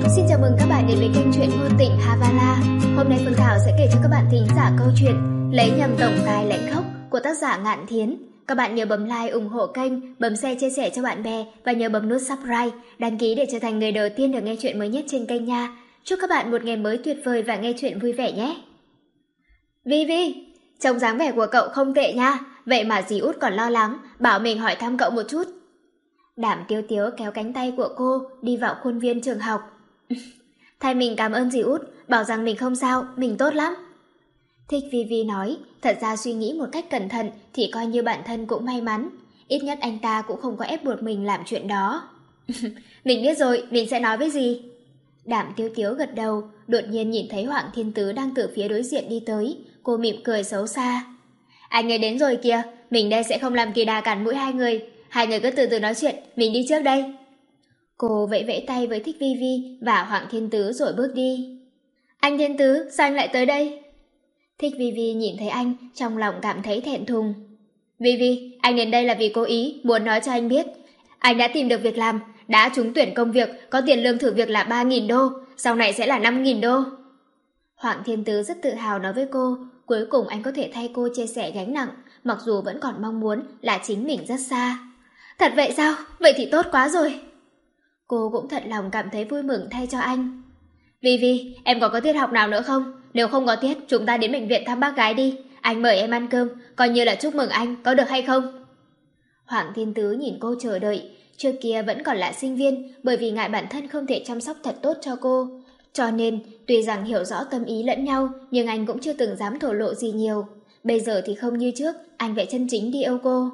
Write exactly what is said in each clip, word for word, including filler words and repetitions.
Xin chào mừng các bạn đến với kênh truyện ngôn tình Havala. Hôm nay Phương Thảo sẽ kể cho các bạn thính giả câu chuyện Lấy nhầm tổng tài lãnh khốc của tác giả Ngạn Thiến. Các bạn nhớ bấm like ủng hộ kênh, bấm share chia sẻ cho bạn bè và nhớ bấm nút subscribe, đăng ký để trở thành người đầu tiên được nghe chuyện mới nhất trên kênh nha. Chúc các bạn một ngày mới tuyệt vời và nghe chuyện vui vẻ nhé. Vi Vi, trông dáng vẻ của cậu không tệ nha, vậy mà dì út còn lo lắng, bảo mình hỏi thăm cậu một chút. Đảm Tiếu Tiếu kéo cánh tay của cô đi vào khuôn viên trường học. Thay mình cảm ơn dì út, bảo rằng mình không sao, mình tốt lắm. Thích Vi Vi nói, thật ra suy nghĩ một cách cẩn thận thì coi như bản thân cũng may mắn. Ít nhất anh ta cũng không có ép buộc mình làm chuyện đó. Mình biết rồi, mình sẽ nói với dì. Đảm Tiếu Tiếu gật đầu, đột nhiên nhìn thấy Hoàng Thiên Tứ đang từ phía đối diện đi tới. Cô mỉm cười xấu xa. Anh ấy đến rồi kìa, mình đây sẽ không làm kỳ đà cản mũi hai người. Hai người cứ từ từ nói chuyện, mình đi trước đây. Cô vẫy vẫy tay với Thích Vi Vi và Hoàng Thiên Tứ rồi bước đi. Anh Thiên Tứ, sao anh lại tới đây? Thích Vi Vi nhìn thấy anh, trong lòng cảm thấy thẹn thùng. Vi Vi, anh đến đây là vì cố ý, muốn nói cho anh biết. Anh đã tìm được việc làm, đã trúng tuyển công việc, có tiền lương thử việc là ba nghìn đô, sau này sẽ là năm nghìn đô. Hoàng Thiên Tứ rất tự hào nói với cô, cuối cùng anh có thể thay cô chia sẻ gánh nặng, mặc dù vẫn còn mong muốn là chính mình rất xa. Thật vậy sao? Vậy thì tốt quá rồi. Cô cũng thật lòng cảm thấy vui mừng thay cho anh. Vi Vi, em còn có tiết học nào nữa không? Nếu không có tiết, chúng ta đến bệnh viện thăm bác gái đi. Anh mời em ăn cơm, coi như là chúc mừng anh, có được hay không? Hoàng Thiên Tứ nhìn cô chờ đợi. Trước kia vẫn còn là sinh viên, bởi vì ngại bản thân không thể chăm sóc thật tốt cho cô. Cho nên, tuy rằng hiểu rõ tâm ý lẫn nhau, nhưng anh cũng chưa từng dám thổ lộ gì nhiều. Bây giờ thì không như trước, anh phải chân chính đi yêu cô.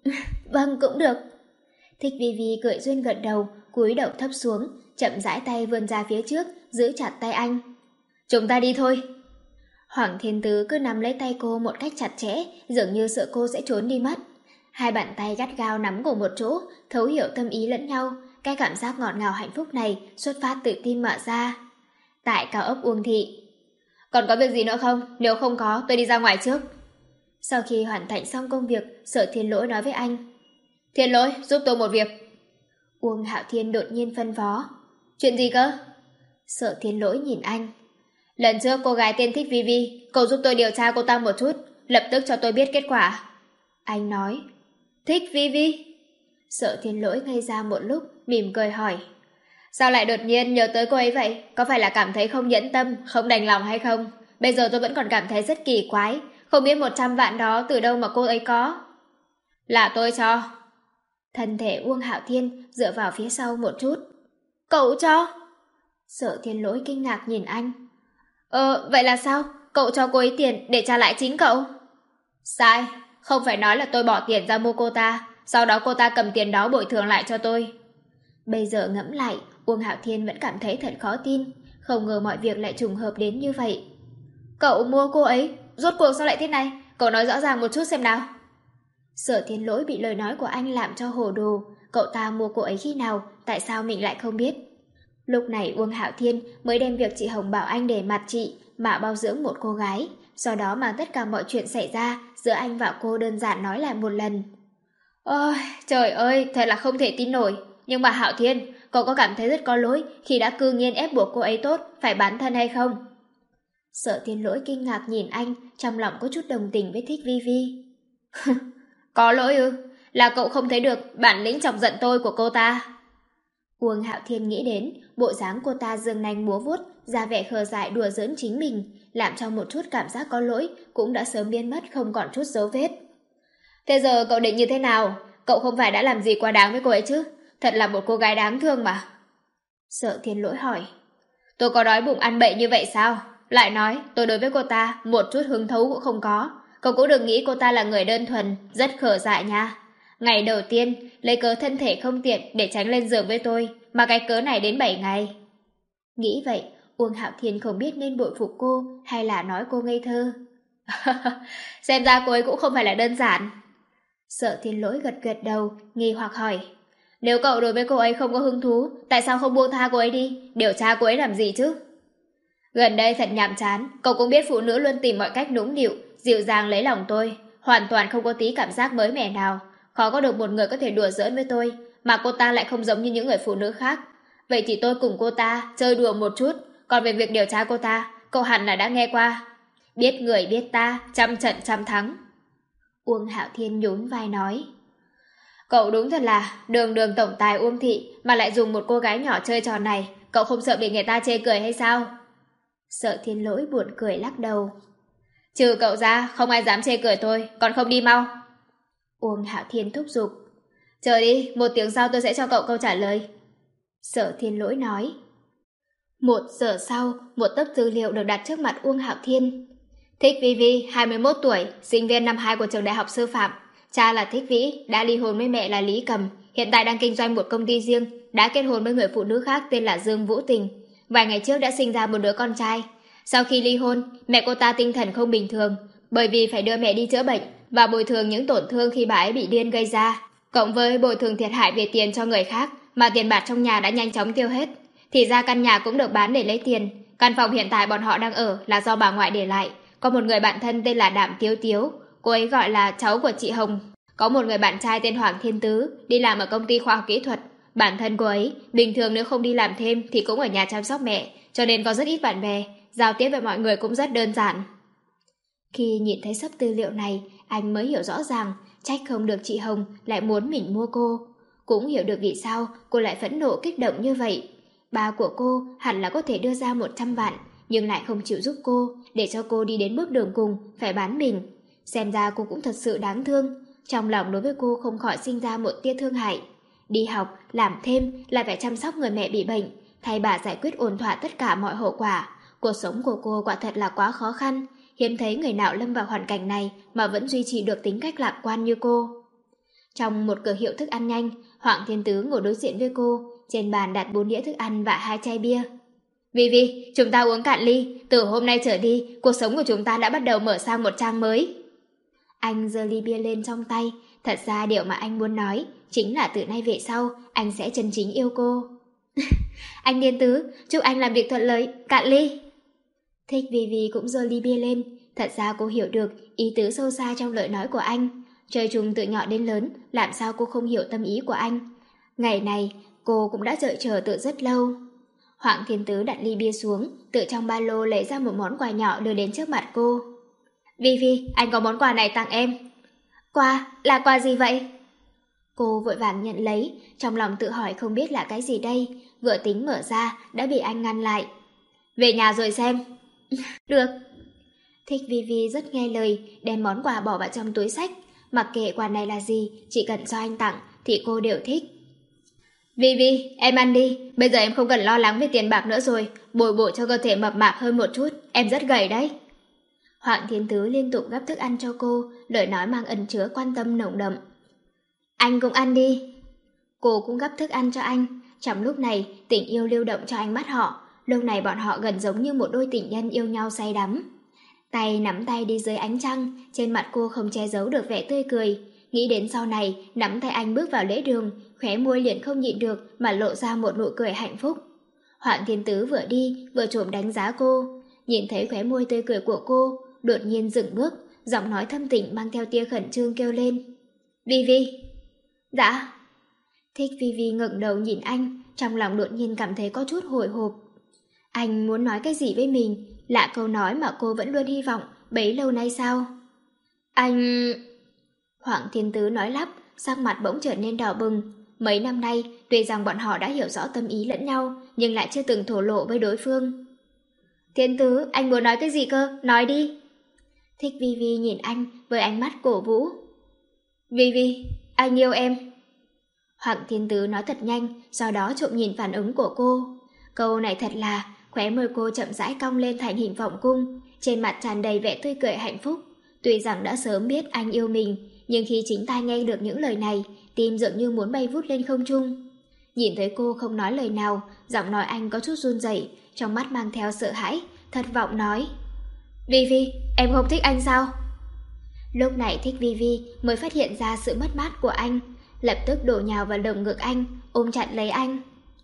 Vâng, cũng được. Thích Vi Vi cười duyên gật đầu, cúi đầu thấp xuống, chậm rãi tay vươn ra phía trước, giữ chặt tay anh. Chúng ta đi thôi. Hoàng Thiên Tứ cứ nắm lấy tay cô một cách chặt chẽ, dường như sợ cô sẽ trốn đi mất. Hai bàn tay gắt gao nắm cùng một chỗ, thấu hiểu tâm ý lẫn nhau. Cái cảm giác ngọt ngào hạnh phúc này xuất phát từ tim mở ra. Tại cao ốc Uông Thị. Còn có việc gì nữa không? Nếu không có, tôi đi ra ngoài trước. Sau khi hoàn thành xong công việc, Sở Thiên Lỗi nói với anh. Thiên Lỗi, giúp tôi một việc. Uông Hạo Thiên đột nhiên phân phó. Chuyện gì cơ? Sở Thiên Lỗi nhìn anh. Lần trước cô gái tên Thích Vi Vi, cậu giúp tôi điều tra cô ta một chút, lập tức cho tôi biết kết quả. Anh nói. Thích Vi Vi? Sở Thiên Lỗi ngây ra một lúc, mỉm cười hỏi. Sao lại đột nhiên nhớ tới cô ấy vậy? Có phải là cảm thấy không nhẫn tâm, không đành lòng hay không? Bây giờ tôi vẫn còn cảm thấy rất kỳ quái, không biết một trăm vạn đó từ đâu mà cô ấy có. Là tôi cho. Thân thể Uông Hạo Thiên dựa vào phía sau một chút. Cậu cho? Sở Thiên Lỗi kinh ngạc nhìn anh. Ờ, vậy là sao? Cậu cho cô ấy tiền để trả lại chính cậu? Sai, không phải nói là tôi bỏ tiền ra mua cô ta, sau đó cô ta cầm tiền đó bồi thường lại cho tôi. Bây giờ ngẫm lại, Uông Hạo Thiên vẫn cảm thấy thật khó tin, không ngờ mọi việc lại trùng hợp đến như vậy. Cậu mua cô ấy, rốt cuộc sao lại thế này? Cậu nói rõ ràng một chút xem nào. Sở Thiên Lỗi bị lời nói của anh làm cho hồ đồ. Cậu ta mua cô ấy khi nào, tại sao mình lại không biết? Lúc này Uông Hạo Thiên mới đem việc chị Hồng bảo anh để mặt chị mà bao dưỡng một cô gái, sau đó mà tất cả mọi chuyện xảy ra giữa anh và cô đơn giản nói lại một lần. Ôi, trời ơi, thật là không thể tin nổi. Nhưng mà Hạo Thiên, cậu có cảm thấy rất có lỗi khi đã cư nhiên ép buộc cô ấy tốt phải bán thân hay không? Sở Thiên Lỗi kinh ngạc nhìn anh, trong lòng có chút đồng tình với Thích Vi Vi. Có lỗi ư? Là cậu không thấy được bản lĩnh chọc giận tôi của cô ta. Uông Hạo Thiên nghĩ đến bộ dáng cô ta giương nanh múa vuốt, ra vẻ khờ dại đùa giỡn chính mình, làm cho một chút cảm giác có lỗi cũng đã sớm biến mất không còn chút dấu vết. Thế giờ cậu định như thế nào? Cậu không phải đã làm gì quá đáng với cô ấy chứ? Thật là một cô gái đáng thương mà. Sở Thiên Lỗi hỏi. Tôi có đói bụng ăn bậy như vậy sao? Lại nói tôi đối với cô ta một chút hứng thú cũng không có. Cậu cũng đừng nghĩ cô ta là người đơn thuần, rất khờ dại nha. Ngày đầu tiên lấy cớ thân thể không tiện để tránh lên giường với tôi, mà cái cớ này đến bảy ngày. Nghĩ vậy, Uông Hạo Thiên không biết nên bội phục cô hay là nói cô ngây thơ. Xem ra cô ấy cũng không phải là đơn giản. Sở Thiên Lỗi gật gật đầu, nghi hoặc hỏi. Nếu cậu đối với cô ấy không có hứng thú, tại sao không buông tha cô ấy đi? Điều tra cô ấy làm gì chứ? Gần đây thật nhàm chán, cậu cũng biết phụ nữ luôn tìm mọi cách nũng nịu, dịu dàng lấy lòng tôi, hoàn toàn không có tí cảm giác mới mẻ nào. Khó có được một người có thể đùa giỡn với tôi, mà cô ta lại không giống như những người phụ nữ khác. Vậy thì tôi cùng cô ta chơi đùa một chút, còn về việc điều tra cô ta, cậu hẳn là đã nghe qua. Biết người biết ta, trăm trận trăm thắng. Uông Hạo Thiên nhún vai nói. Cậu đúng thật là đường đường tổng tài Uông Thị mà lại dùng một cô gái nhỏ chơi trò này, cậu không sợ bị người ta chê cười hay sao? Sợ Thiên Lỗi buồn cười lắc đầu. Trừ cậu ra, không ai dám chê cười tôi, còn không đi mau. Uông Hạo Thiên thúc giục. Chờ đi, một tiếng sau tôi sẽ cho cậu câu trả lời. Sở Thiên Lỗi nói. Một giờ sau, một tấm tư liệu được đặt trước mặt Uông Hạo Thiên. Thích Vi Vi, hai mươi mốt tuổi, sinh viên năm hai của trường đại học sư phạm. Cha là Thích Vĩ, đã ly hôn với mẹ là Lý Cầm, hiện tại đang kinh doanh một công ty riêng, đã kết hôn với người phụ nữ khác tên là Dương Vũ Tình. Vài ngày trước đã sinh ra một đứa con trai. Sau khi ly hôn, mẹ cô ta tinh thần không bình thường, bởi vì phải đưa mẹ đi chữa bệnh và bồi thường những tổn thương khi bà ấy bị điên gây ra, cộng với bồi thường thiệt hại về tiền cho người khác mà tiền bạc trong nhà đã nhanh chóng tiêu hết. Thì ra căn nhà cũng được bán để lấy tiền. Căn phòng hiện tại bọn họ đang ở là do bà ngoại để lại. Có một người bạn thân tên là Đạm Tiếu Tiếu, cô ấy gọi là cháu của chị Hồng. Có một người bạn trai tên Hoàng Thiên Tứ, đi làm ở công ty khoa học kỹ thuật. Bản thân cô ấy, bình thường nếu không đi làm thêm thì cũng ở nhà chăm sóc mẹ, cho nên có rất ít bạn bè, giao tiếp với mọi người cũng rất đơn giản. Khi nhìn thấy sấp tư liệu này, anh mới hiểu rõ ràng, trách không được chị Hồng lại muốn mình mua cô. Cũng hiểu được vì sao cô lại phẫn nộ kích động như vậy. Ba của cô hẳn là có thể đưa ra một trăm vạn, nhưng lại không chịu giúp cô, để cho cô đi đến bước đường cùng, phải bán mình. Xem ra cô cũng thật sự đáng thương. Trong lòng đối với cô không khỏi sinh ra một tia thương hại. Đi học, làm thêm, lại phải chăm sóc người mẹ bị bệnh, thay bà giải quyết ổn thỏa tất cả mọi hậu quả. Cuộc sống của cô quả thật là quá khó khăn. Hiếm thấy người nào lâm vào hoàn cảnh này mà vẫn duy trì được tính cách lạc quan như cô. Trong một cửa hiệu thức ăn nhanh, Hoàng Thiên Tứ ngồi đối diện với cô, trên bàn đặt bốn đĩa thức ăn và hai chai bia. Vi Vi, chúng ta uống cạn ly, từ hôm nay trở đi, cuộc sống của chúng ta đã bắt đầu mở sang một trang mới. Anh giơ ly bia lên trong tay, thật ra điều mà anh muốn nói chính là từ nay về sau, anh sẽ chân chính yêu cô. Anh Thiên Tứ, chúc anh làm việc thuận lợi, cạn ly. Thích Vi Vi cũng giơ ly bia lên, thật ra cô hiểu được ý tứ sâu xa trong lời nói của anh. Chơi chung từ nhỏ đến lớn, làm sao cô không hiểu tâm ý của anh. Ngày này, cô cũng đã đợi chờ từ rất lâu. Hoàng Thiên Tứ đặt ly bia xuống, tự trong ba lô lấy ra một món quà nhỏ đưa đến trước mặt cô. Vi Vi, anh có món quà này tặng em. Quà? Là quà gì vậy? Cô vội vàng nhận lấy, trong lòng tự hỏi không biết là cái gì đây, vừa tính mở ra đã bị anh ngăn lại. Về nhà rồi xem. Được. Thích Vi Vi rất nghe lời, đem món quà bỏ vào trong túi xách. Mặc kệ quà này là gì, chỉ cần do anh tặng thì cô đều thích. Vi Vi, em ăn đi, bây giờ em không cần lo lắng về tiền bạc nữa rồi, bồi bổ cho cơ thể mập mạp hơn một chút, em rất gầy đấy. Hoàng Thiên Tứ liên tục gắp thức ăn cho cô, lời nói mang ẩn chứa quan tâm nồng đậm. Anh cũng ăn đi. Cô cũng gắp thức ăn cho anh. Trong lúc này, tình yêu lưu động cho ánh mắt họ. Lúc này bọn họ gần giống như một đôi tình nhân yêu nhau say đắm. Tay nắm tay đi dưới ánh trăng, trên mặt cô không che giấu được vẻ tươi cười. Nghĩ đến sau này, nắm tay anh bước vào lễ đường, khóe môi liền không nhịn được mà lộ ra một nụ cười hạnh phúc. Hoàng Thiên Tứ vừa đi, vừa trộm đánh giá cô. Nhìn thấy khóe môi tươi cười của cô, đột nhiên dừng bước, giọng nói thâm tình mang theo tia khẩn trương kêu lên. Vi Vi. Dạ. Thích Vi Vi ngẩng đầu nhìn anh, trong lòng đột nhiên cảm thấy có chút hồi hộp. Anh muốn nói cái gì với mình, lạ câu nói mà cô vẫn luôn hy vọng bấy lâu nay sao? Anh... Hoàng Thiên Tứ nói lắp, sắc mặt bỗng trở nên đỏ bừng. Mấy năm nay, tuy rằng bọn họ đã hiểu rõ tâm ý lẫn nhau, nhưng lại chưa từng thổ lộ với đối phương. Thiên Tứ, anh muốn nói cái gì cơ? Nói đi. Thích Vi Vi nhìn anh với ánh mắt cổ vũ. Vi Vi, anh yêu em. Hoàng Thiên Tứ nói thật nhanh, sau đó trộm nhìn phản ứng của cô. Câu này thật là, khóe môi cô chậm rãi cong lên thành hình vọng cung, trên mặt tràn đầy vẻ tươi cười hạnh phúc. Tuy rằng đã sớm biết anh yêu mình, nhưng khi chính tai nghe được những lời này, tim dường như muốn bay vút lên không trung. Nhìn thấy cô không nói lời nào, giọng nói anh có chút run rẩy, trong mắt mang theo sợ hãi, thất vọng nói. Vi Vi, em không thích anh sao? Lúc này Thích Vi Vi mới phát hiện ra sự mất mát của anh, lập tức đổ nhào vào lồng ngực anh, ôm chặt lấy anh.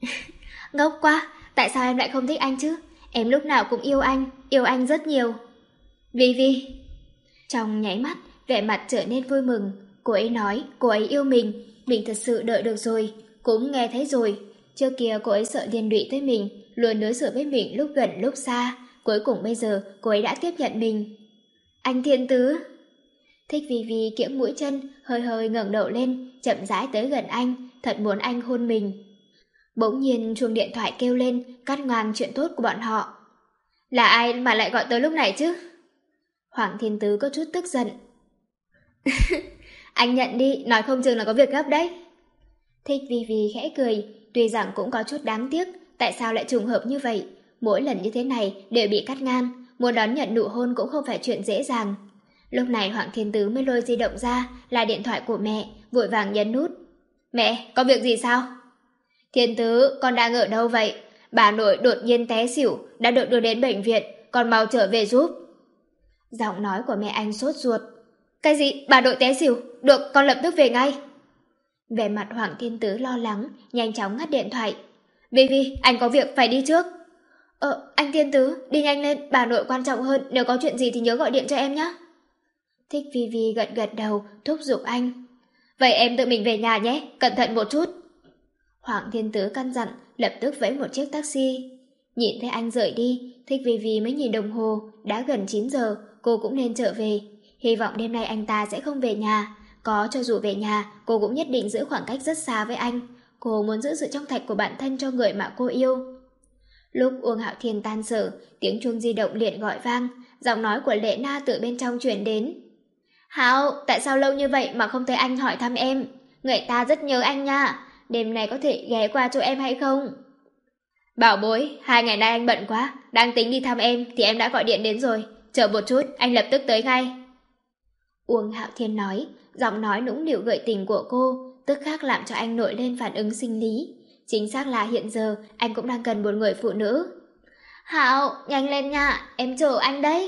Ngốc quá, tại sao em lại không thích anh chứ? Em lúc nào cũng yêu anh, yêu anh rất nhiều. Vi Vi. Trong nháy mắt, vẻ mặt trở nên vui mừng. Cô ấy nói cô ấy yêu mình, mình thật sự đợi được rồi, cũng nghe thấy rồi. Trước kia cô ấy sợ liên lụy tới mình, luôn đối xử với mình lúc gần lúc xa. Cuối cùng bây giờ cô ấy đã tiếp nhận mình. Anh Thiên Tứ. Thích Vi Vi kiễng mũi chân, hơi hơi ngẩng đầu lên, chậm rãi tới gần anh, thật muốn anh hôn mình. Bỗng nhiên chuông điện thoại kêu lên, cắt ngang chuyện tốt của bọn họ. Là ai mà lại gọi tới lúc này chứ? Hoàng Thiên Tứ có chút tức giận. Anh nhận đi, nói không chừng là có việc gấp đấy. Thích Vi Vi khẽ cười, tuy rằng cũng có chút đáng tiếc, tại sao lại trùng hợp như vậy? Mỗi lần như thế này đều bị cắt ngang, muốn đón nhận nụ hôn cũng không phải chuyện dễ dàng. Lúc này Hoàng Thiên Tứ mới lôi di động ra, là điện thoại của mẹ, vội vàng nhấn nút. Mẹ, có việc gì sao? Thiên Tứ, con đang ở đâu vậy? Bà nội đột nhiên té xỉu, đã được đưa đến bệnh viện, con mau trở về giúp. Giọng nói của mẹ anh sốt ruột. Cái gì? Bà nội té xỉu? Được, con lập tức về ngay. Vẻ mặt Hoàng Thiên Tứ lo lắng, nhanh chóng ngắt điện thoại. Baby, anh có việc phải đi trước. Ờ, anh Thiên Tứ, đi nhanh lên, bà nội quan trọng hơn, nếu có chuyện gì thì nhớ gọi điện cho em nhé. Thích Vi Vi gật gật đầu, thúc giục anh. Vậy em tự mình về nhà nhé, cẩn thận một chút. Hoàng Thiên Tứ căn dặn, lập tức vẫy một chiếc taxi. Nhìn thấy anh rời đi, Thích Vi Vi mới nhìn đồng hồ, đã gần chín giờ, cô cũng nên trở về. Hy vọng đêm nay anh ta sẽ không về nhà. Có cho dù về nhà, cô cũng nhất định giữ khoảng cách rất xa với anh. Cô muốn giữ sự trong sạch của bản thân cho người mà cô yêu. Lúc Uông Hạo Thiên tan sở, tiếng chuông di động liền gọi vang, giọng nói của Lệ Na từ bên trong truyền đến. Hạo, tại sao lâu như vậy mà không thấy anh hỏi thăm em? Người ta rất nhớ anh nha. Đêm nay có thể ghé qua chỗ em hay không? Bảo bối, hai ngày nay anh bận quá, đang tính đi thăm em thì em đã gọi điện đến rồi. Chờ một chút, anh lập tức tới ngay. Uông Hạo Thiên nói, giọng nói nũng nịu gợi tình của cô, tức khắc làm cho anh nổi lên phản ứng sinh lý. Chính xác là hiện giờ anh cũng đang cần một người phụ nữ. Hạo, nhanh lên nha, em chờ anh đấy.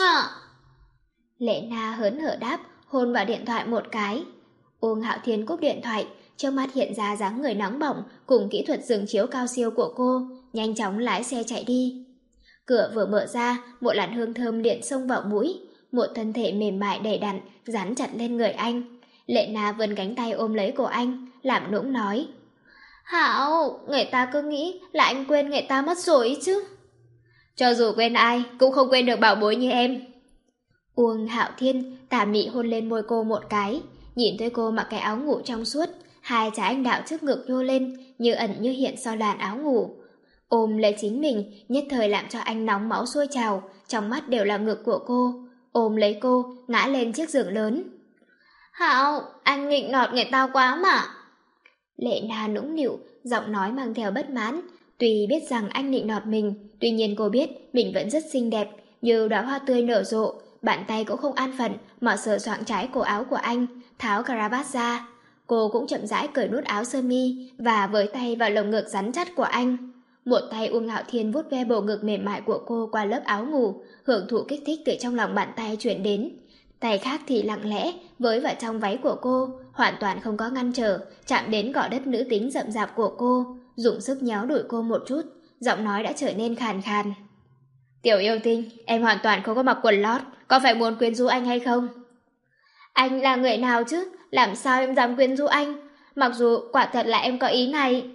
Lệ Na hớn hở đáp, hôn vào điện thoại một cái. Uông Hạo Thiên cúp điện thoại, trước mắt hiện ra dáng người nóng bỏng cùng kỹ thuật giường chiếu cao siêu của cô, nhanh chóng lái xe chạy đi. Cửa vừa mở ra, một làn hương thơm điện xông vào mũi, một thân thể mềm mại đầy đặn dán chặt lên người anh. Lệ Na vươn cánh tay ôm lấy cổ anh, làm nũng nói. Hảo, người ta cứ nghĩ là anh quên người ta mất rồi chứ. Cho dù quên ai, cũng không quên được bảo bối như em. Uông Hạo Thiên tà mị hôn lên môi cô một cái, nhìn thấy cô mặc cái áo ngủ trong suốt, hai trái anh đạo trước ngực nhô lên, như ẩn như hiện sau làn áo ngủ. Ôm lấy chính mình, nhất thời làm cho anh nóng máu sôi trào, trong mắt đều là ngực của cô. Ôm lấy cô, ngã lên chiếc giường lớn. Hạo, anh nghịch nọt người ta quá mà. Lệ Na nũng nịu, giọng nói mang theo bất mãn. Tuy biết rằng anh nịnh nọt mình, tuy nhiên cô biết mình vẫn rất xinh đẹp, như đóa hoa tươi nở rộ. Bàn tay cũng không an phận, mở sờ soạng trái cổ áo của anh, tháo caravat ra. Cô cũng chậm rãi cởi nút áo sơ mi và với tay vào lồng ngực rắn chắc của anh. Một tay Uông Hạo Thiên vuốt ve bầu ngực mềm mại của cô qua lớp áo ngủ, hưởng thụ kích thích từ trong lòng bàn tay chuyển đến. Tay khác thì lặng lẽ với vào trong váy của cô, hoàn toàn không có ngăn trở, chạm đến gò đất nữ tính rậm rạp của cô, dùng sức nhéo đuổi cô một chút, giọng nói đã trở nên khàn khàn. Tiểu yêu tinh, em hoàn toàn không có mặc quần lót, có phải muốn quyến rũ anh hay không? Anh là người nào chứ? Làm sao em dám quyến rũ anh? Mặc dù quả thật là em có ý này.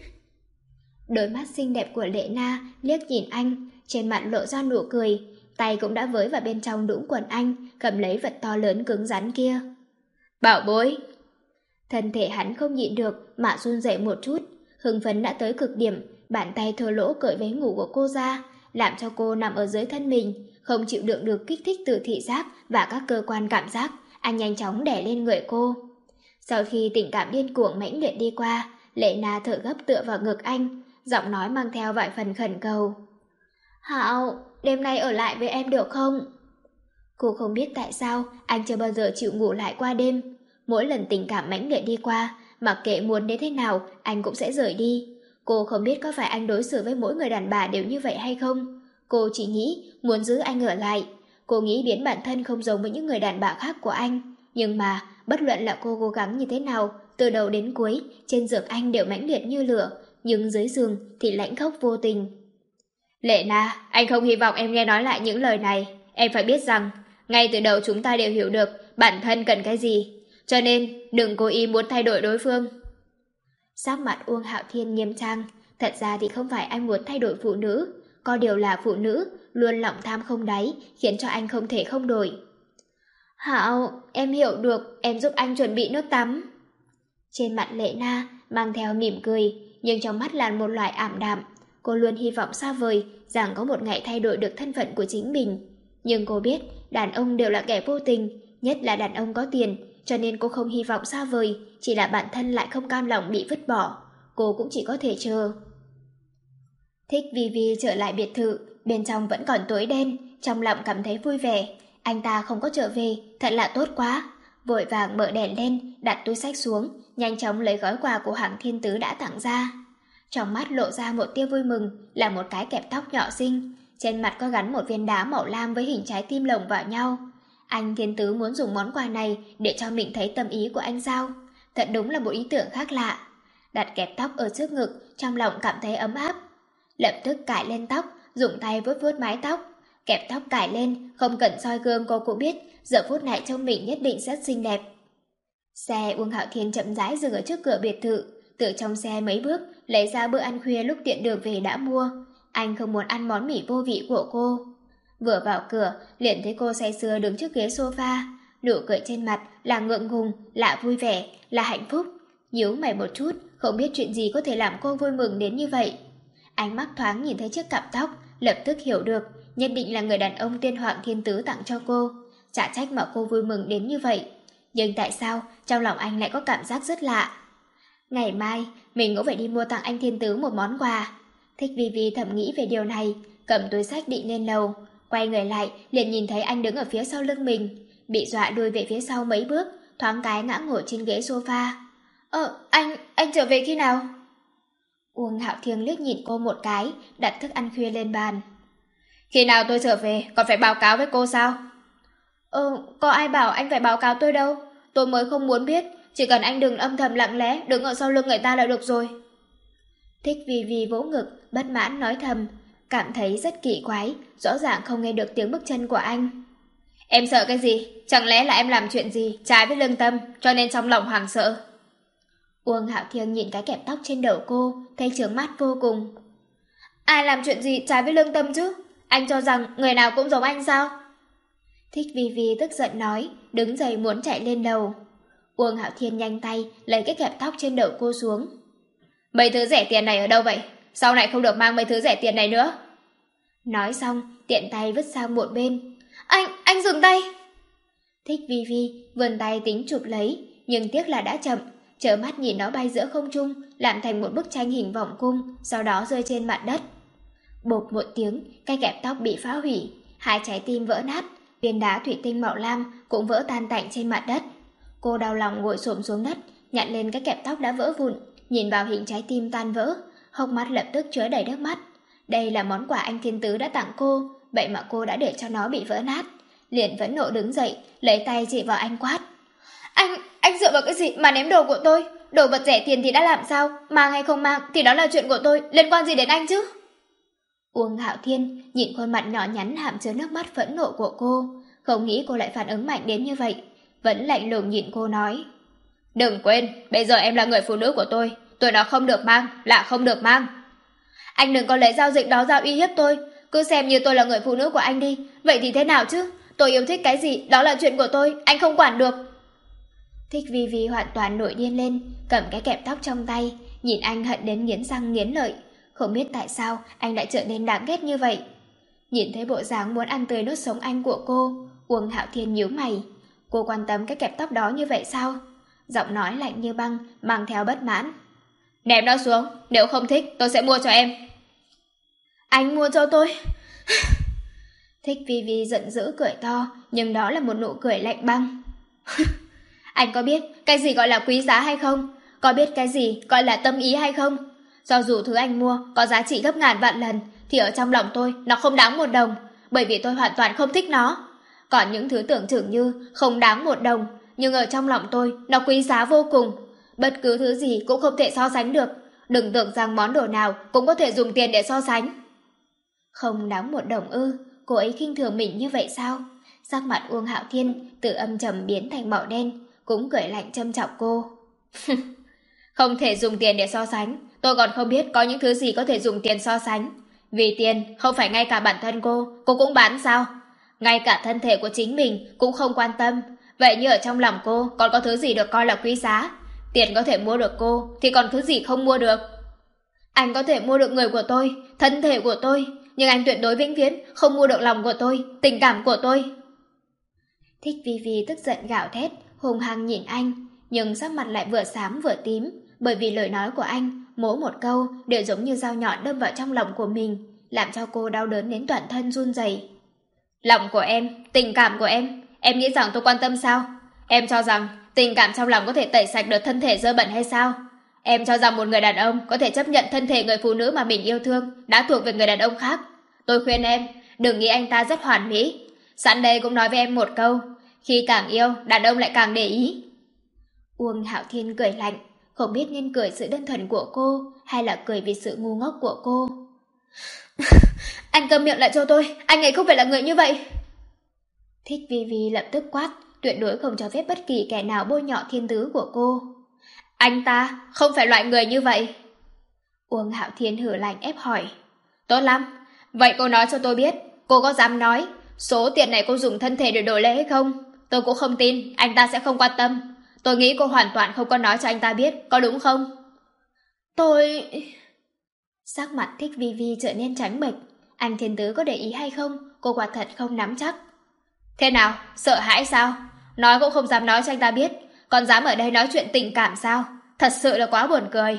Đôi mắt xinh đẹp của Lệ Na liếc nhìn anh, trên mặt lộ ra nụ cười, tay cũng đã với vào bên trong đũng quần anh, cầm lấy vật to lớn cứng rắn kia. Bảo bối! Thân thể hắn không nhịn được mà run rẩy một chút, hưng phấn đã tới cực điểm, bàn tay thô lỗ cởi váy ngủ của cô ra, làm cho cô nằm ở dưới thân mình, không chịu đựng được kích thích từ thị giác và các cơ quan cảm giác, anh nhanh chóng đè lên người cô. Sau khi tình cảm điên cuồng mãnh liệt đi qua, Lệ Na thở gấp tựa vào ngực anh, giọng nói mang theo vài phần khẩn cầu. Hạo, đêm nay ở lại với em được không? Cô không biết tại sao anh chưa bao giờ chịu ngủ lại qua đêm. Mỗi lần tình cảm mãnh liệt đi qua, mặc kệ muốn đến thế nào, anh cũng sẽ rời đi. Cô không biết có phải anh đối xử với mỗi người đàn bà đều như vậy hay không. Cô chỉ nghĩ muốn giữ anh ở lại. Cô nghĩ biến bản thân không giống với những người đàn bà khác của anh. Nhưng mà, bất luận là cô cố gắng như thế nào, từ đầu đến cuối, trên giường anh đều mãnh liệt như lửa, nhưng dưới giường thì lãnh khốc vô tình. Lệ Na, anh không hy vọng em nghe nói lại những lời này. Em phải biết rằng, ngay từ đầu chúng ta đều hiểu được bản thân cần cái gì. Cho nên, đừng cố ý muốn thay đổi đối phương. Sắc mặt Uông Hạo Thiên nghiêm trang, thật ra thì không phải anh muốn thay đổi phụ nữ, có điều là phụ nữ luôn lòng tham không đáy, khiến cho anh không thể không đổi. Hạo, em hiểu được, em giúp anh chuẩn bị nước tắm. Trên mặt Lệ Na mang theo mỉm cười, nhưng trong mắt là một loại ảm đạm. Cô luôn hy vọng xa vời rằng có một ngày thay đổi được thân phận của chính mình. Nhưng cô biết đàn ông đều là kẻ vô tình, nhất là đàn ông có tiền, cho nên cô không hy vọng xa vời, chỉ là bản thân lại không cam lòng bị vứt bỏ. Cô cũng chỉ có thể chờ. Thích Vi Vi trở lại biệt thự, bên trong vẫn còn tối đen, trong lòng cảm thấy vui vẻ. Anh ta không có trở về, thật là tốt quá. Vội vàng mở đèn lên, đặt túi xách xuống, nhanh chóng lấy gói quà của Hằng Thiên Tứ đã tặng ra. Trong mắt lộ ra một tia vui mừng, là một cái kẹp tóc nhỏ xinh. Trên mặt có gắn một viên đá màu lam với hình trái tim lồng vào nhau. Anh Thiên Tứ muốn dùng món quà này để cho mình thấy tâm ý của anh sao? Thật đúng là một ý tưởng khác lạ. Đặt kẹp tóc ở trước ngực, trong lòng cảm thấy ấm áp. Lập tức cài lên tóc, dùng tay vuốt vuốt mái tóc. Kẹp tóc cài lên, không cần soi gương cô cũng biết, giờ phút này trông mình nhất định rất xinh đẹp. Xe Uông Hạo Thiên chậm rãi dừng ở trước cửa biệt thự, từ trong xe mấy bước, lấy ra bữa ăn khuya lúc tiện đường về đã mua. Anh không muốn ăn món mì vô vị của cô. Vừa vào cửa, liền thấy cô say sưa đứng trước ghế sofa, nụ cười trên mặt là ngượng ngùng, là vui vẻ, là hạnh phúc. Nhíu mày một chút, không biết chuyện gì có thể làm cô vui mừng đến như vậy. Ánh mắt thoáng nhìn thấy chiếc cặp tóc, lập tức hiểu được, nhất định là người đàn ông tên Hoàng Thiên Tứ tặng cho cô. Chả trách mà cô vui mừng đến như vậy. Nhưng tại sao trong lòng anh lại có cảm giác rất lạ? Ngày mai, mình cũng phải đi mua tặng anh Thiên Tứ một món quà. Thích Vi Vi thầm nghĩ về điều này, cầm túi xách định lên lầu. Quay người lại, liền nhìn thấy anh đứng ở phía sau lưng mình. Bị dọa đuôi về phía sau mấy bước, thoáng cái ngã ngồi trên ghế sofa. Ờ, anh, anh trở về khi nào? Uông Hạo Thiên liếc nhìn cô một cái, đặt thức ăn khuya lên bàn. Khi nào tôi trở về, còn phải báo cáo với cô sao? Ờ, có ai bảo anh phải báo cáo tôi đâu. Tôi mới không muốn biết, chỉ cần anh đừng âm thầm lặng lẽ đứng ở sau lưng người ta là được rồi. Thích Vi Vi vỗ ngực, bất mãn nói thầm, cảm thấy rất kỳ quái, rõ ràng không nghe được tiếng bước chân của anh. Em sợ cái gì? Chẳng lẽ là em làm chuyện gì trái với lương tâm, cho nên trong lòng hoảng sợ? Uông Hạo Thiên nhìn cái kẹp tóc trên đầu cô, thấy chướng mắt vô cùng. Ai làm chuyện gì trái với lương tâm chứ? Anh cho rằng người nào cũng giống anh sao? Thích Vi Vi tức giận nói, đứng dậy muốn chạy lên lầu. Uông Hạo Thiên nhanh tay lấy cái kẹp tóc trên đầu cô xuống. Mấy thứ rẻ tiền này ở đâu vậy? Sau này không được mang mấy thứ rẻ tiền này nữa. Nói xong, tiện tay vứt sang một bên. Anh, anh dừng tay! Thích Vi Vi vươn tay tính chụp lấy, nhưng tiếc là đã chậm. Chớ mắt nhìn nó bay giữa không trung, làm thành một bức tranh hình vòng cung, sau đó rơi trên mặt đất. Bột một tiếng, cái kẹp tóc bị phá hủy, hai trái tim vỡ nát, viên đá thủy tinh màu lam cũng vỡ tan tành trên mặt đất. Cô đau lòng ngồi xổm xuống đất, nhặt lên cái kẹp tóc đã vỡ vụn, nhìn vào hình trái tim tan vỡ, hốc mắt lập tức chứa đầy nước mắt. Đây là món quà anh Thiên Tứ đã tặng cô, vậy mà cô đã để cho nó bị vỡ nát. Liền vẫn nộ đứng dậy, lấy tay chỉ vào anh quát. Anh, anh dựa vào cái gì mà ném đồ của tôi? Đồ vật rẻ tiền thì đã làm sao? Mang hay không mang thì đó là chuyện của tôi, liên quan gì đến anh chứ? Uông Hạo Thiên nhìn khuôn mặt nhỏ nhắn hàm chứa nước mắt phẫn nộ của cô, không nghĩ cô lại phản ứng mạnh đến như vậy, vẫn lạnh lùng nhìn cô nói. Đừng quên, bây giờ em là người phụ nữ của tôi, tôi nói không được mang, là không được mang. Anh đừng có lấy giao dịch đó ra uy hiếp tôi, cứ xem như tôi là người phụ nữ của anh đi, vậy thì thế nào chứ? Tôi yêu thích cái gì, đó là chuyện của tôi, anh không quản được. Thích Vi Vi hoàn toàn nổi điên lên, cầm cái kẹp tóc trong tay, nhìn anh hận đến nghiến răng nghiến lợi. Không biết tại sao anh lại trở nên đáng ghét như vậy. Nhìn thấy bộ dáng muốn ăn tươi nuốt sống anh của cô, Uông Hạo Thiên nhíu mày. Cô quan tâm cái kẹp tóc đó như vậy sao? Giọng nói lạnh như băng, mang theo bất mãn. Ném nó xuống, nếu không thích tôi sẽ mua cho em. Anh mua cho tôi? Thích Vi Vi giận dữ cười to, nhưng đó là một nụ cười lạnh băng. Anh có biết cái gì gọi là quý giá hay không? Có biết cái gì gọi là tâm ý hay không? Do dù thứ anh mua có giá trị gấp ngàn vạn lần, thì ở trong lòng tôi nó không đáng một đồng, bởi vì tôi hoàn toàn không thích nó. Còn những thứ tưởng chừng như không đáng một đồng, nhưng ở trong lòng tôi nó quý giá vô cùng. Bất cứ thứ gì cũng không thể so sánh được. Đừng tưởng rằng món đồ nào cũng có thể dùng tiền để so sánh. Không đáng một đồng ư? Cô ấy khinh thường mình như vậy sao? Sắc mặt Uông Hạo Thiên từ âm trầm biến thành màu đen, cũng cười lạnh châm chọc cô. Không thể dùng tiền để so sánh. Tôi còn không biết có những thứ gì có thể dùng tiền so sánh. Vì tiền, không phải ngay cả bản thân cô, cô cũng bán sao? Ngay cả thân thể của chính mình cũng không quan tâm. Vậy như ở trong lòng cô còn có thứ gì được coi là quý giá? Tiền có thể mua được cô, thì còn thứ gì không mua được? Anh có thể mua được người của tôi, thân thể của tôi, nhưng anh tuyệt đối vĩnh viễn không mua được lòng của tôi, tình cảm của tôi. Thích Vi Vi tức giận gào thét, hùng hăng nhìn anh, nhưng sắc mặt lại vừa xám vừa tím, bởi vì lời nói của anh, mỗi một câu đều giống như dao nhọn đâm vào trong lòng của mình, làm cho cô đau đớn đến toàn thân run rẩy. Lòng của em, tình cảm của em, em nghĩ rằng tôi quan tâm sao? Em cho rằng tình cảm trong lòng có thể tẩy sạch được thân thể dơ bẩn hay sao? Em cho rằng một người đàn ông có thể chấp nhận thân thể người phụ nữ mà mình yêu thương đã thuộc về người đàn ông khác? Tôi khuyên em, đừng nghĩ anh ta rất hoàn mỹ. Sẵn đây cũng nói với em một câu, khi càng yêu, đàn ông lại càng để ý. Uông Hạo Thiên cười lạnh, không biết nên cười sự đơn thuần của cô hay là cười vì sự ngu ngốc của cô. Anh câm miệng lại cho tôi, anh ấy không phải là người như vậy. Thích Vi Vi lập tức quát, tuyệt đối không cho phép bất kỳ kẻ nào bôi nhọ thiên tứ của cô. Anh ta không phải loại người như vậy. Uông Hạo Thiên hử lạnh ép hỏi. Tốt lắm, vậy cô nói cho tôi biết, cô có dám nói số tiền này cô dùng thân thể để đổi lấy hay không? Tôi cũng không tin anh ta sẽ không quan tâm. Tôi nghĩ cô hoàn toàn không có nói cho anh ta biết, có đúng không? Tôi... Sắc mặt Thích Vi Vi trở nên trắng bệch. Anh thiên tứ có để ý hay không, cô quả thật không nắm chắc. Thế nào, sợ hãi sao? Nói cũng không dám nói cho anh ta biết, còn dám ở đây nói chuyện tình cảm sao? Thật sự là quá buồn cười.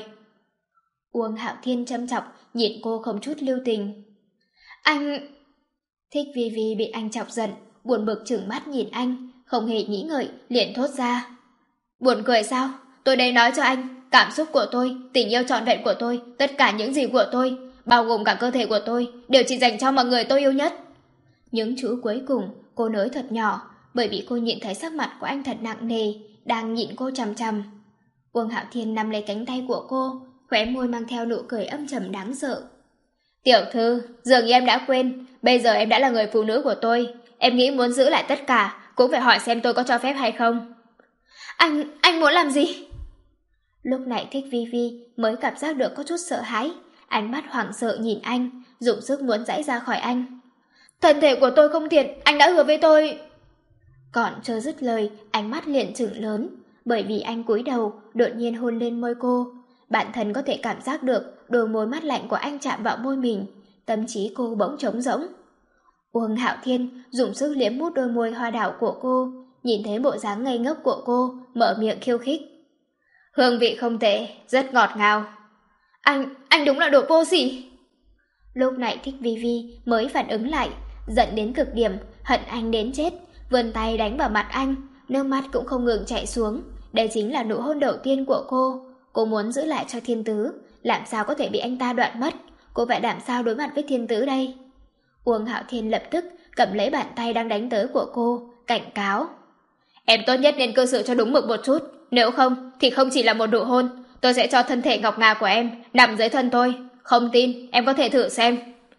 Uông Hạo Thiên châm chọc, nhìn cô không chút lưu tình. Anh... Thích Vi Vi bị anh chọc giận, buồn bực trừng mắt nhìn anh, không hề nghĩ ngợi, liền thốt ra. Buồn cười sao? Tôi đây nói cho anh, cảm xúc của tôi, tình yêu trọn vẹn của tôi, tất cả những gì của tôi, bao gồm cả cơ thể của tôi, đều chỉ dành cho mọi người tôi yêu nhất. Những chữ cuối cùng, cô nói thật nhỏ, bởi vì cô nhìn thấy sắc mặt của anh thật nặng nề, đang nhìn cô chằm chằm. Uông Hạo Thiên nắm lấy cánh tay của cô, khóe môi mang theo nụ cười âm trầm đáng sợ. Tiểu thư, dường như em đã quên, bây giờ em đã là người phụ nữ của tôi, em nghĩ muốn giữ lại tất cả, cũng phải hỏi xem tôi có cho phép hay không. Anh, anh muốn làm gì? Lúc này Thích Vi Vi mới cảm giác được có chút sợ hãi, ánh mắt hoảng sợ nhìn anh, dùng sức muốn giãy ra khỏi anh. Thân thể của tôi không thiện, anh đã hứa với tôi. Còn chưa dứt lời, ánh mắt liền trừng lớn, bởi vì anh cúi đầu, đột nhiên hôn lên môi cô. Bản thân có thể cảm giác được đôi môi mát lạnh của anh chạm vào môi mình, tâm trí cô bỗng trống rỗng. Uông Hạo Thiên dùng sức liếm mút đôi môi hoa đảo của cô, nhìn thấy bộ dáng ngây ngốc của cô, mở miệng khiêu khích. Hương vị không tệ, rất ngọt ngào. Anh, anh đúng là đồ vô sỉ. Lúc này Thích Vi Vi mới phản ứng lại, giận đến cực điểm, hận anh đến chết, vươn tay đánh vào mặt anh, nước mắt cũng không ngừng chảy xuống. Đây chính là nụ hôn đầu tiên của cô. Cô muốn giữ lại cho thiên tứ, làm sao có thể bị anh ta đoạn mất. Cô phải làm sao đối mặt với thiên tứ đây? Uông Hạo Thiên lập tức cầm lấy bàn tay đang đánh tới của cô, cảnh cáo. Em tốt nhất nên cư xử cho đúng mực một chút, nếu không thì không chỉ là một nụ hôn, tôi sẽ cho thân thể ngọc ngà của em nằm dưới thân tôi. Không tin, em có thể thử xem.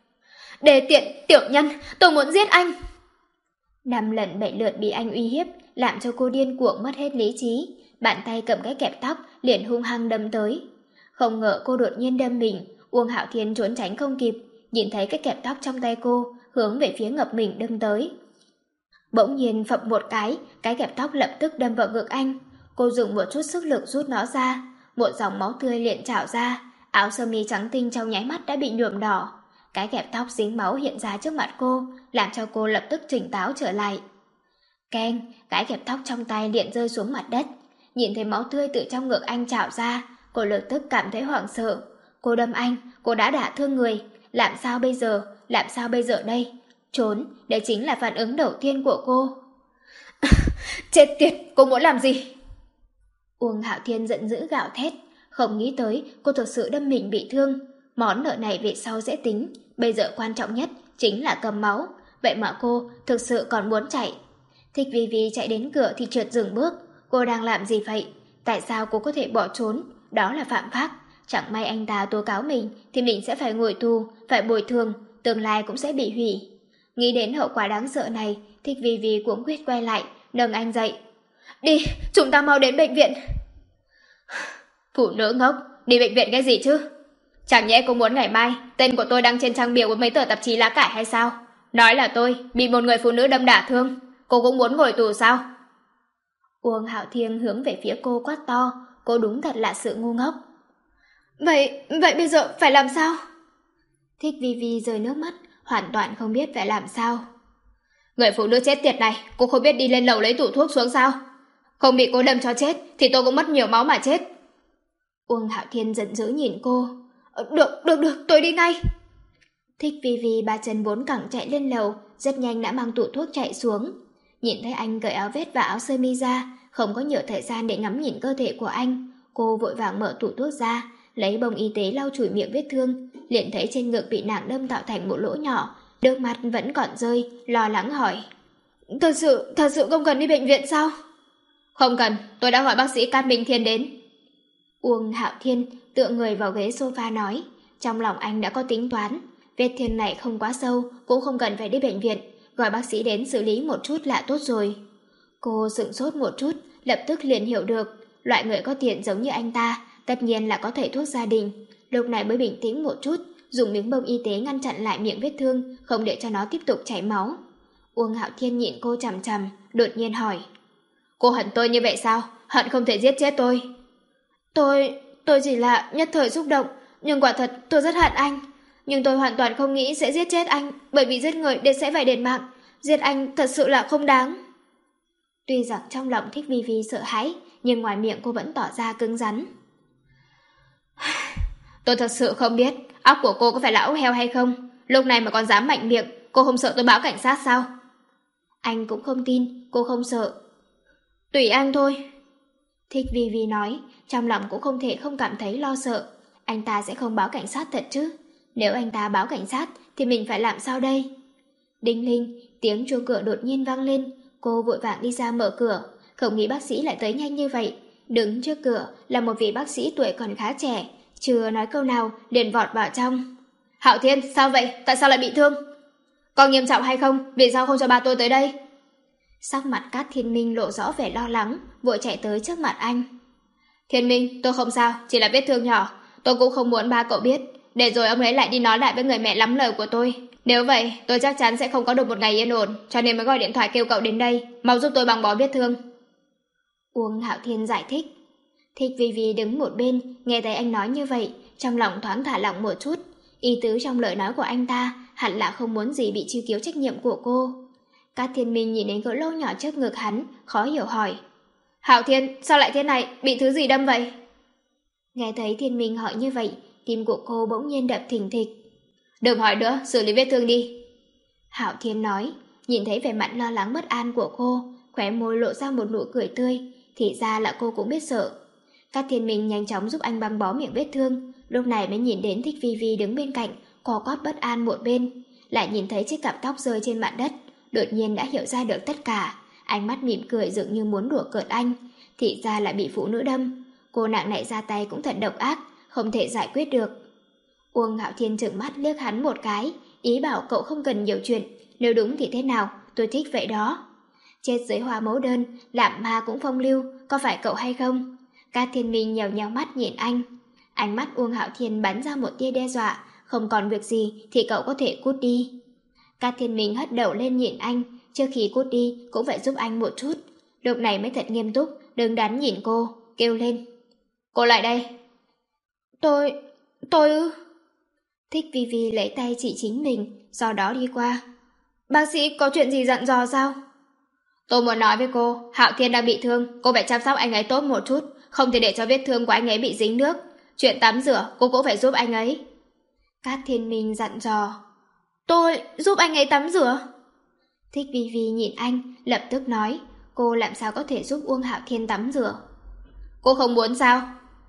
Đề tiện, tiểu nhân, tôi muốn giết anh. Năm lần bảy lượt bị anh uy hiếp, làm cho cô điên cuồng mất hết lý trí. Bàn tay cầm cái kẹp tóc liền hung hăng đâm tới. Không ngờ cô đột nhiên đâm mình, Uông Hạo Thiên trốn tránh không kịp, nhìn thấy cái kẹp tóc trong tay cô hướng về phía ngực mình đâm tới. Bỗng nhiên phập một cái, cái kẹp tóc lập tức đâm vào ngực anh. Cô dùng một chút sức lực rút nó ra, một dòng máu tươi liền trào ra, áo sơ mi trắng tinh trong nháy mắt đã bị nhuộm đỏ. Cái kẹp tóc dính máu hiện ra trước mặt cô, làm cho cô lập tức tỉnh táo trở lại. Keng, cái kẹp tóc trong tay liền rơi xuống mặt đất. Nhìn thấy máu tươi từ trong ngực anh trào ra, cô lập tức cảm thấy hoảng sợ. Cô đâm anh, cô đã đả thương người, làm sao bây giờ, làm sao bây giờ đây? Trốn, đây chính là phản ứng đầu tiên của cô. Chết tiệt, cô muốn làm gì? Uông Hạo Thiên giận dữ gào thét, không nghĩ tới cô thực sự đâm mình bị thương. Món nợ này về sau sẽ tính, bây giờ quan trọng nhất chính là cầm máu. Vậy mà cô thực sự còn muốn chạy. Thích Vi Vi chạy đến cửa thì trượt dừng bước. Cô đang làm gì vậy? Tại sao cô có thể bỏ trốn? Đó là phạm pháp. Chẳng may anh ta tố cáo mình thì mình sẽ phải ngồi tù, phải bồi thường, tương lai cũng sẽ bị hủy. Nghĩ đến hậu quả đáng sợ này, Thích Vi Vi cuống quýt quay lại, nâng anh dậy. Đi, chúng ta mau đến bệnh viện. Phụ nữ ngốc, đi bệnh viện cái gì chứ? Chẳng nhẽ cô muốn ngày mai tên của tôi đăng trên trang bìa của mấy tờ tạp chí lá cải hay sao? Nói là tôi bị một người phụ nữ đâm đả thương, cô cũng muốn ngồi tù sao? Uông Hạo Thiên hướng về phía cô quát to, cô đúng thật là sự ngu ngốc. Vậy, vậy bây giờ phải làm sao? Thích Vi Vi rơi nước mắt, hoàn toàn không biết phải làm sao. Người phụ nữ chết tiệt này, cô không biết đi lên lầu lấy tủ thuốc xuống sao? Không bị cô đâm cho chết thì tôi cũng mất nhiều máu mà chết. Uông Hạo Thiên giận dữ nhìn cô. Được, được, được, tôi đi ngay. Thích Vi Vi ba chân bốn cẳng chạy lên lầu, rất nhanh đã mang tủ thuốc chạy xuống. Nhìn thấy anh cởi áo vest và áo sơ mi ra, không có nhiều thời gian để ngắm nhìn cơ thể của anh, cô vội vàng mở tủ thuốc ra, lấy bông y tế lau chùi miệng vết thương, liền thấy trên ngực bị nàng đâm tạo thành một lỗ nhỏ, nước mắt vẫn còn rơi, lo lắng hỏi. Thật sự, thật sự không cần đi bệnh viện sao? Không cần, tôi đã gọi bác sĩ Cát Minh Thiên đến. Uông Hạo Thiên tựa người vào ghế sofa nói, trong lòng anh đã có tính toán, vết thương này không quá sâu, cũng không cần phải đi bệnh viện, gọi bác sĩ đến xử lý một chút là tốt rồi. Cô sửng sốt một chút, lập tức liền hiểu được, loại người có tiền giống như anh ta, tất nhiên là có thầy thuốc gia đình. Lúc này mới bình tĩnh một chút, dùng miếng bông y tế ngăn chặn lại miệng vết thương, không để cho nó tiếp tục chảy máu. Uông Hạo Thiên nhìn cô chằm chằm, đột nhiên hỏi. Cô hận tôi như vậy sao? Hận không thể giết chết tôi. Tôi, tôi chỉ là nhất thời xúc động, nhưng quả thật tôi rất hận anh. Nhưng tôi hoàn toàn không nghĩ sẽ giết chết anh, bởi vì giết người để sẽ phải đền mạng. Giết anh thật sự là không đáng. Tuy rằng trong lòng Thích Vi Vi sợ hãi, nhưng ngoài miệng cô vẫn tỏ ra cứng rắn. Tôi thật sự không biết óc của cô có phải là ốc heo hay không. Lúc này mà còn dám mạnh miệng, cô không sợ tôi báo cảnh sát sao? Anh cũng không tin, cô không sợ. Tùy anh thôi. Thích Vi Vi nói, trong lòng cũng không thể không cảm thấy lo sợ. Anh ta sẽ không báo cảnh sát thật chứ? Nếu anh ta báo cảnh sát thì mình phải làm sao đây? Đinh linh, tiếng chuông cửa đột nhiên vang lên. Cô vội vàng đi ra mở cửa, không nghĩ bác sĩ lại tới nhanh như vậy. Đứng trước cửa là một vị bác sĩ tuổi còn khá trẻ, chưa nói câu nào liền vọt vào trong. Hạo Thiên, sao vậy? Tại sao lại bị thương? Có nghiêm trọng hay không? Vì sao không cho ba tôi tới đây? Sắc mặt Cát Thiên Minh lộ rõ vẻ lo lắng, vội chạy tới trước mặt anh. Thiên Minh, tôi không sao, chỉ là vết thương nhỏ. Tôi cũng không muốn ba cậu biết, để rồi ông ấy lại đi nói lại với người mẹ lắm lời của tôi. Nếu vậy, tôi chắc chắn sẽ không có được một ngày yên ổn, cho nên mới gọi điện thoại kêu cậu đến đây, mau giúp tôi băng bó vết thương. Uông Hạo Thiên giải thích. Thích Vi Vi đứng một bên, nghe thấy anh nói như vậy, trong lòng thoáng thả lỏng một chút. Ý tứ trong lời nói của anh ta hẳn là không muốn gì bị truy cứu trách nhiệm của cô. Cát Thiên Minh nhìn đến gỡ lô nhỏ trước ngực hắn, khó hiểu hỏi. Hạo Thiên, sao lại thế này, bị thứ gì đâm vậy? Nghe thấy Thiên Minh hỏi như vậy, tim của cô bỗng nhiên đập thình thịch. Đừng hỏi nữa, xử lý vết thương đi. Hạo Thiên nói, nhìn thấy vẻ mặt lo lắng bất an của cô, khóe môi lộ ra một nụ cười tươi, thì ra là cô cũng biết sợ. Cát Thiên Minh nhanh chóng giúp anh băng bó miệng vết thương, lúc này mới nhìn đến Thích Vi Vi đứng bên cạnh, co quắp bất an một bên, lại nhìn thấy chiếc cặp tóc rơi trên mặt đất, đột nhiên đã hiểu ra được tất cả, ánh mắt mỉm cười dường như muốn đùa cợt anh, thì ra là bị phụ nữ đâm. Cô nàng này ra tay cũng thật độc ác, không thể giải quyết được. Uông Hạo Thiên trừng mắt liếc hắn một cái, ý bảo cậu không cần nhiều chuyện, nếu đúng thì thế nào, tôi thích vậy đó. Chết dưới hoa mẫu đơn, làm ma cũng phong lưu, có phải cậu hay không? Cát Thiên Minh nhèo nhèo mắt nhìn anh. Ánh mắt Uông Hạo Thiên bắn ra một tia đe dọa, không còn việc gì thì cậu có thể cút đi. Cát Thiên Minh hất đầu lên nhìn anh, trước khi cút đi cũng phải giúp anh một chút. Lúc này mới thật nghiêm túc, đứng đắn nhìn cô, kêu lên. Cô lại đây. Tôi... tôi ư... Thích Vi Vi lấy tay chỉ chính mình, sau đó đi qua. Bác sĩ có chuyện gì dặn dò sao? Tôi muốn nói với cô, Hạo Thiên đang bị thương, cô phải chăm sóc anh ấy tốt một chút, không thể để cho vết thương của anh ấy bị dính nước. Chuyện tắm rửa, cô cũng phải giúp anh ấy. Cát Thiên Minh dặn dò. Tôi giúp anh ấy tắm rửa? Thích Vi Vi nhìn anh, lập tức nói, cô làm sao có thể giúp Uông Hạo Thiên tắm rửa? Cô không muốn sao?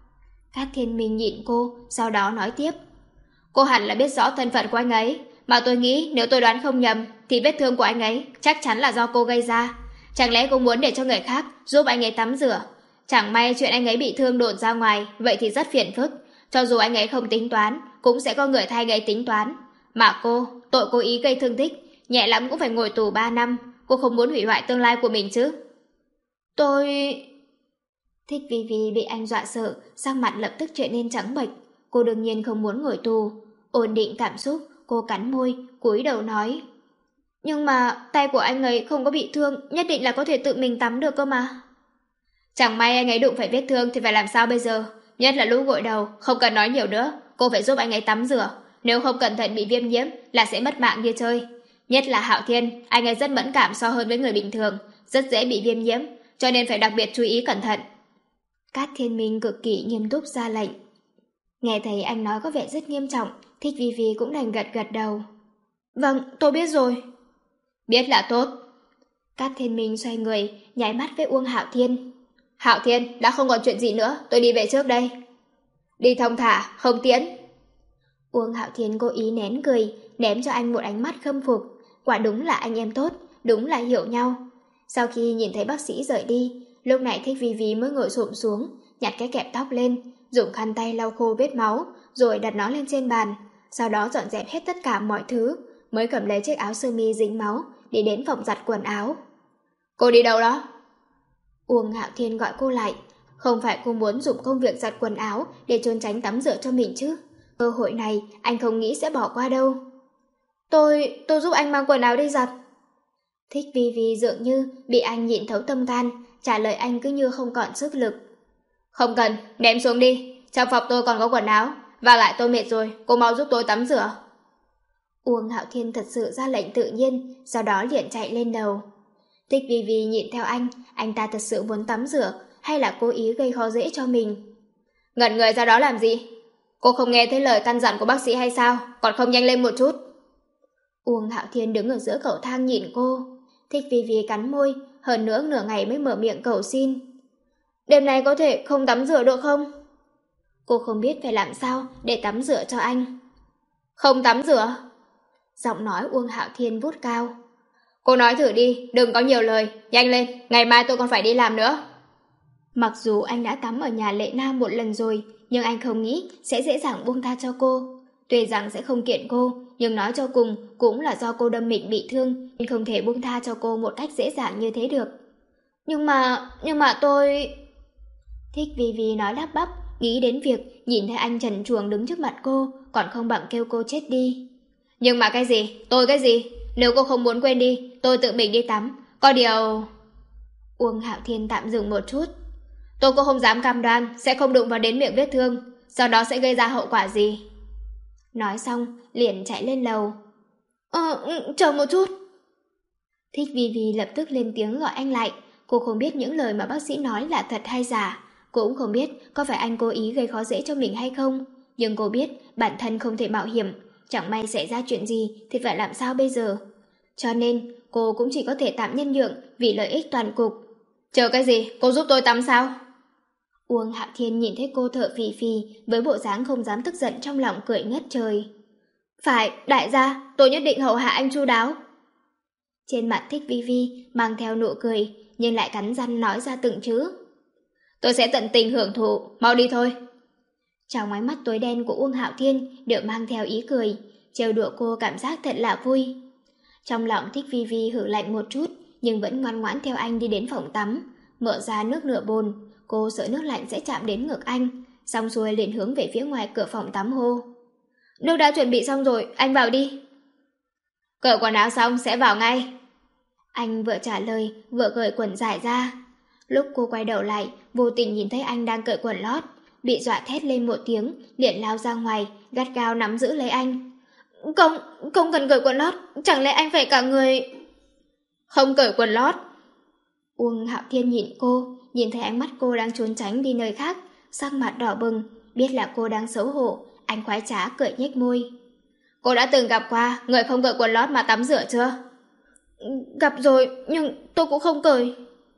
Cát Thiên Minh nhìn cô, sau đó nói tiếp. Cô hẳn là biết rõ thân phận của anh ấy, mà tôi nghĩ nếu tôi đoán không nhầm, thì vết thương của anh ấy chắc chắn là do cô gây ra. Chẳng lẽ cô muốn để cho người khác giúp anh ấy tắm rửa? Chẳng may chuyện anh ấy bị thương đồn ra ngoài, vậy thì rất phiền phức. Cho dù anh ấy không tính toán, cũng sẽ có người thay anh ấy tính toán. Mà cô, tội cố ý gây thương tích, nhẹ lắm cũng phải ngồi tù ba năm. Cô không muốn hủy hoại tương lai của mình chứ? Tôi... Thích Vi Vi bị anh dọa sợ, sắc mặt lập tức trở nên trắng bệch. Cô đương nhiên không muốn ngồi tù. Ổn định cảm xúc, cô cắn môi, cúi đầu nói. Nhưng mà tay của anh ấy không có bị thương, nhất định là có thể tự mình tắm được cơ mà. Chẳng may anh ấy đụng phải vết thương thì phải làm sao bây giờ? Nhất là lũ gội đầu, không cần nói nhiều nữa. Cô phải giúp anh ấy tắm rửa. Nếu không cẩn thận bị viêm nhiễm là sẽ mất mạng như chơi. Nhất là Hạo Thiên, anh ấy rất mẫn cảm so hơn với người bình thường, rất dễ bị viêm nhiễm, cho nên phải đặc biệt chú ý cẩn thận. Cát Thiên Minh cực kỳ nghiêm túc ra lệnh. Nghe thấy anh nói có vẻ rất nghiêm trọng, Thích Vi Vi cũng đành gật gật đầu. Vâng, tôi biết rồi. Biết là tốt. Cát Thiên Minh xoay người, nháy mắt với Uông Hạo Thiên. Hạo Thiên, đã không còn chuyện gì nữa, tôi đi về trước đây. Đi thông thả, không tiễn. Uông Hạo Thiên cố ý nén cười, ném cho anh một ánh mắt khâm phục. Quả đúng là anh em tốt, đúng là hiểu nhau. Sau khi nhìn thấy bác sĩ rời đi, lúc này Thích Vi Vi mới ngồi xổm xuống, nhặt cái kẹp tóc lên, dùng khăn tay lau khô vết máu, rồi đặt nó lên trên bàn. Sau đó dọn dẹp hết tất cả mọi thứ, mới cầm lấy chiếc áo sơ mi dính máu, đi đến phòng giặt quần áo. Cô đi đâu đó? Uông Hạo Thiên gọi cô lại. Không phải cô muốn dùng công việc giặt quần áo để trốn tránh tắm rửa cho mình chứ? Cơ hội này anh không nghĩ sẽ bỏ qua đâu. Tôi, tôi giúp anh mang quần áo đi giặt. Thích Vi Vi dường như bị anh nhịn thấu tâm can, trả lời anh cứ như không còn sức lực. Không cần, ném xuống đi. Trong phòng tôi còn có quần áo. Và lại tôi mệt rồi, cô mau giúp tôi tắm rửa. Uông Hạo Thiên thật sự ra lệnh tự nhiên, sau đó liền chạy lên đầu. Thích Vi Vi nhìn theo anh, anh ta thật sự muốn tắm rửa, hay là cố ý gây khó dễ cho mình? Ngẩn người ra đó làm gì? Cô không nghe thấy lời căn dặn của bác sĩ hay sao? Còn không nhanh lên một chút. Uông Hạo Thiên đứng ở giữa cầu thang nhìn cô. Thích Vi Vi cắn môi, hơn nữa nửa ngày mới mở miệng cầu xin. Đêm nay có thể không tắm rửa được không? Cô không biết phải làm sao để tắm rửa cho anh. Không tắm rửa? Giọng nói Uông Hạo Thiên vút cao. Cô nói thử đi, đừng có nhiều lời, nhanh lên, ngày mai tôi còn phải đi làm nữa. Mặc dù anh đã tắm ở nhà Lệ Nam một lần rồi, nhưng anh không nghĩ sẽ dễ dàng buông tha cho cô. Tuy rằng sẽ không kiện cô, nhưng nói cho cùng cũng là do cô đâm mình bị thương, nên không thể buông tha cho cô một cách dễ dàng như thế được. Nhưng mà, nhưng mà tôi... Thích Vi Vi nói lắp bắp, nghĩ đến việc nhìn thấy anh trần truồng đứng trước mặt cô, còn không bằng kêu cô chết đi. Nhưng mà cái gì? Tôi cái gì? Nếu cô không muốn quên đi, tôi tự mình đi tắm. Có điều... Uông Hạo Thiên tạm dừng một chút. Tôi cũng không dám cam đoan sẽ không đụng vào đến miệng vết thương, sau đó sẽ gây ra hậu quả gì. Nói xong, liền chạy lên lầu. Ờ, chờ một chút. Thích Vi Vi lập tức lên tiếng gọi anh lại. Cô không biết những lời mà bác sĩ nói là thật hay giả. Cô cũng không biết có phải anh cố ý gây khó dễ cho mình hay không. Nhưng cô biết bản thân không thể mạo hiểm. Chẳng may xảy ra chuyện gì thì phải làm sao bây giờ. Cho nên cô cũng chỉ có thể tạm nhân nhượng vì lợi ích toàn cục. Chờ cái gì? Cô giúp tôi tắm sao? Uông Hạo Thiên nhìn thấy cô thở phì phì với bộ dáng không dám tức giận trong lòng cười ngất trời. Phải, đại gia, tôi nhất định hầu hạ anh chu đáo. Trên mặt Thích Vi Vi mang theo nụ cười, nhưng lại cắn răng nói ra từng chữ. Tôi sẽ tận tình hưởng thụ, mau đi thôi. Trong ánh mắt tối đen của Uông Hạo Thiên đều mang theo ý cười, trêu đùa cô cảm giác thật là vui. Trong lòng Thích Vi Vi hử lạnh một chút, nhưng vẫn ngoan ngoãn theo anh đi đến phòng tắm, mở ra nước nửa bồn. Cô sợ nước lạnh sẽ chạm đến ngực anh, xong xuôi liền hướng về phía ngoài cửa phòng tắm hô. Nước đã chuẩn bị xong rồi, anh vào đi. Cởi quần áo xong sẽ vào ngay. Anh vừa trả lời, vừa cởi quần dài ra. Lúc cô quay đầu lại, vô tình nhìn thấy anh đang cởi quần lót, bị dọa thét lên một tiếng, liền lao ra ngoài, gắt gao nắm giữ lấy anh. Không, không cần cởi quần lót, chẳng lẽ anh phải cả người... Không cởi quần lót. Uông Hạo Thiên nhìn cô, nhìn thấy ánh mắt cô đang trốn tránh đi nơi khác, sắc mặt đỏ bừng, biết là cô đang xấu hổ, anh khoái trá cười nhếch môi. Cô đã từng gặp qua người không cởi quần lót mà tắm rửa chưa? Gặp rồi, nhưng tôi cũng không cởi.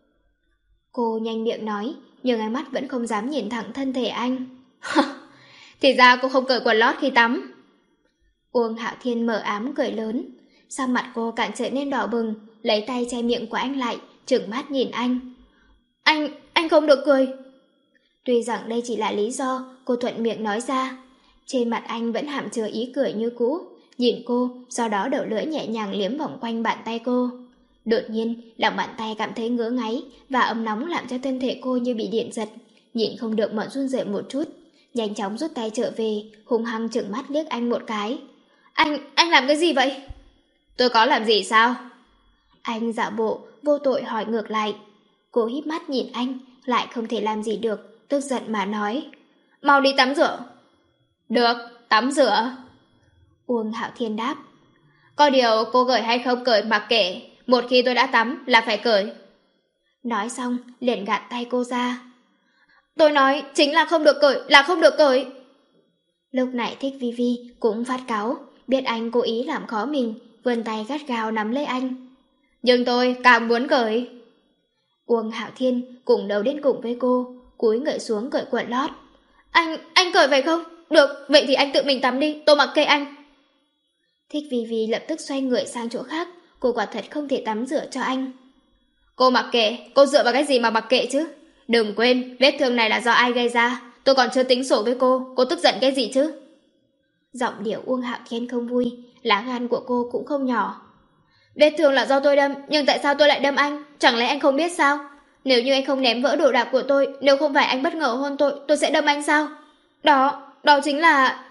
Cô nhanh miệng nói, nhưng ánh mắt vẫn không dám nhìn thẳng thân thể anh. Thì ra cô không cởi quần lót khi tắm. Uông Hạo Thiên mờ ám cười lớn, sắc mặt cô càng trở nên đỏ bừng, lấy tay che miệng của anh lại, trừng mắt nhìn anh. Anh, anh không được cười. Tuy rằng đây chỉ là lý do cô thuận miệng nói ra, trên mặt anh vẫn hàm chứa ý cười như cũ, nhìn cô, sau đó đầu lưỡi nhẹ nhàng liếm vòng quanh bàn tay cô. Đột nhiên, lòng bàn tay cảm thấy ngứa ngáy và ấm nóng làm cho thân thể cô như bị điện giật, nhịn không được mà run rẩy một chút, nhanh chóng rút tay trở về, hung hăng trừng mắt liếc anh một cái. Anh, anh làm cái gì vậy? Tôi có làm gì sao? Anh giả bộ, vô tội hỏi ngược lại. Cô híp mắt nhìn anh, lại không thể làm gì được, tức giận mà nói. Mau đi tắm rửa. Được, tắm rửa. Uông Hạo Thiên đáp. Có điều cô cởi hay không cởi mặc kệ, một khi tôi đã tắm là phải cởi. Nói xong, liền gạt tay cô ra. Tôi nói chính là không được cởi, là không được cởi. Lúc này Thích Vi Vi cũng phát cáu, biết anh cố ý làm khó mình, vươn tay gắt gao nắm lấy anh. Nhưng tôi càng muốn cởi. Uông Hạo Thiên cùng đầu đến cùng với cô, cúi người xuống cởi quần lót. Anh, anh cởi phải không? Được, vậy thì anh tự mình tắm đi, tôi mặc kệ anh. Thích Vi Vi lập tức xoay người sang chỗ khác, cô quả thật không thể tắm rửa cho anh. Cô mặc kệ, cô dựa vào cái gì mà mặc kệ chứ? Đừng quên, vết thương này là do ai gây ra, tôi còn chưa tính sổ với cô, cô tức giận cái gì chứ? Giọng điệu Uông Hạo Thiên không vui, lá gan của cô cũng không nhỏ. Vết thương là do tôi đâm, nhưng tại sao tôi lại đâm anh? Chẳng lẽ anh không biết sao? Nếu như anh không ném vỡ đồ đạc của tôi, nếu không phải anh bất ngờ hôn tôi, tôi sẽ đâm anh sao? Đó, đó chính là...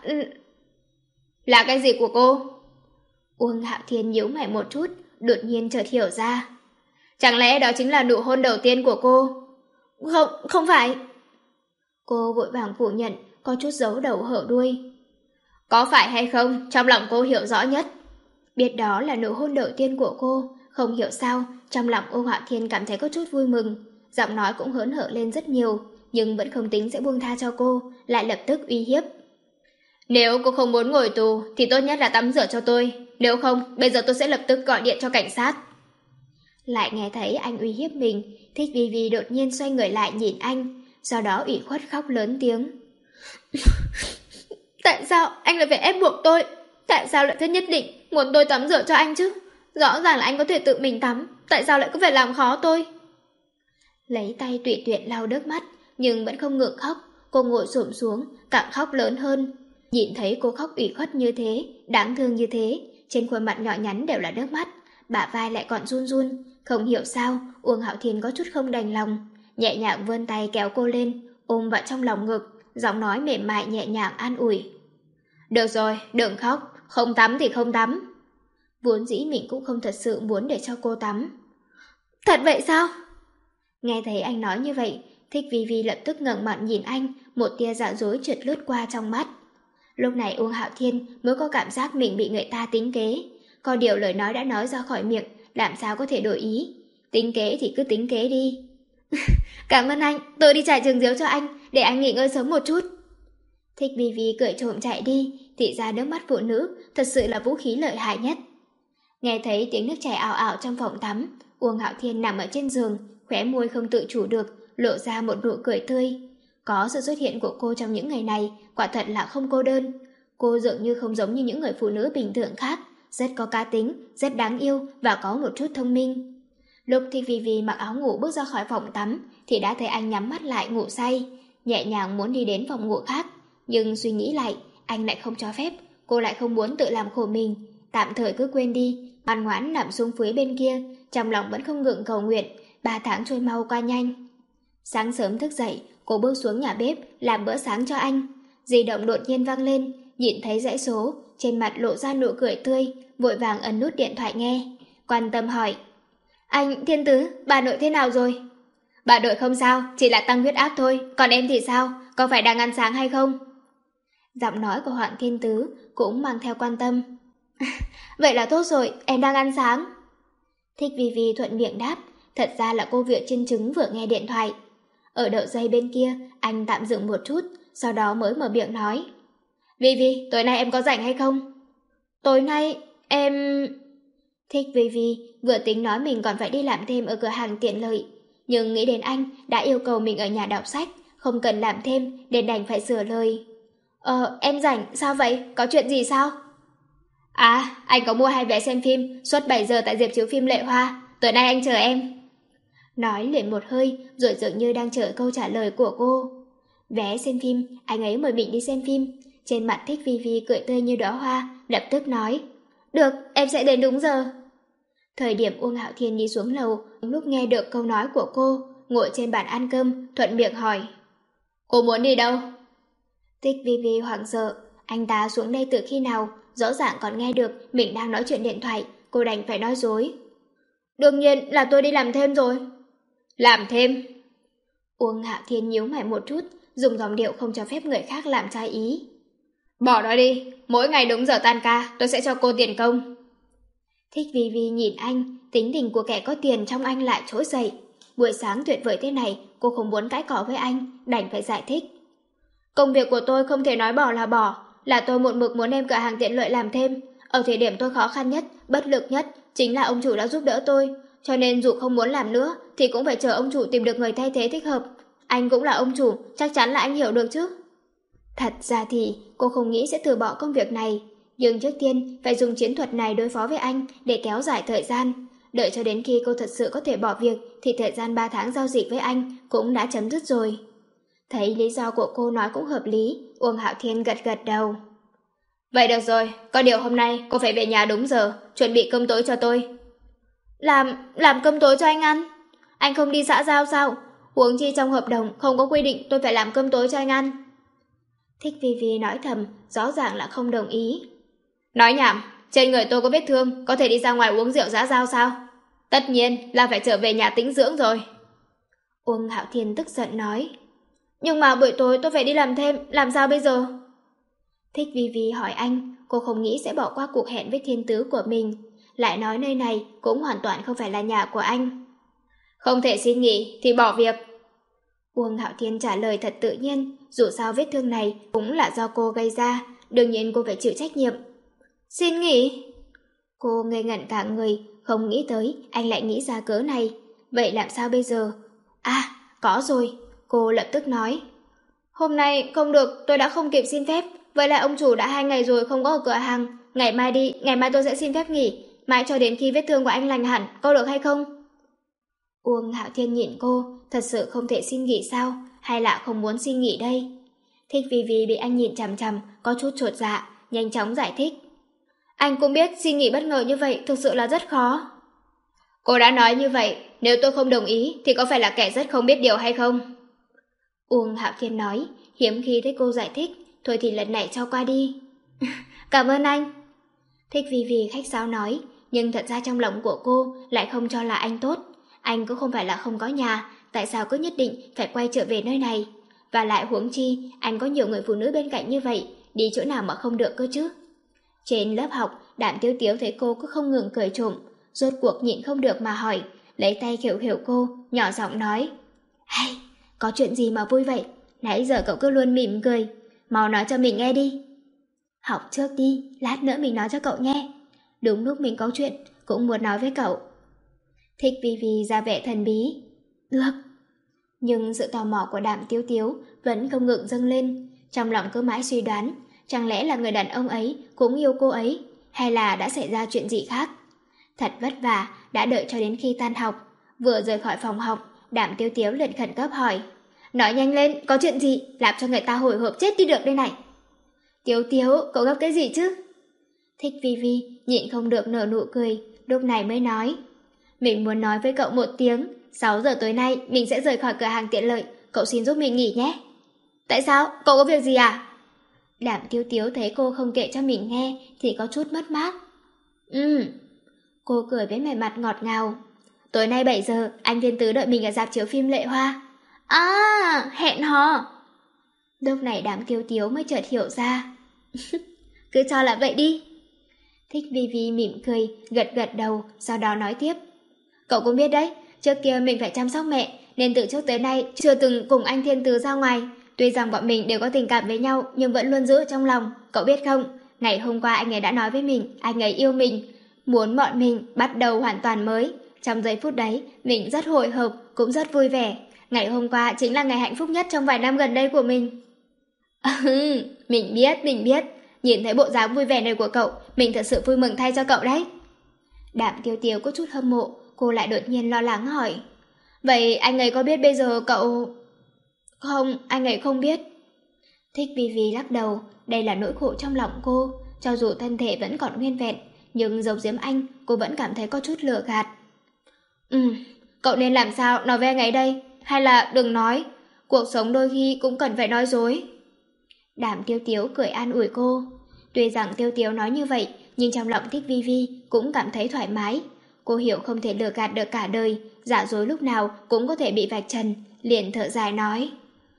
Là cái gì của cô? Uông Hạo Thiên nhíu mày một chút, đột nhiên chợt hiểu ra. Chẳng lẽ đó chính là nụ hôn đầu tiên của cô? Không, không phải. Cô vội vàng phủ nhận, có chút giấu đầu hở đuôi. Có phải hay không, trong lòng cô hiểu rõ nhất. Biết đó là nụ hôn đầu tiên của cô, không hiểu sao, trong lòng Uông Hạo Thiên cảm thấy có chút vui mừng, giọng nói cũng hớn hở lên rất nhiều, nhưng vẫn không tính sẽ buông tha cho cô, lại lập tức uy hiếp. Nếu cô không muốn ngồi tù, thì tốt nhất là tắm rửa cho tôi, nếu không, bây giờ tôi sẽ lập tức gọi điện cho cảnh sát. Lại nghe thấy anh uy hiếp mình, Thích Vi Vi đột nhiên xoay người lại nhìn anh, sau đó ủy khuất khóc lớn tiếng. Tại sao anh lại phải ép buộc tôi? Tại sao lại cứ nhất định muốn tôi tắm rửa cho anh chứ? Rõ ràng là anh có thể tự mình tắm, tại sao lại cứ phải làm khó tôi? Lấy tay tùy tiện lau nước mắt, nhưng vẫn không ngừng khóc, cô ngồi xổm xuống, càng khóc lớn hơn. Nhìn thấy cô khóc ủy khuất như thế, đáng thương như thế, trên khuôn mặt nhỏ nhắn đều là nước mắt, bả vai lại còn run run, không hiểu sao, Uông Hạo Thiên có chút không đành lòng, nhẹ nhàng vươn tay kéo cô lên, ôm vào trong lòng ngực, giọng nói mềm mại nhẹ nhàng an ủi. Được rồi, đừng khóc, không tắm thì không tắm. Vốn dĩ mình cũng không thật sự muốn để cho cô tắm. Thật vậy sao? Nghe thấy anh nói như vậy, Thích Vi Vi lập tức ngẩng mặt nhìn anh, một tia giả dối trượt lướt qua trong mắt. Lúc này Uông Hạo Thiên mới có cảm giác mình bị người ta tính kế, có điều lời nói đã nói ra khỏi miệng, làm sao có thể đổi ý. Tính kế thì cứ tính kế đi. Cảm ơn anh, tôi đi trải giường diếu cho anh, để anh nghỉ ngơi sớm một chút. Thích Vi Vi cười trộm chạy đi, thì ra nước mắt phụ nữ thật sự là vũ khí lợi hại nhất. Nghe thấy tiếng nước chảy ảo ảo trong phòng tắm, Uông Hạo Thiên nằm ở trên giường, khóe môi không tự chủ được, lộ ra một nụ cười tươi. Có sự xuất hiện của cô trong những ngày này, quả thật là không cô đơn. Cô dường như không giống như những người phụ nữ bình thường khác, rất có cá tính, rất đáng yêu và có một chút thông minh. Lúc Thích Vi Vi mặc áo ngủ bước ra khỏi phòng tắm, thì đã thấy anh nhắm mắt lại ngủ say, nhẹ nhàng muốn đi đến phòng ngủ khác. Nhưng suy nghĩ lại, anh lại không cho phép, cô lại không muốn tự làm khổ mình, tạm thời cứ quên đi, ngoan ngoãn nằm xuống phía bên kia, trong lòng vẫn không ngừng cầu nguyện, ba tháng trôi mau qua nhanh. Sáng sớm thức dậy, cô bước xuống nhà bếp làm bữa sáng cho anh. Di động đột nhiên vang lên, nhìn thấy dãy số, trên mặt lộ ra nụ cười tươi, vội vàng ấn nút điện thoại nghe, quan tâm hỏi: Anh Thiên Tứ, bà nội thế nào rồi? Bà nội không sao, chỉ là tăng huyết áp thôi, còn em thì sao, có phải đang ăn sáng hay không? Giọng nói của Hoàng Thiên Tứ cũng mang theo quan tâm. Vậy là tốt rồi, em đang ăn sáng. Thích Vi Vi thuận miệng đáp, thật ra là cô vừa chiên trứng vừa nghe điện thoại. Ở đậu dây bên kia, anh tạm dừng một chút, sau đó mới mở miệng nói: Vi Vi, tối nay em có rảnh hay không? Tối nay, em... Thích Vi Vi vừa tính nói mình còn phải đi làm thêm ở cửa hàng tiện lợi, nhưng nghĩ đến anh đã yêu cầu mình ở nhà đọc sách, không cần làm thêm, nên đành phải sửa lời. Ờ, em rảnh, sao vậy? Có chuyện gì sao? À, anh có mua hai vé xem phim, suốt bảy giờ tại dạp chiếu phim Lệ Hoa, tối nay anh chờ em. Nói liền một hơi, rồi dường như đang chờ câu trả lời của cô. Vé xem phim, anh ấy mời mình đi xem phim. Trên mặt Thích Vi Vi cười tươi như đóa hoa, lập tức nói: Được, em sẽ đến đúng giờ. Thời điểm Uông Hạo Thiên đi xuống lầu, lúc nghe được câu nói của cô, ngồi trên bàn ăn cơm, thuận miệng hỏi. Cô muốn đi đâu? Thích Vi Vi hoảng sợ, anh ta xuống đây từ khi nào, rõ ràng còn nghe được mình đang nói chuyện điện thoại, cô đành phải nói dối. Đương nhiên là tôi đi làm thêm rồi. Làm thêm? Uông Hạo Thiên nhíu mày một chút, dùng giọng điệu không cho phép người khác làm trái ý. Bỏ đó đi, mỗi ngày đúng giờ tan ca, tôi sẽ cho cô tiền công. Thích Vi Vi nhìn anh, tính tình của kẻ có tiền trong anh lại trỗi dậy. Buổi sáng tuyệt vời thế này, cô không muốn cãi cỏ với anh, đành phải giải thích. Công việc của tôi không thể nói bỏ là bỏ, là tôi một mực muốn đem cửa hàng tiện lợi làm thêm. Ở thời điểm tôi khó khăn nhất, bất lực nhất, chính là ông chủ đã giúp đỡ tôi. Cho nên dù không muốn làm nữa, thì cũng phải chờ ông chủ tìm được người thay thế thích hợp. Anh cũng là ông chủ, chắc chắn là anh hiểu được chứ. Thật ra thì cô không nghĩ sẽ từ bỏ công việc này. Nhưng trước tiên phải dùng chiến thuật này đối phó với anh để kéo dài thời gian. Đợi cho đến khi cô thật sự có thể bỏ việc thì thời gian ba tháng giao dịch với anh cũng đã chấm dứt rồi. Thấy lý do của cô nói cũng hợp lý, Uông Hạo Thiên gật gật đầu. Vậy được rồi, có điều hôm nay cô phải về nhà đúng giờ, chuẩn bị cơm tối cho tôi. Làm, làm cơm tối cho anh ăn? Anh không đi xã giao sao? Huống chi trong hợp đồng không có quy định tôi phải làm cơm tối cho anh ăn. Thích Vi Vi nói thầm, rõ ràng là không đồng ý. Nói nhảm, trên người tôi có vết thương, có thể đi ra ngoài uống rượu xã giao sao? Tất nhiên là phải trở về nhà tĩnh dưỡng rồi. Uông Hạo Thiên tức giận nói. Nhưng mà buổi tối tôi phải đi làm thêm, làm sao bây giờ? Thích Vi Vi hỏi anh, cô không nghĩ sẽ bỏ qua cuộc hẹn với thiên tứ của mình. Lại nói nơi này cũng hoàn toàn không phải là nhà của anh. Không thể xin nghỉ thì bỏ việc. Uông Hạo Thiên trả lời thật tự nhiên, dù sao vết thương này cũng là do cô gây ra, đương nhiên cô phải chịu trách nhiệm. Xin nghỉ? Cô ngây ngẩn cả người, không nghĩ tới anh lại nghĩ ra cớ này. Vậy làm sao bây giờ? À, có rồi. Cô lập tức nói. Hôm nay không được, tôi đã không kịp xin phép. Vậy là ông chủ đã hai ngày rồi không có ở cửa hàng. Ngày mai đi, ngày mai tôi sẽ xin phép nghỉ. Mãi cho đến khi vết thương của anh lành hẳn, có được hay không? Uông Hạo Thiên nhìn cô, thật sự không thể xin nghỉ sao? Hay là không muốn xin nghỉ đây? Thích Vi Vi bị anh nhìn chằm chằm, có chút chột dạ, nhanh chóng giải thích. Anh cũng biết xin nghỉ bất ngờ như vậy thực sự là rất khó. Cô đã nói như vậy, nếu tôi không đồng ý thì có phải là kẻ rất không biết điều hay không? Uông Hạo Thiên nói, hiếm khi thấy cô giải thích, thôi thì lần này cho qua đi. Cảm ơn anh. Thích Vi Vi khách sáo nói, nhưng thật ra trong lòng của cô lại không cho là anh tốt. Anh cũng không phải là không có nhà, tại sao cứ nhất định phải quay trở về nơi này? Và lại huống chi, anh có nhiều người phụ nữ bên cạnh như vậy, đi chỗ nào mà không được cơ chứ? Trên lớp học, Đạm Tiếu Tiếu thấy cô cứ không ngừng cười trộm, rốt cuộc nhịn không được mà hỏi, lấy tay khều khều cô, nhỏ giọng nói. Hay, có chuyện gì mà vui vậy? Nãy giờ cậu cứ luôn mỉm cười, mau nói cho mình nghe đi. Học trước đi, lát nữa mình nói cho cậu nghe. Đúng lúc mình có chuyện, cũng muốn nói với cậu. Thích Vi Vi ra vẻ thần bí. Được. Nhưng sự tò mò của Đạm Tiếu Tiếu vẫn không ngừng dâng lên, trong lòng cứ mãi suy đoán, chẳng lẽ là người đàn ông ấy cũng yêu cô ấy, hay là đã xảy ra chuyện gì khác? Thật vất vả, đã đợi cho đến khi tan học, vừa rời khỏi phòng học, Đạm Tiếu Tiếu liền khẩn cấp hỏi. Nói nhanh lên, có chuyện gì, làm cho người ta hồi hộp chết đi được đây này. Tiếu Tiếu, cậu gấp cái gì chứ? Thích Vi Vi nhịn không được nở nụ cười, lúc này mới nói. Mình muốn nói với cậu một tiếng, sáu giờ tối nay mình sẽ rời khỏi cửa hàng tiện lợi, cậu xin giúp mình nghỉ nhé. Tại sao? Cậu có việc gì à? Đạm Tiếu Tiếu thấy cô không kể cho mình nghe thì có chút mất mát. Ừ. Cô cười với vẻ mặt ngọt ngào. Tối nay bảy giờ, anh Thiên Tứ đợi mình ở rạp chiếu phim Lệ Hoa. À, hẹn hò. Lúc này Đạm Tiếu Tiếu mới chợt hiểu ra. Cứ cho là vậy đi. Thích Vi Vi mỉm cười, gật gật đầu, sau đó nói tiếp. Cậu cũng biết đấy, trước kia mình phải chăm sóc mẹ, nên từ trước tới nay chưa từng cùng anh Thiên Tứ ra ngoài. Tuy rằng bọn mình đều có tình cảm với nhau, nhưng vẫn luôn giữ trong lòng. Cậu biết không, ngày hôm qua anh ấy đã nói với mình, anh ấy yêu mình, muốn bọn mình bắt đầu hoàn toàn mới. Trong giây phút đấy, mình rất hồi hộp, cũng rất vui vẻ. Ngày hôm qua chính là ngày hạnh phúc nhất trong vài năm gần đây của mình. Ừ, mình biết, mình biết. Nhìn thấy bộ dáng vui vẻ này của cậu, mình thật sự vui mừng thay cho cậu đấy. Đạm Tiếu Tiếu có chút hâm mộ, cô lại đột nhiên lo lắng hỏi. Vậy anh ấy có biết bây giờ cậu... Không, anh ấy không biết. Thích Vi Vi lắc đầu, đây là nỗi khổ trong lòng cô. Cho dù thân thể vẫn còn nguyên vẹn, nhưng giấu giếm anh, cô vẫn cảm thấy có chút lừa gạt. Ừ, cậu nên làm sao nói với anh ấy đây? Hay là đừng nói, cuộc sống đôi khi cũng cần phải nói dối. Đàm Tiếu Tiếu cười an ủi cô. Tuy rằng Tiếu Tiếu nói như vậy, nhưng trong lòng Thích Vi Vi cũng cảm thấy thoải mái. Cô hiểu không thể lừa gạt được cả đời, giả dối lúc nào cũng có thể bị vạch trần, liền thở dài nói.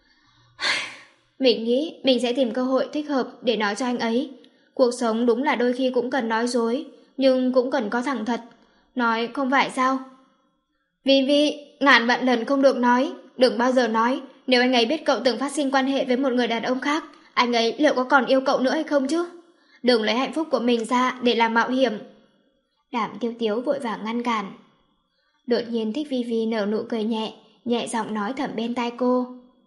Mình nghĩ mình sẽ tìm cơ hội thích hợp để nói cho anh ấy. Cuộc sống đúng là đôi khi cũng cần nói dối, nhưng cũng cần có thẳng thật. Nói không phải sao? Vi Vi, ngàn vạn lần không được nói, đừng bao giờ nói. Nếu anh ấy biết cậu từng phát sinh quan hệ với một người đàn ông khác, anh ấy liệu có còn yêu cậu nữa hay không chứ? Đừng lấy hạnh phúc của mình ra để làm mạo hiểm. Đàm Tiếu Tiếu vội vàng ngăn cản. Đột nhiên Thích Vi Vi nở nụ cười nhẹ, nhẹ giọng nói thầm bên tai cô.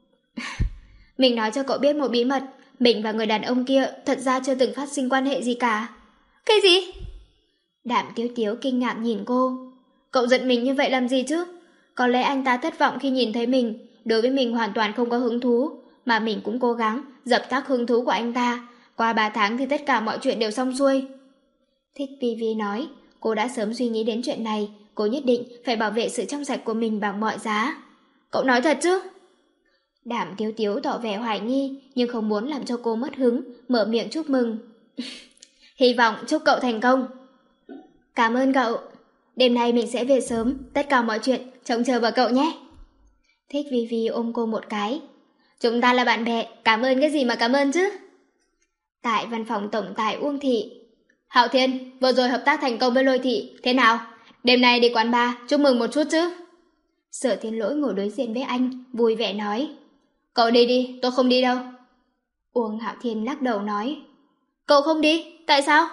Mình nói cho cậu biết một bí mật, mình và người đàn ông kia thật ra chưa từng phát sinh quan hệ gì cả. Cái gì? Đàm Tiếu Tiếu kinh ngạc nhìn cô. Cậu giận mình như vậy làm gì chứ? Có lẽ anh ta thất vọng khi nhìn thấy mình, đối với mình hoàn toàn không có hứng thú, mà mình cũng cố gắng dập tắt hứng thú của anh ta. Qua ba tháng thì tất cả mọi chuyện đều xong xuôi. Thích Vi Vi nói, cô đã sớm suy nghĩ đến chuyện này, cô nhất định phải bảo vệ sự trong sạch của mình bằng mọi giá. Cậu nói thật chứ? Đàm Tiếu Tiếu tỏ vẻ hoài nghi, nhưng không muốn làm cho cô mất hứng, mở miệng chúc mừng. Hy vọng chúc cậu thành công. Cảm ơn cậu. Đêm nay mình sẽ về sớm, tất cả mọi chuyện trông chờ vào cậu nhé. Thích Vi Vi ôm cô một cái. Chúng ta là bạn bè, cảm ơn cái gì mà cảm ơn chứ? Tại văn phòng tổng tài Uông Thị. Hạo Thiên, vừa rồi hợp tác thành công với Lôi Thị, thế nào? Đêm nay đi quán bar, chúc mừng một chút chứ? Sở Thiên Lỗi ngồi đối diện với anh, vui vẻ nói. Cậu đi đi, tôi không đi đâu. Uông Hạo Thiên lắc đầu nói. Cậu không đi, tại sao?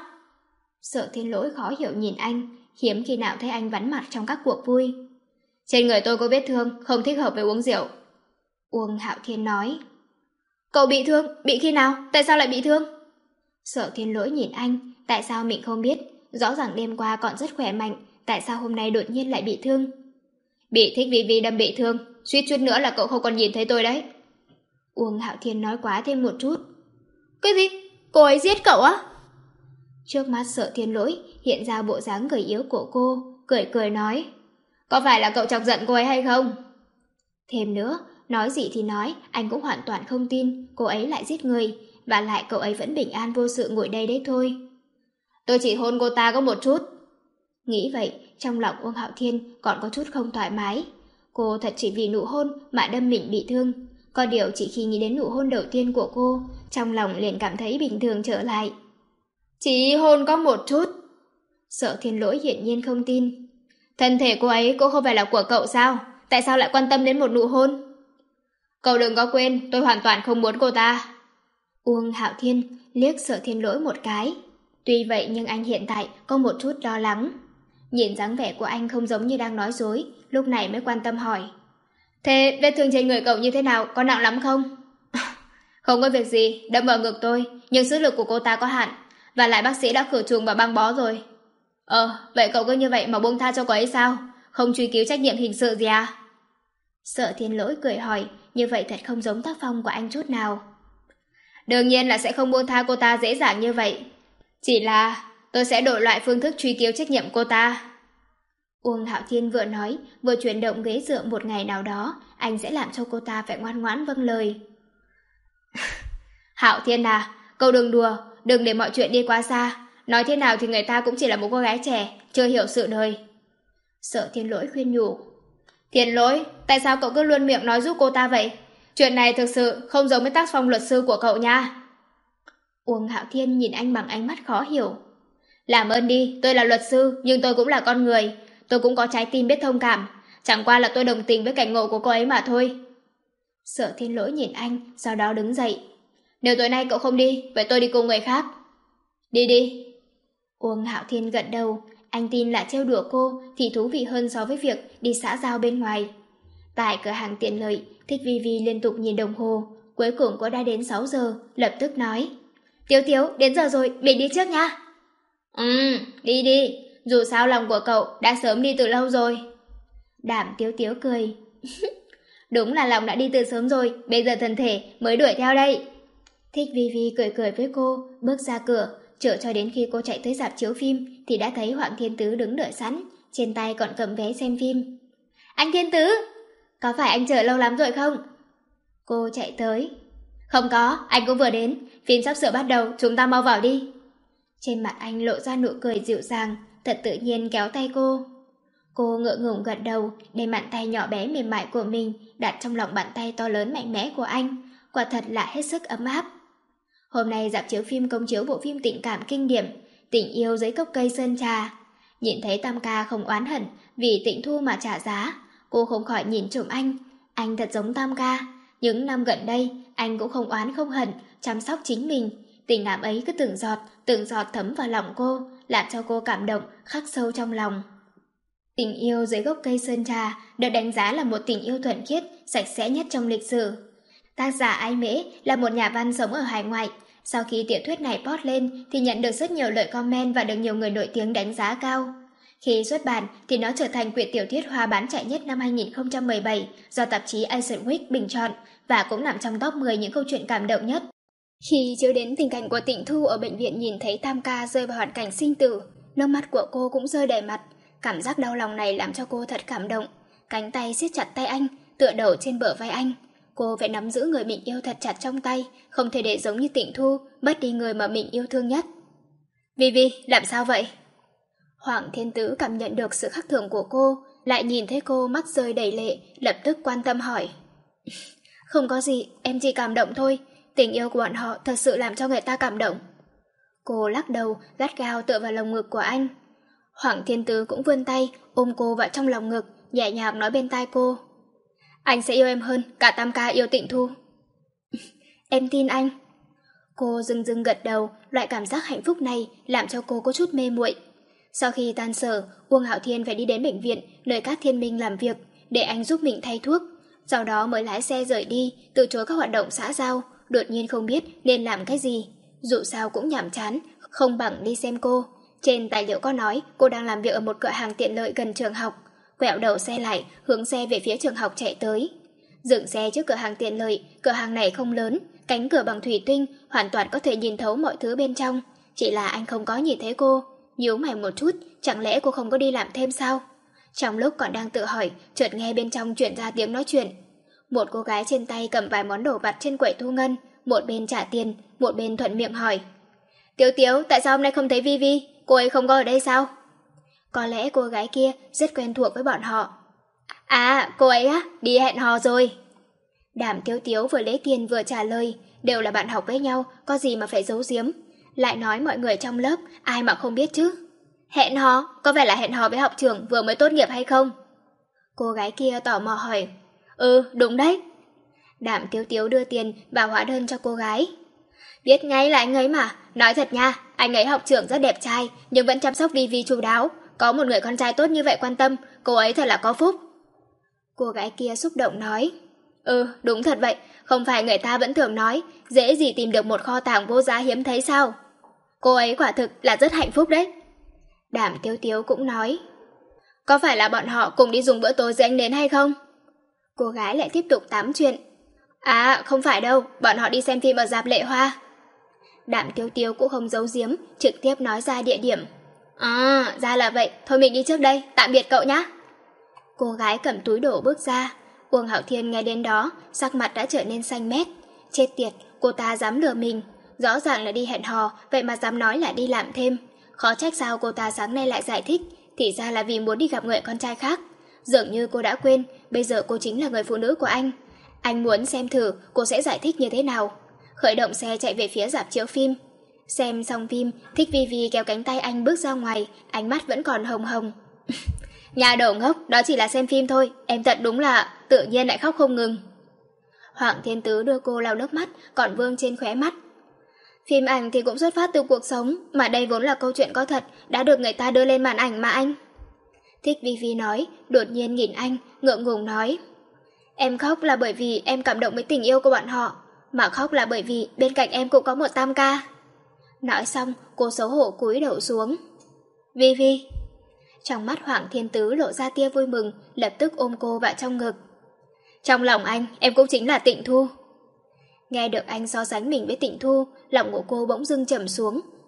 Sở Thiên Lỗi khó hiểu nhìn anh, hiếm khi nào thấy anh vắn mặt trong các cuộc vui. Trên người tôi có vết thương, không thích hợp với uống rượu. Uông Hạo Thiên nói. Cậu bị thương, bị khi nào, tại sao lại bị thương? Sở Thiên Lỗi nhìn anh, tại sao mình không biết, rõ ràng đêm qua còn rất khỏe mạnh, tại sao hôm nay đột nhiên lại bị thương? Bị Thích Vi Vi đâm bị thương, suýt chút nữa là cậu không còn nhìn thấy tôi đấy. Uông Hạo Thiên nói quá thêm một chút. Cái gì? Cô ấy giết cậu á? Trước mắt Sở Thiên Lỗi hiện ra bộ dáng gầy yếu của cô, cười cười nói. Có phải là cậu chọc giận cô ấy hay không? Thêm nữa, nói gì thì nói, anh cũng hoàn toàn không tin cô ấy lại giết người, và lại cậu ấy vẫn bình an vô sự ngồi đây đấy thôi. Tôi chỉ hôn cô ta có một chút. Nghĩ vậy, trong lòng Uông Hạo Thiên còn có chút không thoải mái. Cô thật chỉ vì nụ hôn mà đâm mình bị thương. Có điều chỉ khi nghĩ đến nụ hôn đầu tiên của cô, trong lòng liền cảm thấy bình thường trở lại. Chỉ hôn có một chút. Sở Thiên Lỗi hiển nhiên không tin. Thân thể cô ấy cũng không phải là của cậu sao? Tại sao lại quan tâm đến một nụ hôn? Cậu đừng có quên, tôi hoàn toàn không muốn cô ta. Uông Hạo Thiên liếc Sở Thiên Lỗi một cái. Tuy vậy nhưng anh hiện tại có một chút lo lắng. Nhìn dáng vẻ của anh không giống như đang nói dối, lúc này mới quan tâm hỏi. Thế vết thương trên người cậu như thế nào, có nặng lắm không? Không có việc gì, đâm vào ngực tôi, nhưng sức lực của cô ta có hạn, và lại bác sĩ đã khử trùng và băng bó rồi. Ờ, vậy cậu cứ như vậy mà buông tha cho cô ấy sao? Không truy cứu trách nhiệm hình sự gì à? Sở Thiên Lỗi cười hỏi, như vậy thật không giống tác phong của anh chút nào. Đương nhiên là sẽ không buông tha cô ta dễ dàng như vậy. Chỉ là tôi sẽ đổi loại phương thức truy cứu trách nhiệm cô ta. Uông Hạo Thiên vừa nói, vừa chuyển động ghế dựa một ngày nào đó, anh sẽ làm cho cô ta phải ngoan ngoãn vâng lời. Hạo Thiên à, cậu đừng đùa, đừng để mọi chuyện đi quá xa. Nói thế nào thì người ta cũng chỉ là một cô gái trẻ, chưa hiểu sự đời. Sở Thiên Lỗi khuyên nhủ. Thiên Lỗi, tại sao cậu cứ luôn miệng nói giúp cô ta vậy? Chuyện này thực sự không giống với tác phong luật sư của cậu nha. Uông Hạo Thiên nhìn anh bằng ánh mắt khó hiểu. Làm ơn đi, tôi là luật sư, nhưng tôi cũng là con người. Tôi cũng có trái tim biết thông cảm. Chẳng qua là tôi đồng tình với cảnh ngộ của cô ấy mà thôi. Sở Thiên Lỗi nhìn anh, sau đó đứng dậy. Nếu tối nay cậu không đi, vậy tôi đi cùng người khác. Đi đi. Uông Hạo Thiên gật đầu. Anh tin là trêu đùa cô thì thú vị hơn so với việc đi xã giao bên ngoài. Tại cửa hàng tiện lợi, Thích Vi Vi liên tục nhìn đồng hồ. Cuối cùng cô đã đến sáu giờ, lập tức nói. Tiếu Tiếu, đến giờ rồi, mình đi trước nha. Ừ, đi đi. Dù sao lòng của cậu đã sớm đi từ lâu rồi. Đàm Tiếu Tiếu cười. Đúng là lòng đã đi từ sớm rồi, bây giờ thân thể mới đuổi theo đây. Thích Vi Vi cười cười với cô, bước ra cửa, chờ cho đến khi cô chạy tới rạp chiếu phim thì đã thấy Hoàng Thiên Tứ đứng đợi sẵn, trên tay còn cầm vé xem phim. Anh Thiên Tứ, có phải anh chờ lâu lắm rồi không? Cô chạy tới. Không có, anh cũng vừa đến, phim sắp sửa bắt đầu, chúng ta mau vào đi. Trên mặt anh lộ ra nụ cười dịu dàng, thật tự nhiên kéo tay cô. Cô ngượng ngùng gật đầu, đem bàn tay nhỏ bé mềm mại của mình đặt trong lòng bàn tay to lớn mạnh mẽ của anh, quả thật là hết sức ấm áp. Hôm nay rạp chiếu phim công chiếu bộ phim tình cảm kinh điển Tình yêu dưới gốc cây sơn trà. Nhìn thấy Tam Ca không oán hận vì Tịnh Thu mà trả giá, cô không khỏi nhìn trộm anh. Anh thật giống Tam Ca. Những năm gần đây, anh cũng không oán không hận, chăm sóc chính mình. Tình cảm ấy cứ từng giọt, từng giọt thấm vào lòng cô, làm cho cô cảm động, khắc sâu trong lòng. Tình yêu dưới gốc cây sơn trà được đánh giá là một tình yêu thuần khiết, sạch sẽ nhất trong lịch sử. Tác giả Ai Mễ là một nhà văn sống ở hải ngoại. Sau khi tiểu thuyết này post lên thì nhận được rất nhiều lời comment và được nhiều người nổi tiếng đánh giá cao. Khi xuất bản thì nó trở thành quyển tiểu thuyết hoa bán chạy nhất năm hai nghìn không trăm mười bảy do tạp chí Asian Week bình chọn và cũng nằm trong top mười những câu chuyện cảm động nhất. Khi chiếu đến tình cảnh của Tịnh Thu ở bệnh viện nhìn thấy Tam Ca rơi vào hoàn cảnh sinh tử, nước mắt của cô cũng rơi đầy mặt. Cảm giác đau lòng này làm cho cô thật cảm động. Cánh tay siết chặt tay anh, tựa đầu trên bờ vai anh. Cô phải nắm giữ người mình yêu thật chặt trong tay, không thể để giống như Tịnh Thu, mất đi người mà mình yêu thương nhất. Vi Vi, làm sao vậy? Hoàng Thiên Tứ cảm nhận được sự khác thường của cô, lại nhìn thấy cô mắt rơi đầy lệ, lập tức quan tâm hỏi. Không có gì, em chỉ cảm động thôi. Tình yêu của bọn họ thật sự làm cho người ta cảm động. Cô lắc đầu, gắt gao tựa vào lồng ngực của anh. Hoàng Thiên Tứ cũng vươn tay, ôm cô vào trong lòng ngực, nhẹ nhàng nói bên tai cô. Anh sẽ yêu em hơn, cả Tam Ca yêu Tịnh Thu. Em tin anh. Cô dưng dưng gật đầu, loại cảm giác hạnh phúc này làm cho cô có chút mê muội. Sau khi tan sở, Uông Hạo Thiên phải đi đến bệnh viện nơi Cát Thiên Minh làm việc để anh giúp mình thay thuốc. Sau đó mới lái xe rời đi, từ chối các hoạt động xã giao, đột nhiên không biết nên làm cái gì. Dù sao cũng nhàm chán, không bằng đi xem cô. Trên tài liệu có nói cô đang làm việc ở một cửa hàng tiện lợi gần trường học. Quẹo đầu xe lại, hướng xe về phía trường học chạy tới. Dừng xe trước cửa hàng tiện lợi, cửa hàng này không lớn, cánh cửa bằng thủy tinh, hoàn toàn có thể nhìn thấu mọi thứ bên trong. Chỉ là anh không có nhìn thấy cô. Nhíu mày một chút, chẳng lẽ cô không có đi làm thêm sao? Trong lúc còn đang tự hỏi, chợt nghe bên trong truyền ra tiếng nói chuyện. Một cô gái trên tay cầm vài món đồ vặt trên quầy thu ngân, một bên trả tiền, một bên thuận miệng hỏi. Tiếu Tiếu, tại sao hôm nay không thấy Vi Vi? Cô ấy không có ở đây sao? Có lẽ cô gái kia rất quen thuộc với bọn họ. À, cô ấy á, đi hẹn hò rồi. Đàm Tiếu Tiếu vừa lấy tiền vừa trả lời, đều là bạn học với nhau, có gì mà phải giấu giếm. Lại nói mọi người trong lớp, ai mà không biết chứ. Hẹn hò, có phải là hẹn hò với học trưởng vừa mới tốt nghiệp hay không? Cô gái kia tò mò hỏi. Ừ, đúng đấy. Đàm Tiếu Tiếu đưa tiền và hóa đơn cho cô gái. Biết ngay là anh ấy mà, nói thật nha, anh ấy học trưởng rất đẹp trai, nhưng vẫn chăm sóc Vi Vi chu đáo. Có một người con trai tốt như vậy quan tâm, cô ấy thật là có phúc. Cô gái kia xúc động nói. Ừ, đúng thật vậy, không phải người ta vẫn thường nói, dễ gì tìm được một kho tàng vô giá hiếm thấy sao? Cô ấy quả thực là rất hạnh phúc đấy. Đàm Tiếu Tiếu cũng nói. Có phải là bọn họ cùng đi dùng bữa tối với anh đến hay không? Cô gái lại tiếp tục tám chuyện. À, không phải đâu, bọn họ đi xem phim ở rạp Lệ Hoa. Đàm Tiếu Tiếu cũng không giấu giếm, trực tiếp nói ra địa điểm. À, ra là vậy, thôi mình đi trước đây, tạm biệt cậu nhé. Cô gái cầm túi đổ bước ra. Uông Hạo Thiên nghe đến đó, sắc mặt đã trở nên xanh mét. Chết tiệt, cô ta dám lừa mình. Rõ ràng là đi hẹn hò, vậy mà dám nói là đi làm thêm. Khó trách sao cô ta sáng nay lại giải thích, thì ra là vì muốn đi gặp người con trai khác. Dường như cô đã quên, bây giờ cô chính là người phụ nữ của anh. Anh muốn xem thử cô sẽ giải thích như thế nào. Khởi động xe chạy về phía rạp chiếu phim. Xem xong phim, Thích Vi Vi kéo cánh tay anh bước ra ngoài, ánh mắt vẫn còn hồng hồng. Nhà đầu ngốc, đó chỉ là xem phim thôi, em thật đúng là tự nhiên lại khóc không ngừng. Hoàng Thiên Tứ đưa cô lau nước mắt, còn vương trên khóe mắt. Phim ảnh thì cũng xuất phát từ cuộc sống, mà đây vốn là câu chuyện có thật, đã được người ta đưa lên màn ảnh mà anh. Thích Vi Vi nói, đột nhiên nhìn anh, ngượng ngùng nói. Em khóc là bởi vì em cảm động với tình yêu của bọn họ, mà khóc là bởi vì bên cạnh em cũng có một Tam Ca. Nói xong, cô xấu hổ cúi đầu xuống. Vi Vi. Trong mắt Hoàng Thiên Tứ lộ ra tia vui mừng, lập tức ôm cô vào trong ngực. Trong lòng anh, em cũng chính là Tịnh Thu. Nghe được anh so sánh mình với Tịnh Thu, lòng của cô bỗng dưng trầm xuống,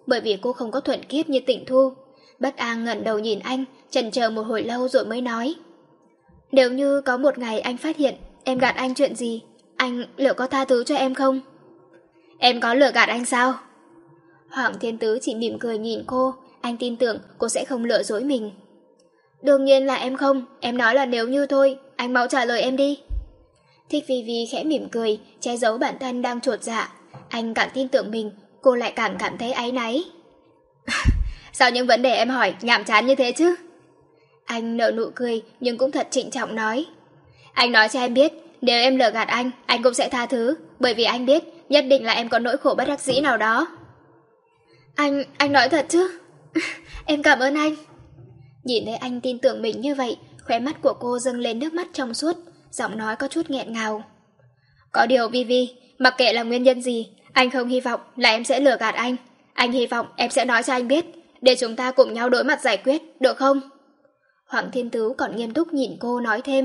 bởi vì cô không có thuận kiếp như Tịnh Thu. Bất an ngẩng đầu nhìn anh, chần chờ một hồi lâu rồi mới nói. Nếu như có một ngày anh phát hiện em gạt anh chuyện gì, anh liệu có tha thứ cho em không? Em có lừa gạt anh sao? Hoàng Thiên Tứ chỉ mỉm cười nhìn cô, anh tin tưởng cô sẽ không lừa dối mình. Đương nhiên là em không, em nói là nếu như thôi, anh mau trả lời em đi. Thích Vi Vi khẽ mỉm cười, che giấu bản thân đang chột dạ. Anh càng tin tưởng mình, cô lại càng cảm thấy áy náy. Sao những vấn đề em hỏi nhàm chán như thế chứ? Anh nở nụ cười nhưng cũng thật trịnh trọng nói. Anh nói cho em biết, nếu em lừa gạt anh, anh cũng sẽ tha thứ, bởi vì anh biết nhất định là em có nỗi khổ bất đắc dĩ nào đó. Anh, anh nói thật chứ? Em cảm ơn anh. Nhìn thấy anh tin tưởng mình như vậy, khóe mắt của cô dâng lên nước mắt trong suốt, giọng nói có chút nghẹn ngào. Có điều Vi Vi, mặc kệ là nguyên nhân gì, anh không hy vọng là em sẽ lừa gạt anh. Anh hy vọng em sẽ nói cho anh biết, để chúng ta cùng nhau đối mặt giải quyết, được không? Hoàng Thiên Tứ còn nghiêm túc nhìn cô nói thêm.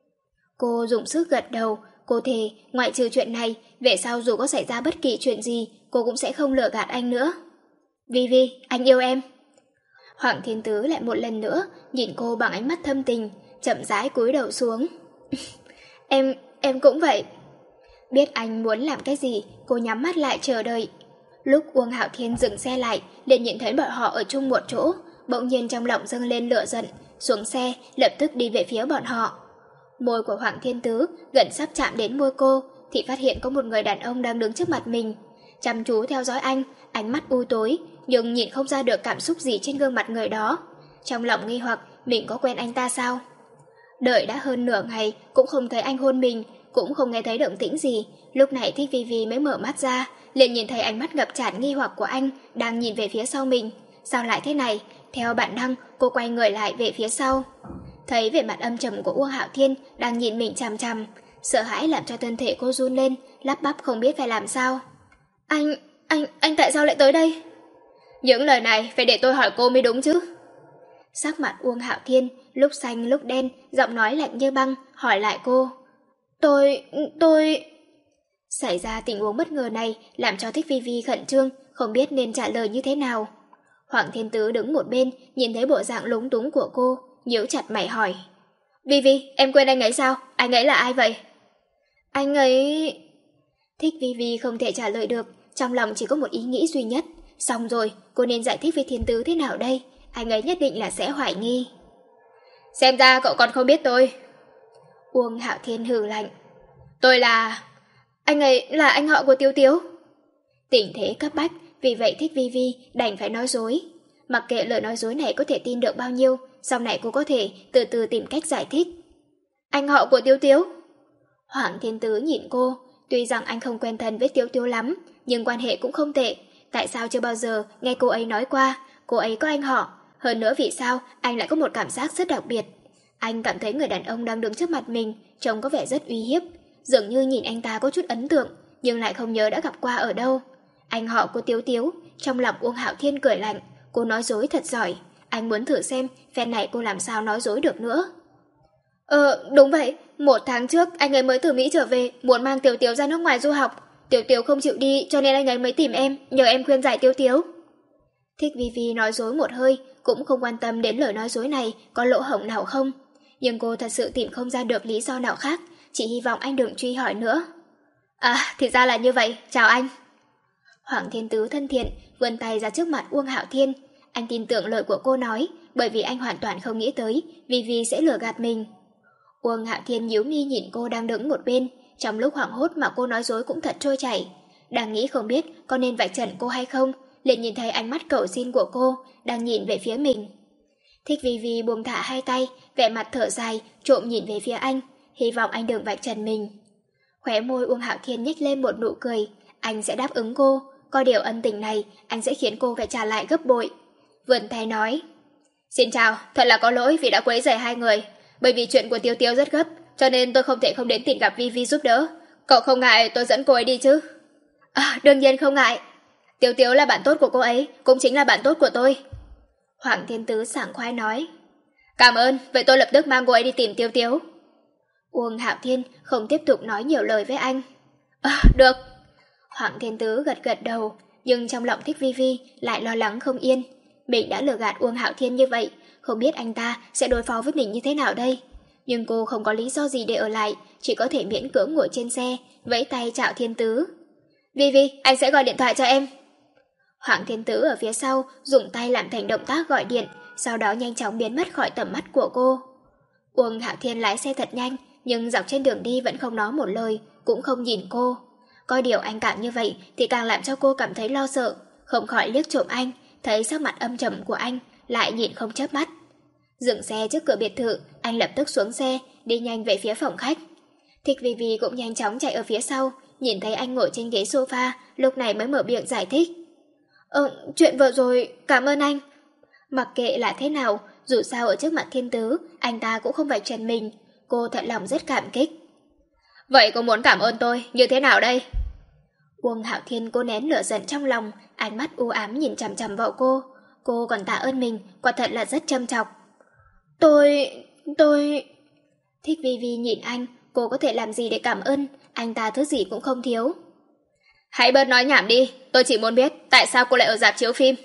Cô dùng sức gật đầu, cô thề, ngoại trừ chuyện này, về sau dù có xảy ra bất kỳ chuyện gì, cô cũng sẽ không lừa gạt anh nữa. Vi Vi, anh yêu em. Hoàng Thiên Tứ lại một lần nữa nhìn cô bằng ánh mắt thâm tình, chậm rãi cúi đầu xuống. Em, em cũng vậy. Biết anh muốn làm cái gì, cô nhắm mắt lại chờ đợi. Lúc Uông Hạo Thiên dừng xe lại, liền nhìn thấy bọn họ ở chung một chỗ, bỗng nhiên trong lòng dâng lên lửa giận, xuống xe, lập tức đi về phía bọn họ. Môi của Hoàng Thiên Tứ gần sắp chạm đến môi cô, thì phát hiện có một người đàn ông đang đứng trước mặt mình. Chăm chú theo dõi anh, ánh mắt u tối, nhưng nhìn không ra được cảm xúc gì trên gương mặt người đó. Trong lòng nghi hoặc, mình có quen anh ta sao? Đợi đã hơn nửa ngày, cũng không thấy anh hôn mình, cũng không nghe thấy động tĩnh gì. Lúc này Thích Vi Vi mới mở mắt ra, liền nhìn thấy ánh mắt ngập tràn nghi hoặc của anh đang nhìn về phía sau mình. Sao lại thế này? Theo bản năng, cô quay người lại về phía sau. Thấy vẻ mặt âm trầm của Uông Hạo Thiên đang nhìn mình chằm chằm, sợ hãi làm cho thân thể cô run lên, lắp bắp không biết phải làm sao. Anh, anh, anh tại sao lại tới đây? Những lời này phải để tôi hỏi cô mới đúng chứ. Sắc mặt Uông Hạo Thiên lúc xanh lúc đen, giọng nói lạnh như băng, hỏi lại cô. Tôi, tôi... Xảy ra tình huống bất ngờ này làm cho Thích Vi Vi khẩn trương, không biết nên trả lời như thế nào. Hoàng Thiên Tứ đứng một bên, nhìn thấy bộ dạng lúng túng của cô, nhíu chặt mày hỏi. Vi Vi, em quên anh ấy sao? Anh ấy là ai vậy? Anh ấy... Thích Vi Vi không thể trả lời được, trong lòng chỉ có một ý nghĩ duy nhất. Xong rồi, cô nên giải thích với Thiên Tứ thế nào đây? Anh ấy nhất định là sẽ hoài nghi. Xem ra cậu còn không biết tôi. Uông Hạo Thiên hừ lạnh. Tôi là... Anh ấy là anh họ của Tiếu Tiếu. Tình thế cấp bách, vì vậy Thích Vi Vi đành phải nói dối. Mặc kệ lời nói dối này có thể tin được bao nhiêu, sau này cô có thể từ từ tìm cách giải thích. Anh họ của Tiếu Tiếu. Hoàng Thiên Tứ nhìn cô, tuy rằng anh không quen thân với Tiếu Tiếu lắm, nhưng quan hệ cũng không tệ. Tại sao chưa bao giờ nghe cô ấy nói qua cô ấy có anh họ? Hơn nữa vì sao anh lại có một cảm giác rất đặc biệt? Anh cảm thấy người đàn ông đang đứng trước mặt mình trông có vẻ rất uy hiếp, dường như nhìn anh ta có chút ấn tượng, nhưng lại không nhớ đã gặp qua ở đâu. Anh họ của Tiếu Tiếu. Trong lòng Uông Hạo Thiên cười lạnh, cô nói dối thật giỏi. Anh muốn thử xem phen này cô làm sao nói dối được nữa. Ờ, đúng vậy, một tháng trước anh ấy mới từ Mỹ trở về, muốn mang Tiếu Tiếu ra nước ngoài du học. Tiếu Tiếu không chịu đi, cho nên anh ấy mới tìm em, nhờ em khuyên giải Tiếu Tiếu. Thích Vi Vi nói dối một hơi, cũng không quan tâm đến lời nói dối này có lỗ hổng nào không. Nhưng cô thật sự tìm không ra được lý do nào khác, chỉ hy vọng anh đừng truy hỏi nữa. À, thì ra là như vậy, chào anh. Hoàng Thiên Tứ thân thiện, vươn tay ra trước mặt Uông Hạo Thiên. Anh tin tưởng lời của cô nói, bởi vì anh hoàn toàn không nghĩ tới Vi Vi sẽ lừa gạt mình. Uông Hạo Thiên nhíu mi nhìn cô đang đứng một bên, trong lúc hoảng hốt mà cô nói dối cũng thật trôi chảy. Đang nghĩ không biết có nên vạch trần cô hay không, liền nhìn thấy ánh mắt cầu xin của cô đang nhìn về phía mình. Thích Vi Vi buông thả hai tay, vẻ mặt thở dài, trộm nhìn về phía anh, hy vọng anh đừng vạch trần mình. Khóe môi Uông Hạo Thiên nhếch lên một nụ cười, anh sẽ đáp ứng cô, có điều ân tình này anh sẽ khiến cô phải trả lại gấp bội. Vươn tay nói, xin chào, thật là có lỗi vì đã quấy rầy hai người, bởi vì chuyện của Tiêu Tiêu rất gấp, cho nên tôi không thể không đến tìm gặp Vi Vi giúp đỡ. Cậu không ngại tôi dẫn cô ấy đi chứ? À, đương nhiên không ngại. Tiêu Tiêu là bạn tốt của cô ấy, cũng chính là bạn tốt của tôi. Hoàng Thiên Tứ sảng khoái nói. Cảm ơn, vậy tôi lập tức mang cô ấy đi tìm Tiêu Tiêu. Uông Hạo Thiên không tiếp tục nói nhiều lời với anh. À, được. Hoàng Thiên Tứ gật gật đầu, nhưng trong lòng Thích Vi Vi lại lo lắng không yên. Mình đã lừa gạt Uông Hạo Thiên như vậy, không biết anh ta sẽ đối phó với mình như thế nào đây. Nhưng cô không có lý do gì để ở lại, chỉ có thể miễn cưỡng ngồi trên xe, vẫy tay chào Thiên Tứ. Vi Vi, anh sẽ gọi điện thoại cho em. Hoàng Thiên Tứ ở phía sau dùng tay làm thành động tác gọi điện, sau đó nhanh chóng biến mất khỏi tầm mắt của cô. Uông Hạo Thiên lái xe thật nhanh, nhưng dọc trên đường đi vẫn không nói một lời, cũng không nhìn cô. Coi điều anh càng như vậy thì càng làm cho cô cảm thấy lo sợ, không khỏi liếc trộm anh, thấy sắc mặt âm trầm của anh, lại nhìn không chớp mắt. Dừng xe trước cửa biệt thự, anh lập tức xuống xe, đi nhanh về phía phòng khách. Thích Vi Vi cũng nhanh chóng chạy ở phía sau, nhìn thấy anh ngồi trên ghế sofa, lúc này mới mở miệng giải thích. Ờ, chuyện vừa rồi, cảm ơn anh. Mặc kệ là thế nào, dù sao ở trước mặt Thiên Tứ, anh ta cũng không phải trần mình, cô thật lòng rất cảm kích. Vậy cô muốn cảm ơn tôi như thế nào đây? Uông Hạo Thiên cố nén lửa giận trong lòng, ánh mắt u ám nhìn chằm chằm vào cô. Cô còn tạ ơn mình, quả thật là rất châm chọc. Tôi... tôi... Thích Vi Vi nhìn anh, cô có thể làm gì để cảm ơn, anh ta thứ gì cũng không thiếu. Hãy bớt nói nhảm đi, tôi chỉ muốn biết tại sao cô lại ở rạp chiếu phim.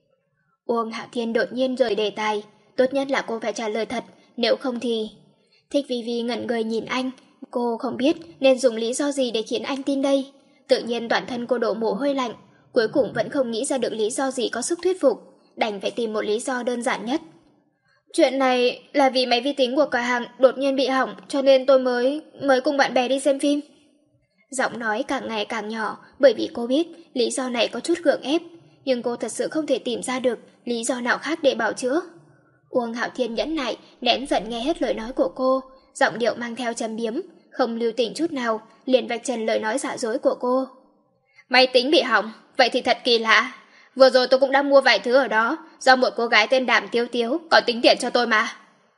Uông Hạo Thiên đột nhiên rời đề tài, tốt nhất là cô phải trả lời thật, nếu không thì... Thích Vi Vi ngẩn người nhìn anh, cô không biết nên dùng lý do gì để khiến anh tin đây. Tự nhiên toàn thân cô đổ mồ hôi lạnh, cuối cùng vẫn không nghĩ ra được lý do gì có sức thuyết phục, đành phải tìm một lý do đơn giản nhất. Chuyện này là vì máy vi tính của cửa hàng đột nhiên bị hỏng, cho nên tôi mới mới cùng bạn bè đi xem phim. Giọng nói càng ngày càng nhỏ, bởi vì cô biết lý do này có chút gượng ép, nhưng cô thật sự không thể tìm ra được lý do nào khác để bào chữa. Uông Hạo Thiên nhẫn nại, nén giận nghe hết lời nói của cô, giọng điệu mang theo châm biếm, không lưu tình chút nào, liền vạch trần lời nói giả dối của cô. Máy tính bị hỏng, vậy thì thật kỳ lạ. Vừa rồi tôi cũng đã mua vài thứ ở đó, do một cô gái tên Đàm Tiếu Tiếu có tính tiền cho tôi mà.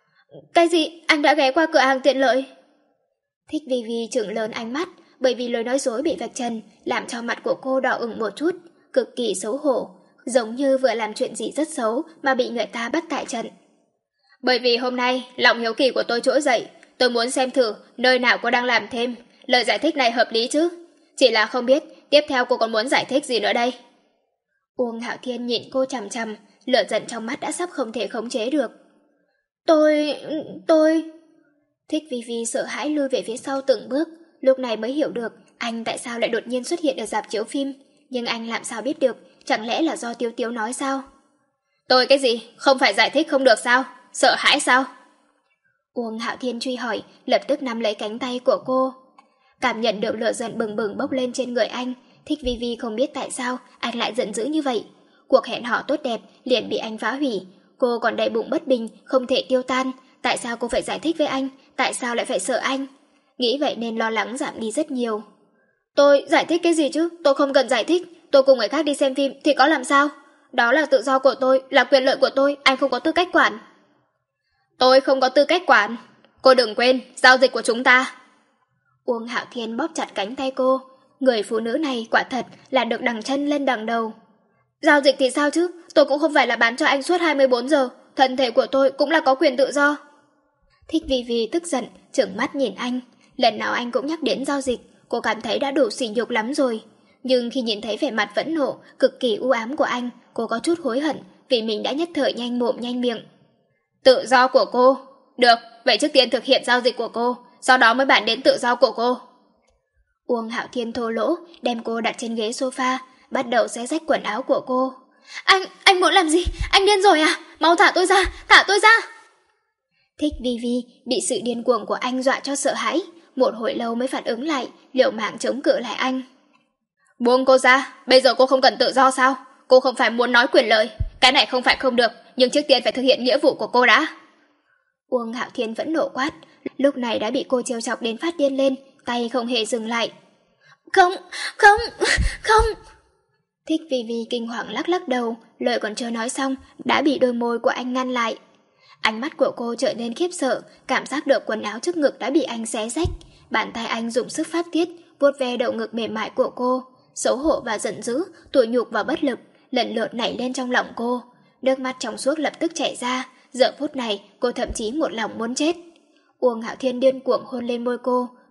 Cái gì? Anh đã ghé qua cửa hàng tiện lợi? Thích Vi Vi trừng lớn ánh mắt, bởi vì lời nói dối bị vạch trần, làm cho mặt của cô đỏ ửng một chút, cực kỳ xấu hổ, giống như vừa làm chuyện gì rất xấu mà bị người ta bắt tại trận. Bởi vì hôm nay, lòng hiếu kỳ của tôi trỗi dậy, tôi muốn xem thử nơi nào cô đang làm thêm, lời giải thích này hợp lý chứ. Chỉ là không biết, tiếp theo cô còn muốn giải thích gì nữa đây? Uông Hạo Thiên nhìn cô chằm chằm, lửa giận trong mắt đã sắp không thể khống chế được. Tôi... tôi... Thích Vi Vi sợ hãi lui về phía sau từng bước, lúc này mới hiểu được anh tại sao lại đột nhiên xuất hiện ở rạp chiếu phim, nhưng anh làm sao biết được, chẳng lẽ là do Tiếu Tiếu nói sao? Tôi cái gì? Không phải giải thích không được sao? Sợ hãi sao? Uông Hạo Thiên truy hỏi, lập tức nắm lấy cánh tay của cô. Cảm nhận được lửa giận bừng bừng bốc lên trên người anh, Thích Vi Vi không biết tại sao anh lại giận dữ như vậy. Cuộc hẹn hò tốt đẹp liền bị anh phá hủy, cô còn đầy bụng bất bình, không thể tiêu tan. Tại sao cô phải giải thích với anh? Tại sao lại phải sợ anh? Nghĩ vậy nên lo lắng giảm đi rất nhiều. Tôi giải thích cái gì chứ? Tôi không cần giải thích. Tôi cùng người khác đi xem phim thì có làm sao? Đó là tự do của tôi, là quyền lợi của tôi, anh không có tư cách quản. Tôi không có tư cách quản. Cô đừng quên, giao dịch của chúng ta. Uông Hạo Thiên bóp chặt cánh tay cô. Người phụ nữ này quả thật là được đằng chân lên đằng đầu. Giao dịch thì sao chứ? Tôi cũng không phải là bán cho anh suốt hai mươi bốn giờ. Thân thể của tôi cũng là có quyền tự do. Thích Vi Vi tức giận, trợn mắt nhìn anh. Lần nào anh cũng nhắc đến giao dịch, cô cảm thấy đã đủ sỉ nhục lắm rồi. Nhưng khi nhìn thấy vẻ mặt phẫn nộ, cực kỳ u ám của anh, cô có chút hối hận vì mình đã nhất thời nhanh mồm nhanh miệng. Tự do của cô? Được, vậy trước tiên thực hiện giao dịch của cô, sau đó mới bàn đến tự do của cô. Uông Hạo Thiên thô lỗ, đem cô đặt trên ghế sofa, bắt đầu xé rách quần áo của cô. Anh, anh muốn làm gì? Anh điên rồi à? Mau thả tôi ra, thả tôi ra! Thích Vi Vi bị sự điên cuồng của anh dọa cho sợ hãi, một hồi lâu mới phản ứng lại, liều mạng chống cự lại anh. Buông cô ra, bây giờ cô không cần tự do sao? Cô không phải muốn nói quyền lợi, cái này không phải không được, nhưng trước tiên phải thực hiện nghĩa vụ của cô đã. Uông Hạo Thiên vẫn nộ quát, lúc này đã bị cô trêu chọc đến phát điên lên, tay không hề dừng lại. Không, không, không. Thích Vi Vi kinh hoàng lắc lắc đầu, lời còn chưa nói xong, đã bị đôi môi của anh ngăn lại. Ánh mắt của cô trở nên khiếp sợ, cảm giác được quần áo trước ngực đã bị anh xé rách. Bàn tay anh dùng sức phát tiết, vuốt ve đầu ngực mềm mại của cô. Xấu hổ và giận dữ, tủi nhục và bất lực, lần lượt nảy lên trong lòng cô. Nước mắt trong suốt lập tức chảy ra, giờ phút này cô thậm chí một lòng muốn chết. Uông Hạo Thiên điên cuồng hôn lên môi cô,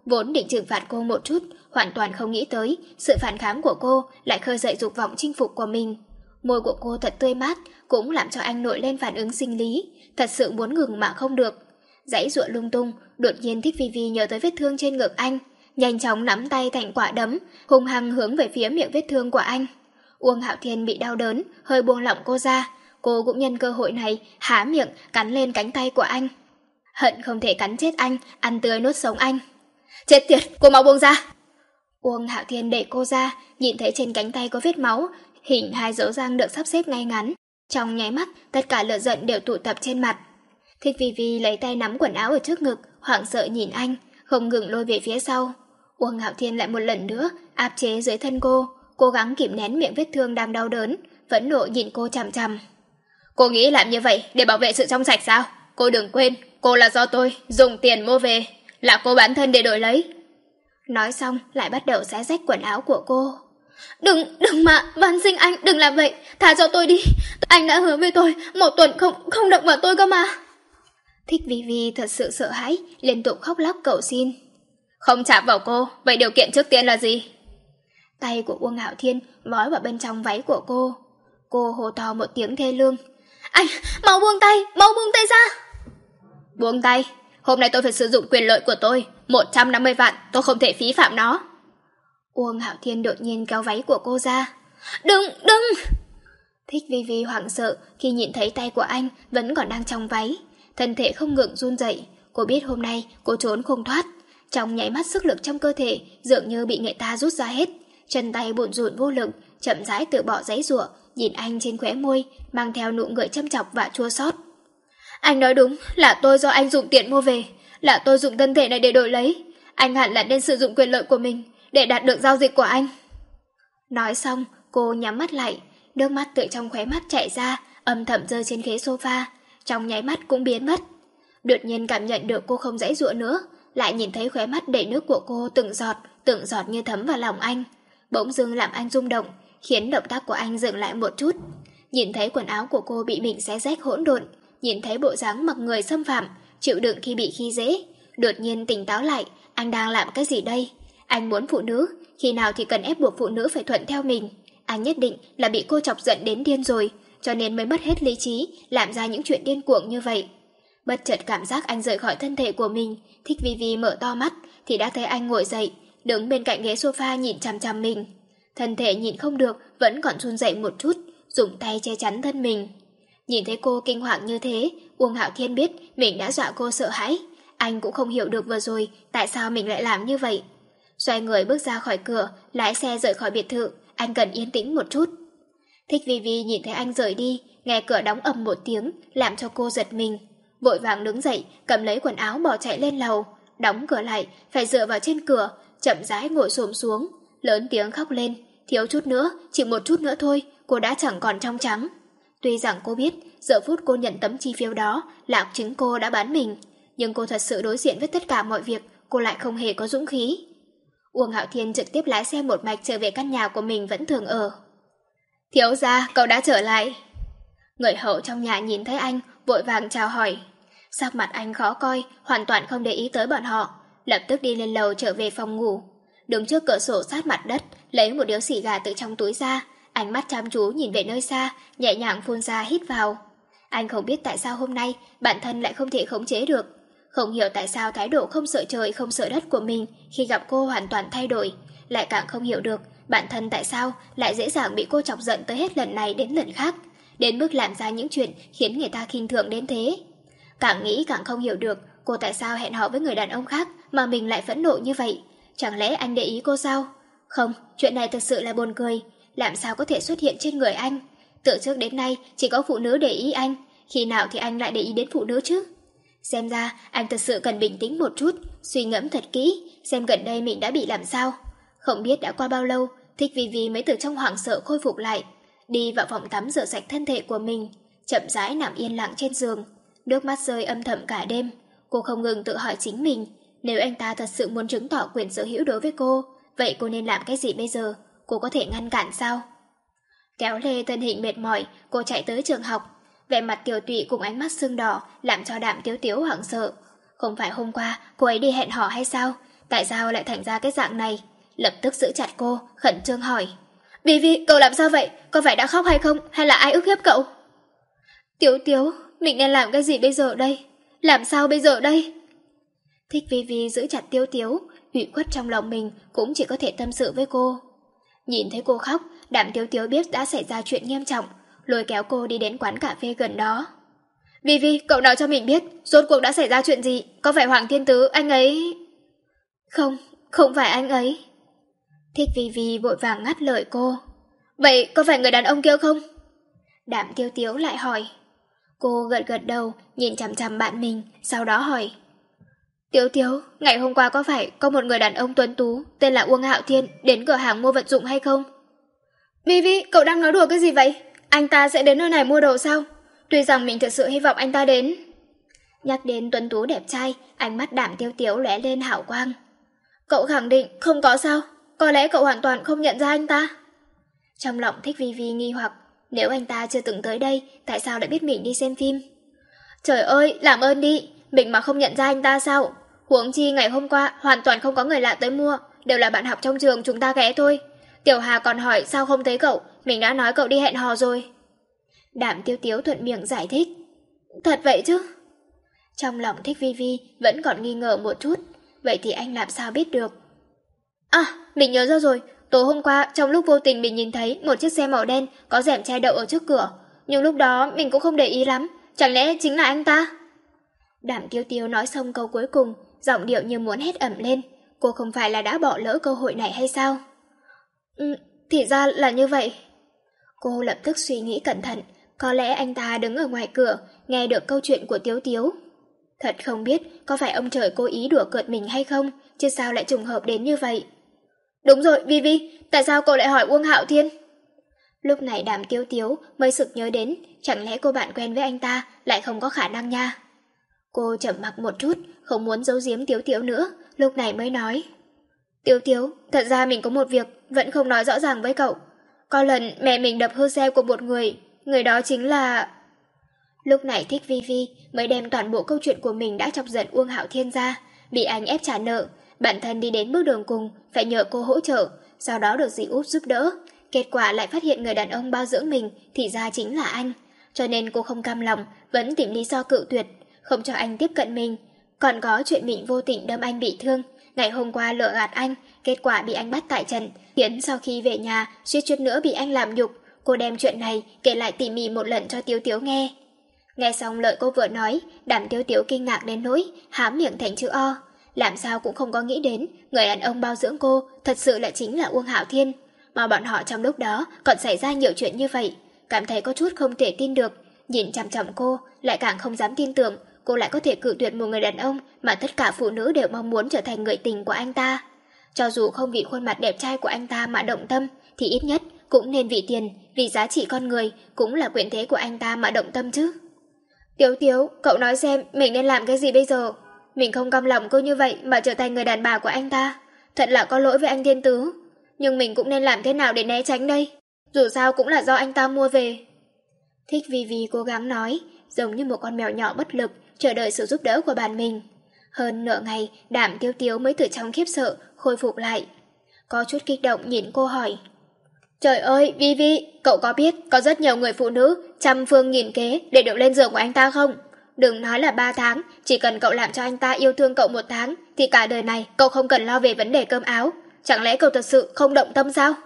Vốn định trừng phạt cô một chút, hoàn toàn không nghĩ tới sự phản kháng của cô lại khơi dậy dục vọng chinh phục của mình. Môi của cô thật tươi mát, cũng làm cho anh nổi lên phản ứng sinh lý, thật sự muốn ngừng mà không được. Giãy giụa lung tung, đột nhiên Thích Vi Vi nhớ tới vết thương trên ngực anh, nhanh chóng nắm tay thành quả đấm, hung hăng hướng về phía miệng vết thương của anh. Uông Hạo Thiên bị đau đớn, hơi buông lỏng cô ra, cô cũng nhân cơ hội này há miệng cắn lên cánh tay của anh. Hận không thể cắn chết anh, ăn tươi nuốt sống anh. Chết tiệt, cô mau buông ra. Uông Hạo Thiên đẩy cô ra, nhìn thấy trên cánh tay có vết máu, hình hai dấu răng được sắp xếp ngay ngắn. Trong nháy mắt, tất cả lửa giận đều tụ tập trên mặt. Thích Vi Vi lấy tay nắm quần áo ở trước ngực, hoảng sợ nhìn anh, không ngừng lôi về phía sau. Uông Hạo Thiên lại một lần nữa áp chế dưới thân cô, cố gắng kìm nén miệng vết thương đang đau đớn, phẫn nộ nhìn cô chằm chằm. Cô nghĩ làm như vậy để bảo vệ sự trong sạch sao? Cô đừng quên, cô là do tôi dùng tiền mua về, là cô bán thân để đổi lấy. Nói xong lại bắt đầu xé rách quần áo của cô. Đừng, đừng mà, van xin anh, đừng làm vậy, tha cho tôi đi. Anh đã hứa với tôi, một tuần không, không động vào tôi cơ mà. Thích Vi Vi thật sự sợ hãi, liên tục khóc lóc cầu xin. Không chạm vào cô, vậy điều kiện trước tiên là gì? Tay của Uông Hạo Thiên vói vào bên trong váy của cô. Cô hô to một tiếng thê lương. Anh, mau buông tay, mau buông tay ra. Buông tay, hôm nay tôi phải sử dụng quyền lợi của tôi, một trăm năm mươi vạn, tôi không thể phí phạm nó. Uông Hạo Thiên đột nhiên kéo váy của cô ra. Đừng, đừng. Thích Vi Vi hoảng sợ khi nhìn thấy tay của anh vẫn còn đang trong váy, thân thể không ngừng run rẩy. Cô biết hôm nay cô trốn không thoát. Trong nháy mắt sức lực trong cơ thể dường như bị người ta rút ra hết, chân tay bủn rủn vô lực, chậm rãi từ bỏ giãy giụa, nhìn anh trên khóe môi mang theo nụ cười châm chọc và chua xót. Anh nói đúng, là tôi do anh dùng tiền mua về, là tôi dùng thân thể này để đổi lấy. Anh hẳn là nên sử dụng quyền lợi của mình để đạt được giao dịch của anh. Nói xong, cô nhắm mắt lại, nước mắt từ trong khóe mắt chảy ra, âm thầm rơi trên ghế sofa, trong nháy mắt cũng biến mất. Đột nhiên cảm nhận được cô không giãy giụa nữa, lại nhìn thấy khóe mắt đầy nước của cô từng giọt, từng giọt như thấm vào lòng anh, bỗng dưng làm anh rung động, khiến động tác của anh dừng lại một chút. Nhìn thấy quần áo của cô bị mình xé rách hỗn độn, nhìn thấy bộ dáng mặc người xâm phạm, chịu đựng khi bị khi dễ, đột nhiên tỉnh táo lại, anh đang làm cái gì đây? Anh muốn phụ nữ, khi nào thì cần ép buộc phụ nữ phải thuận theo mình. Anh nhất định là bị cô chọc giận đến điên rồi, cho nên mới mất hết lý trí, làm ra những chuyện điên cuồng như vậy. Bất chợt cảm giác anh rời khỏi thân thể của mình, Thích Vi Vi mở to mắt thì đã thấy anh ngồi dậy, đứng bên cạnh ghế sofa nhìn chằm chằm mình. Thân thể nhìn không được, vẫn còn run rẩy một chút, dùng tay che chắn thân mình. Nhìn thấy cô kinh hoàng như thế, Uông Hạo Thiên biết mình đã dọa cô sợ hãi. Anh cũng không hiểu được vừa rồi tại sao mình lại làm như vậy. Xoay người bước ra khỏi cửa, lái xe rời khỏi biệt thự, anh cần yên tĩnh một chút. Thích Vi Vi nhìn thấy anh rời đi, nghe cửa đóng ầm một tiếng, làm cho cô giật mình. Vội vàng đứng dậy, cầm lấy quần áo bỏ chạy lên lầu, đóng cửa lại, phải dựa vào trên cửa, chậm rãi ngồi xổm xuống, lớn tiếng khóc lên. Thiếu chút nữa, chỉ một chút nữa thôi, cô đã chẳng còn trong trắng. Tuy rằng cô biết, giờ phút cô nhận tấm chi phiếu đó là chính cô đã bán mình, nhưng cô thật sự đối diện với tất cả mọi việc, cô lại không hề có dũng khí. Uông Hạo Thiên trực tiếp lái xe một mạch trở về căn nhà của mình vẫn thường ở. Thiếu gia, cậu đã trở lại. Người hậu trong nhà nhìn thấy anh, vội vàng chào hỏi. Sắc mặt anh khó coi, hoàn toàn không để ý tới bọn họ, lập tức đi lên lầu trở về phòng ngủ. Đứng trước cửa sổ sát mặt đất, lấy một điếu xì gà từ trong túi ra, ánh mắt chăm chú nhìn về nơi xa, nhẹ nhàng phun ra hít vào. Anh không biết tại sao hôm nay bản thân lại không thể khống chế được, không hiểu tại sao thái độ không sợ trời không sợ đất của mình khi gặp cô hoàn toàn thay đổi, lại càng không hiểu được bản thân tại sao lại dễ dàng bị cô chọc giận tới hết lần này đến lần khác, đến mức làm ra những chuyện khiến người ta khinh thường đến thế. Càng nghĩ càng không hiểu được cô tại sao hẹn hò với người đàn ông khác mà mình lại phẫn nộ như vậy. Chẳng lẽ anh để ý cô sao? Không, chuyện này thật sự là buồn cười. Làm sao có thể xuất hiện trên người anh? Từ trước đến nay chỉ có phụ nữ để ý anh, khi nào thì anh lại để ý đến phụ nữ chứ? Xem ra anh thật sự cần bình tĩnh một chút, suy ngẫm thật kỹ, xem gần đây mình đã bị làm sao. Không biết đã qua bao lâu, Thích Vi Vi mới từ trong hoảng sợ khôi phục lại, đi vào phòng tắm rửa sạch thân thể của mình, chậm rãi nằm yên lặng trên giường, nước mắt rơi âm thầm cả đêm. Cô không ngừng tự hỏi chính mình, nếu anh ta thật sự muốn chứng tỏ quyền sở hữu đối với cô, vậy cô nên làm cái gì bây giờ? Cô có thể ngăn cản sao? Kéo lê thân hình mệt mỏi, cô chạy tới trường học, vẻ mặt Tiểu Tụy cùng ánh mắt sưng đỏ làm cho Đạm Tiếu Tiếu hoảng sợ. Không phải hôm qua cô ấy đi hẹn hò hay sao? tại sao lại thành ra cái dạng này, lập tức giữ chặt cô, khẩn trương hỏi. Vi Vi, cậu làm sao vậy? Có phải đã khóc hay không? Hay là ai ức hiếp cậu? Tiếu Tiếu, mình nên làm cái gì bây giờ đây? Làm sao bây giờ đây? Thích Vi Vi giữ chặt Tiếu Tiếu, ủy khuất trong lòng mình cũng chỉ có thể tâm sự với cô. Nhìn thấy cô khóc, Đàm Tiếu Tiếu biết đã xảy ra chuyện nghiêm trọng, lôi kéo cô đi đến quán cà phê gần đó. Vi Vi, cậu nói cho mình biết, rốt cuộc đã xảy ra chuyện gì? Có phải Hoàng Thiên Tứ, anh ấy... Không, không phải anh ấy. Thích Vi Vi vội vàng ngắt lời cô. Vậy có phải người đàn ông kia không? Đàm Tiếu Tiếu lại hỏi. Cô gật gật đầu, nhìn chằm chằm bạn mình, sau đó hỏi. Tiếu Tiếu, ngày hôm qua có phải có một người đàn ông tuấn tú tên là Uông Hạo Thiên đến cửa hàng mua vật dụng hay không? Vi Vi, cậu đang nói đùa cái gì vậy? Anh ta sẽ đến nơi này mua đồ sao? Tuy rằng mình thật sự hy vọng anh ta đến. Nhắc đến tuấn tú đẹp trai, ánh mắt Đàm Tiếu Tiếu lóe lên hào quang. Cậu khẳng định không có sao? Có lẽ cậu hoàn toàn không nhận ra anh ta? Trong lòng Thích Vi Vi nghi hoặc, nếu anh ta chưa từng tới đây, tại sao lại biết mình đi xem phim? Trời ơi, làm ơn đi, mình mà không nhận ra anh ta sao? Huống chi ngày hôm qua hoàn toàn không có người lạ tới mua, đều là bạn học trong trường chúng ta ghé thôi. Tiểu Hà còn hỏi sao không thấy cậu, mình đã nói cậu đi hẹn hò rồi. Đàm Tiếu Tiếu thuận miệng giải thích. Thật vậy chứ? Trong lòng Thích Vi Vi vẫn còn nghi ngờ một chút, vậy thì anh làm sao biết được? À, mình nhớ ra rồi, tối hôm qua trong lúc vô tình mình nhìn thấy một chiếc xe màu đen có rèm che đậu ở trước cửa, nhưng lúc đó mình cũng không để ý lắm, chẳng lẽ chính là anh ta? Đàm Tiếu Tiếu nói xong câu cuối cùng, giọng điệu như muốn hét ẩm lên, cô không phải là đã bỏ lỡ cơ hội này hay sao? Ừ, thì ra là như vậy. Cô lập tức suy nghĩ cẩn thận, có lẽ anh ta đứng ở ngoài cửa, nghe được câu chuyện của Tiếu Tiếu. Thật không biết có phải ông trời cố ý đùa cợt mình hay không, chứ sao lại trùng hợp đến như vậy. Đúng rồi, Vi Vi, tại sao cô lại hỏi Uông Hạo Thiên? Lúc này Đàm Tiếu Tiếu mới sực nhớ đến, chẳng lẽ cô bạn quen với anh ta lại không có khả năng nha. Cô chậm mặc một chút, không muốn giấu giếm Tiếu Tiếu nữa, lúc này mới nói. Tiếu Tiếu, thật ra mình có một việc, vẫn không nói rõ ràng với cậu. Có lần mẹ mình đập hư xe của một người, người đó chính là... Lúc này Thích Vi Vi mới đem toàn bộ câu chuyện của mình đã chọc giận Uông Hạo Thiên ra, bị anh ép trả nợ, bản thân đi đến bước đường cùng, phải nhờ cô hỗ trợ, sau đó được dì Út giúp đỡ. Kết quả lại phát hiện người đàn ông bao dưỡng mình thì ra chính là anh, cho nên cô không cam lòng, vẫn tìm lý do cự tuyệt, không cho anh tiếp cận mình. Còn có chuyện mình vô tình đâm anh bị thương, ngày hôm qua lừa gạt anh, kết quả bị anh bắt tại trận, khiến sau khi về nhà suýt chút nữa bị anh làm nhục. Cô đem chuyện này kể lại tỉ mỉ một lần cho Tiếu Tiếu nghe. Nghe xong lời cô vừa nói, Đàm Tiếu Tiếu kinh ngạc đến nỗi há miệng thành chữ O, làm sao cũng không có nghĩ đến người đàn ông bao dưỡng cô thật sự lại chính là Uông Hạo Thiên, mà bọn họ trong lúc đó còn xảy ra nhiều chuyện như vậy, cảm thấy có chút không thể tin được, nhìn chằm chằm cô lại càng không dám tin tưởng cô lại có thể cự tuyệt một người đàn ông mà tất cả phụ nữ đều mong muốn trở thành người tình của anh ta. Cho dù không vì khuôn mặt đẹp trai của anh ta mà động tâm, thì ít nhất cũng nên vì tiền, vì giá trị con người, cũng là quyền thế của anh ta mà động tâm chứ. Tiếu Tiếu, cậu nói xem mình nên làm cái gì bây giờ? Mình không cam lòng cứ như vậy mà trở thành người đàn bà của anh ta. Thật là có lỗi với anh Thiên Tứ. Nhưng mình cũng nên làm thế nào để né tránh đây? Dù sao cũng là do anh ta mua về. Thích Vi Vi cố gắng nói, giống như một con mèo nhỏ bất lực, chờ đợi sự giúp đỡ của bạn mình. Hơn nửa ngày, Đàm Tiếu Tiếu mới từ trong khiếp sợ, khôi phục lại. Có chút kích động nhìn cô hỏi. Trời ơi, Vi Vi, cậu có biết có rất nhiều người phụ nữ trăm phương nghìn kế để được lên giường của anh ta không? Đừng nói là ba tháng, chỉ cần cậu làm cho anh ta yêu thương cậu một tháng, thì cả đời này cậu không cần lo về vấn đề cơm áo. Chẳng lẽ cậu thật sự không động tâm sao?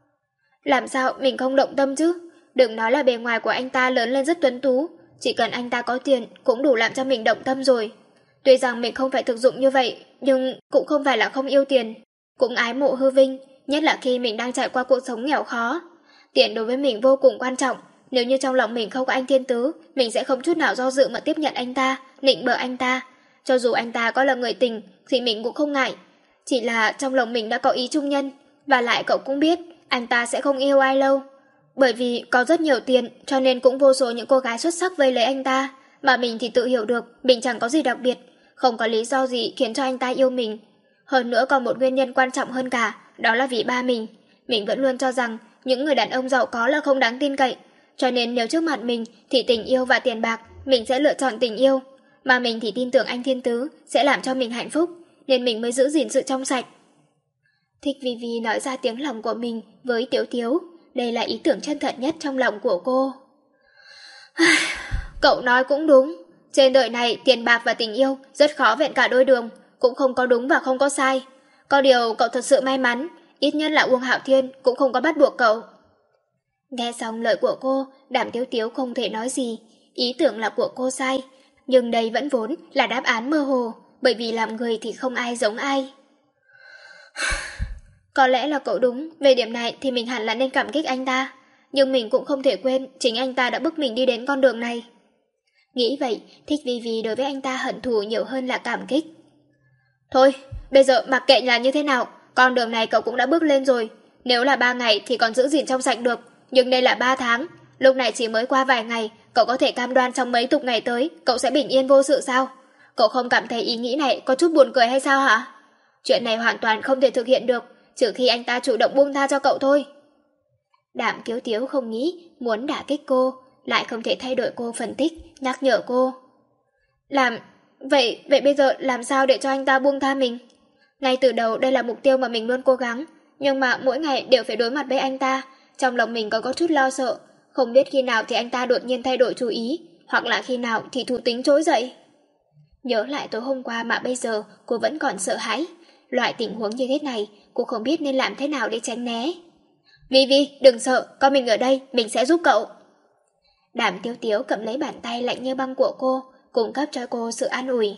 Làm sao mình không động tâm chứ? Đừng nói là bề ngoài của anh ta lớn lên rất tuấn tú, chỉ cần anh ta có tiền cũng đủ làm cho mình động tâm rồi. Tuy rằng mình không phải thực dụng như vậy, nhưng cũng không phải là không yêu tiền, cũng ái mộ hư vinh, nhất là khi mình đang trải qua cuộc sống nghèo khó. Tiền đối với mình vô cùng quan trọng, nếu như trong lòng mình không có anh Thiên Tứ, mình sẽ không chút nào do dự mà tiếp nhận anh ta, nịnh bợ anh ta. Cho dù anh ta có là người tình thì mình cũng không ngại, chỉ là trong lòng mình đã có ý chung nhân, và lại cậu cũng biết anh ta sẽ không yêu ai lâu. Bởi vì có rất nhiều tiền, cho nên cũng vô số những cô gái xuất sắc vây lấy anh ta, mà mình thì tự hiểu được mình chẳng có gì đặc biệt, không có lý do gì khiến cho anh ta yêu mình. Hơn nữa còn một nguyên nhân quan trọng hơn cả, đó là vì ba mình. Mình vẫn luôn cho rằng những người đàn ông giàu có là không đáng tin cậy, cho nên nếu trước mặt mình thì tình yêu và tiền bạc, mình sẽ lựa chọn tình yêu. Mà mình thì tin tưởng anh Thiên Tứ sẽ làm cho mình hạnh phúc. nên mình mới giữ gìn sự trong sạch. Thích Vi Vi nói ra tiếng lòng của mình với Tiếu Tiếu. Đây là ý tưởng chân thật nhất trong lòng của cô. Cậu nói cũng đúng. Trên đời này tiền bạc và tình yêu rất khó vẹn cả đôi đường, cũng không có đúng và không có sai. Có điều cậu thật sự may mắn, ít nhất là Uông Hạo Thiên cũng không có bắt buộc cậu. Nghe xong lời của cô, Đàm Tiếu Tiếu không thể nói gì. Ý tưởng là của cô sai, nhưng đây vẫn vốn là đáp án mơ hồ, bởi vì làm người thì không ai giống ai. Có lẽ là cậu đúng, về điểm này thì mình hẳn là nên cảm kích anh ta. Nhưng mình cũng không thể quên chính anh ta đã bức mình đi đến con đường này. Nghĩ vậy, Thích Vi Vi đối với anh ta hận thù nhiều hơn là cảm kích. Thôi, bây giờ mặc kệ là như thế nào, con đường này cậu cũng đã bước lên rồi. Nếu là ba ngày thì còn giữ gìn trong sạch được, nhưng đây là ba tháng. Lúc này chỉ mới qua vài ngày, cậu có thể cam đoan trong mấy chục ngày tới cậu sẽ bình yên vô sự sao? Cậu không cảm thấy ý nghĩ này có chút buồn cười hay sao hả? Chuyện này hoàn toàn không thể thực hiện được, trừ khi anh ta chủ động buông tha cho cậu thôi. Đàm Tiếu Tiếu không nghĩ muốn đả kích cô, lại không thể thay đổi cô phân tích, nhắc nhở cô. Làm... Vậy, vậy bây giờ làm sao để cho anh ta buông tha mình? Ngay từ đầu đây là mục tiêu mà mình luôn cố gắng, nhưng mà mỗi ngày đều phải đối mặt với anh ta, trong lòng mình còn có chút lo sợ, không biết khi nào thì anh ta đột nhiên thay đổi chú ý, hoặc là khi nào thì thú tính trỗi dậy. Nhớ lại tối hôm qua mà bây giờ cô vẫn còn sợ hãi. Loại tình huống như thế này, cô không biết nên làm thế nào để tránh né. Vi Vi, đừng sợ, có mình ở đây, mình sẽ giúp cậu. Đàm Tiếu Tiếu cầm lấy bàn tay lạnh như băng của cô, cung cấp cho cô sự an ủi.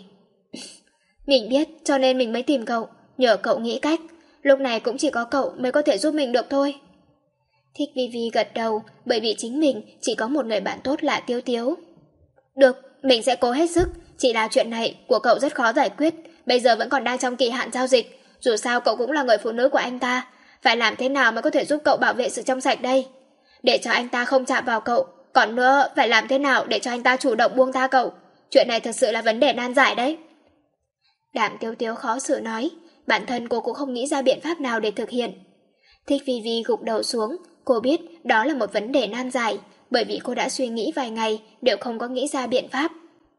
Mình biết, cho nên mình mới tìm cậu, nhờ cậu nghĩ cách. Lúc này cũng chỉ có cậu mới có thể giúp mình được thôi. Thích Vi Vi gật đầu, bởi vì chính mình chỉ có một người bạn tốt là Tiếu Tiếu. Được, mình sẽ cố hết sức, chỉ là chuyện này của cậu rất khó giải quyết, bây giờ vẫn còn đang trong kỳ hạn giao dịch, dù sao cậu cũng là người phụ nữ của anh ta, phải làm thế nào mới có thể giúp cậu bảo vệ sự trong sạch đây? Để cho anh ta không chạm vào cậu, còn nữa phải làm thế nào để cho anh ta chủ động buông tha cậu? Chuyện này thật sự là vấn đề nan giải đấy. Đàm Tiếu Tiếu khó xử nói, bản thân cô cũng không nghĩ ra biện pháp nào để thực hiện. Thích Vi Vi gục đầu xuống, cô biết đó là một vấn đề nan giải, bởi vì cô đã suy nghĩ vài ngày đều không có nghĩ ra biện pháp.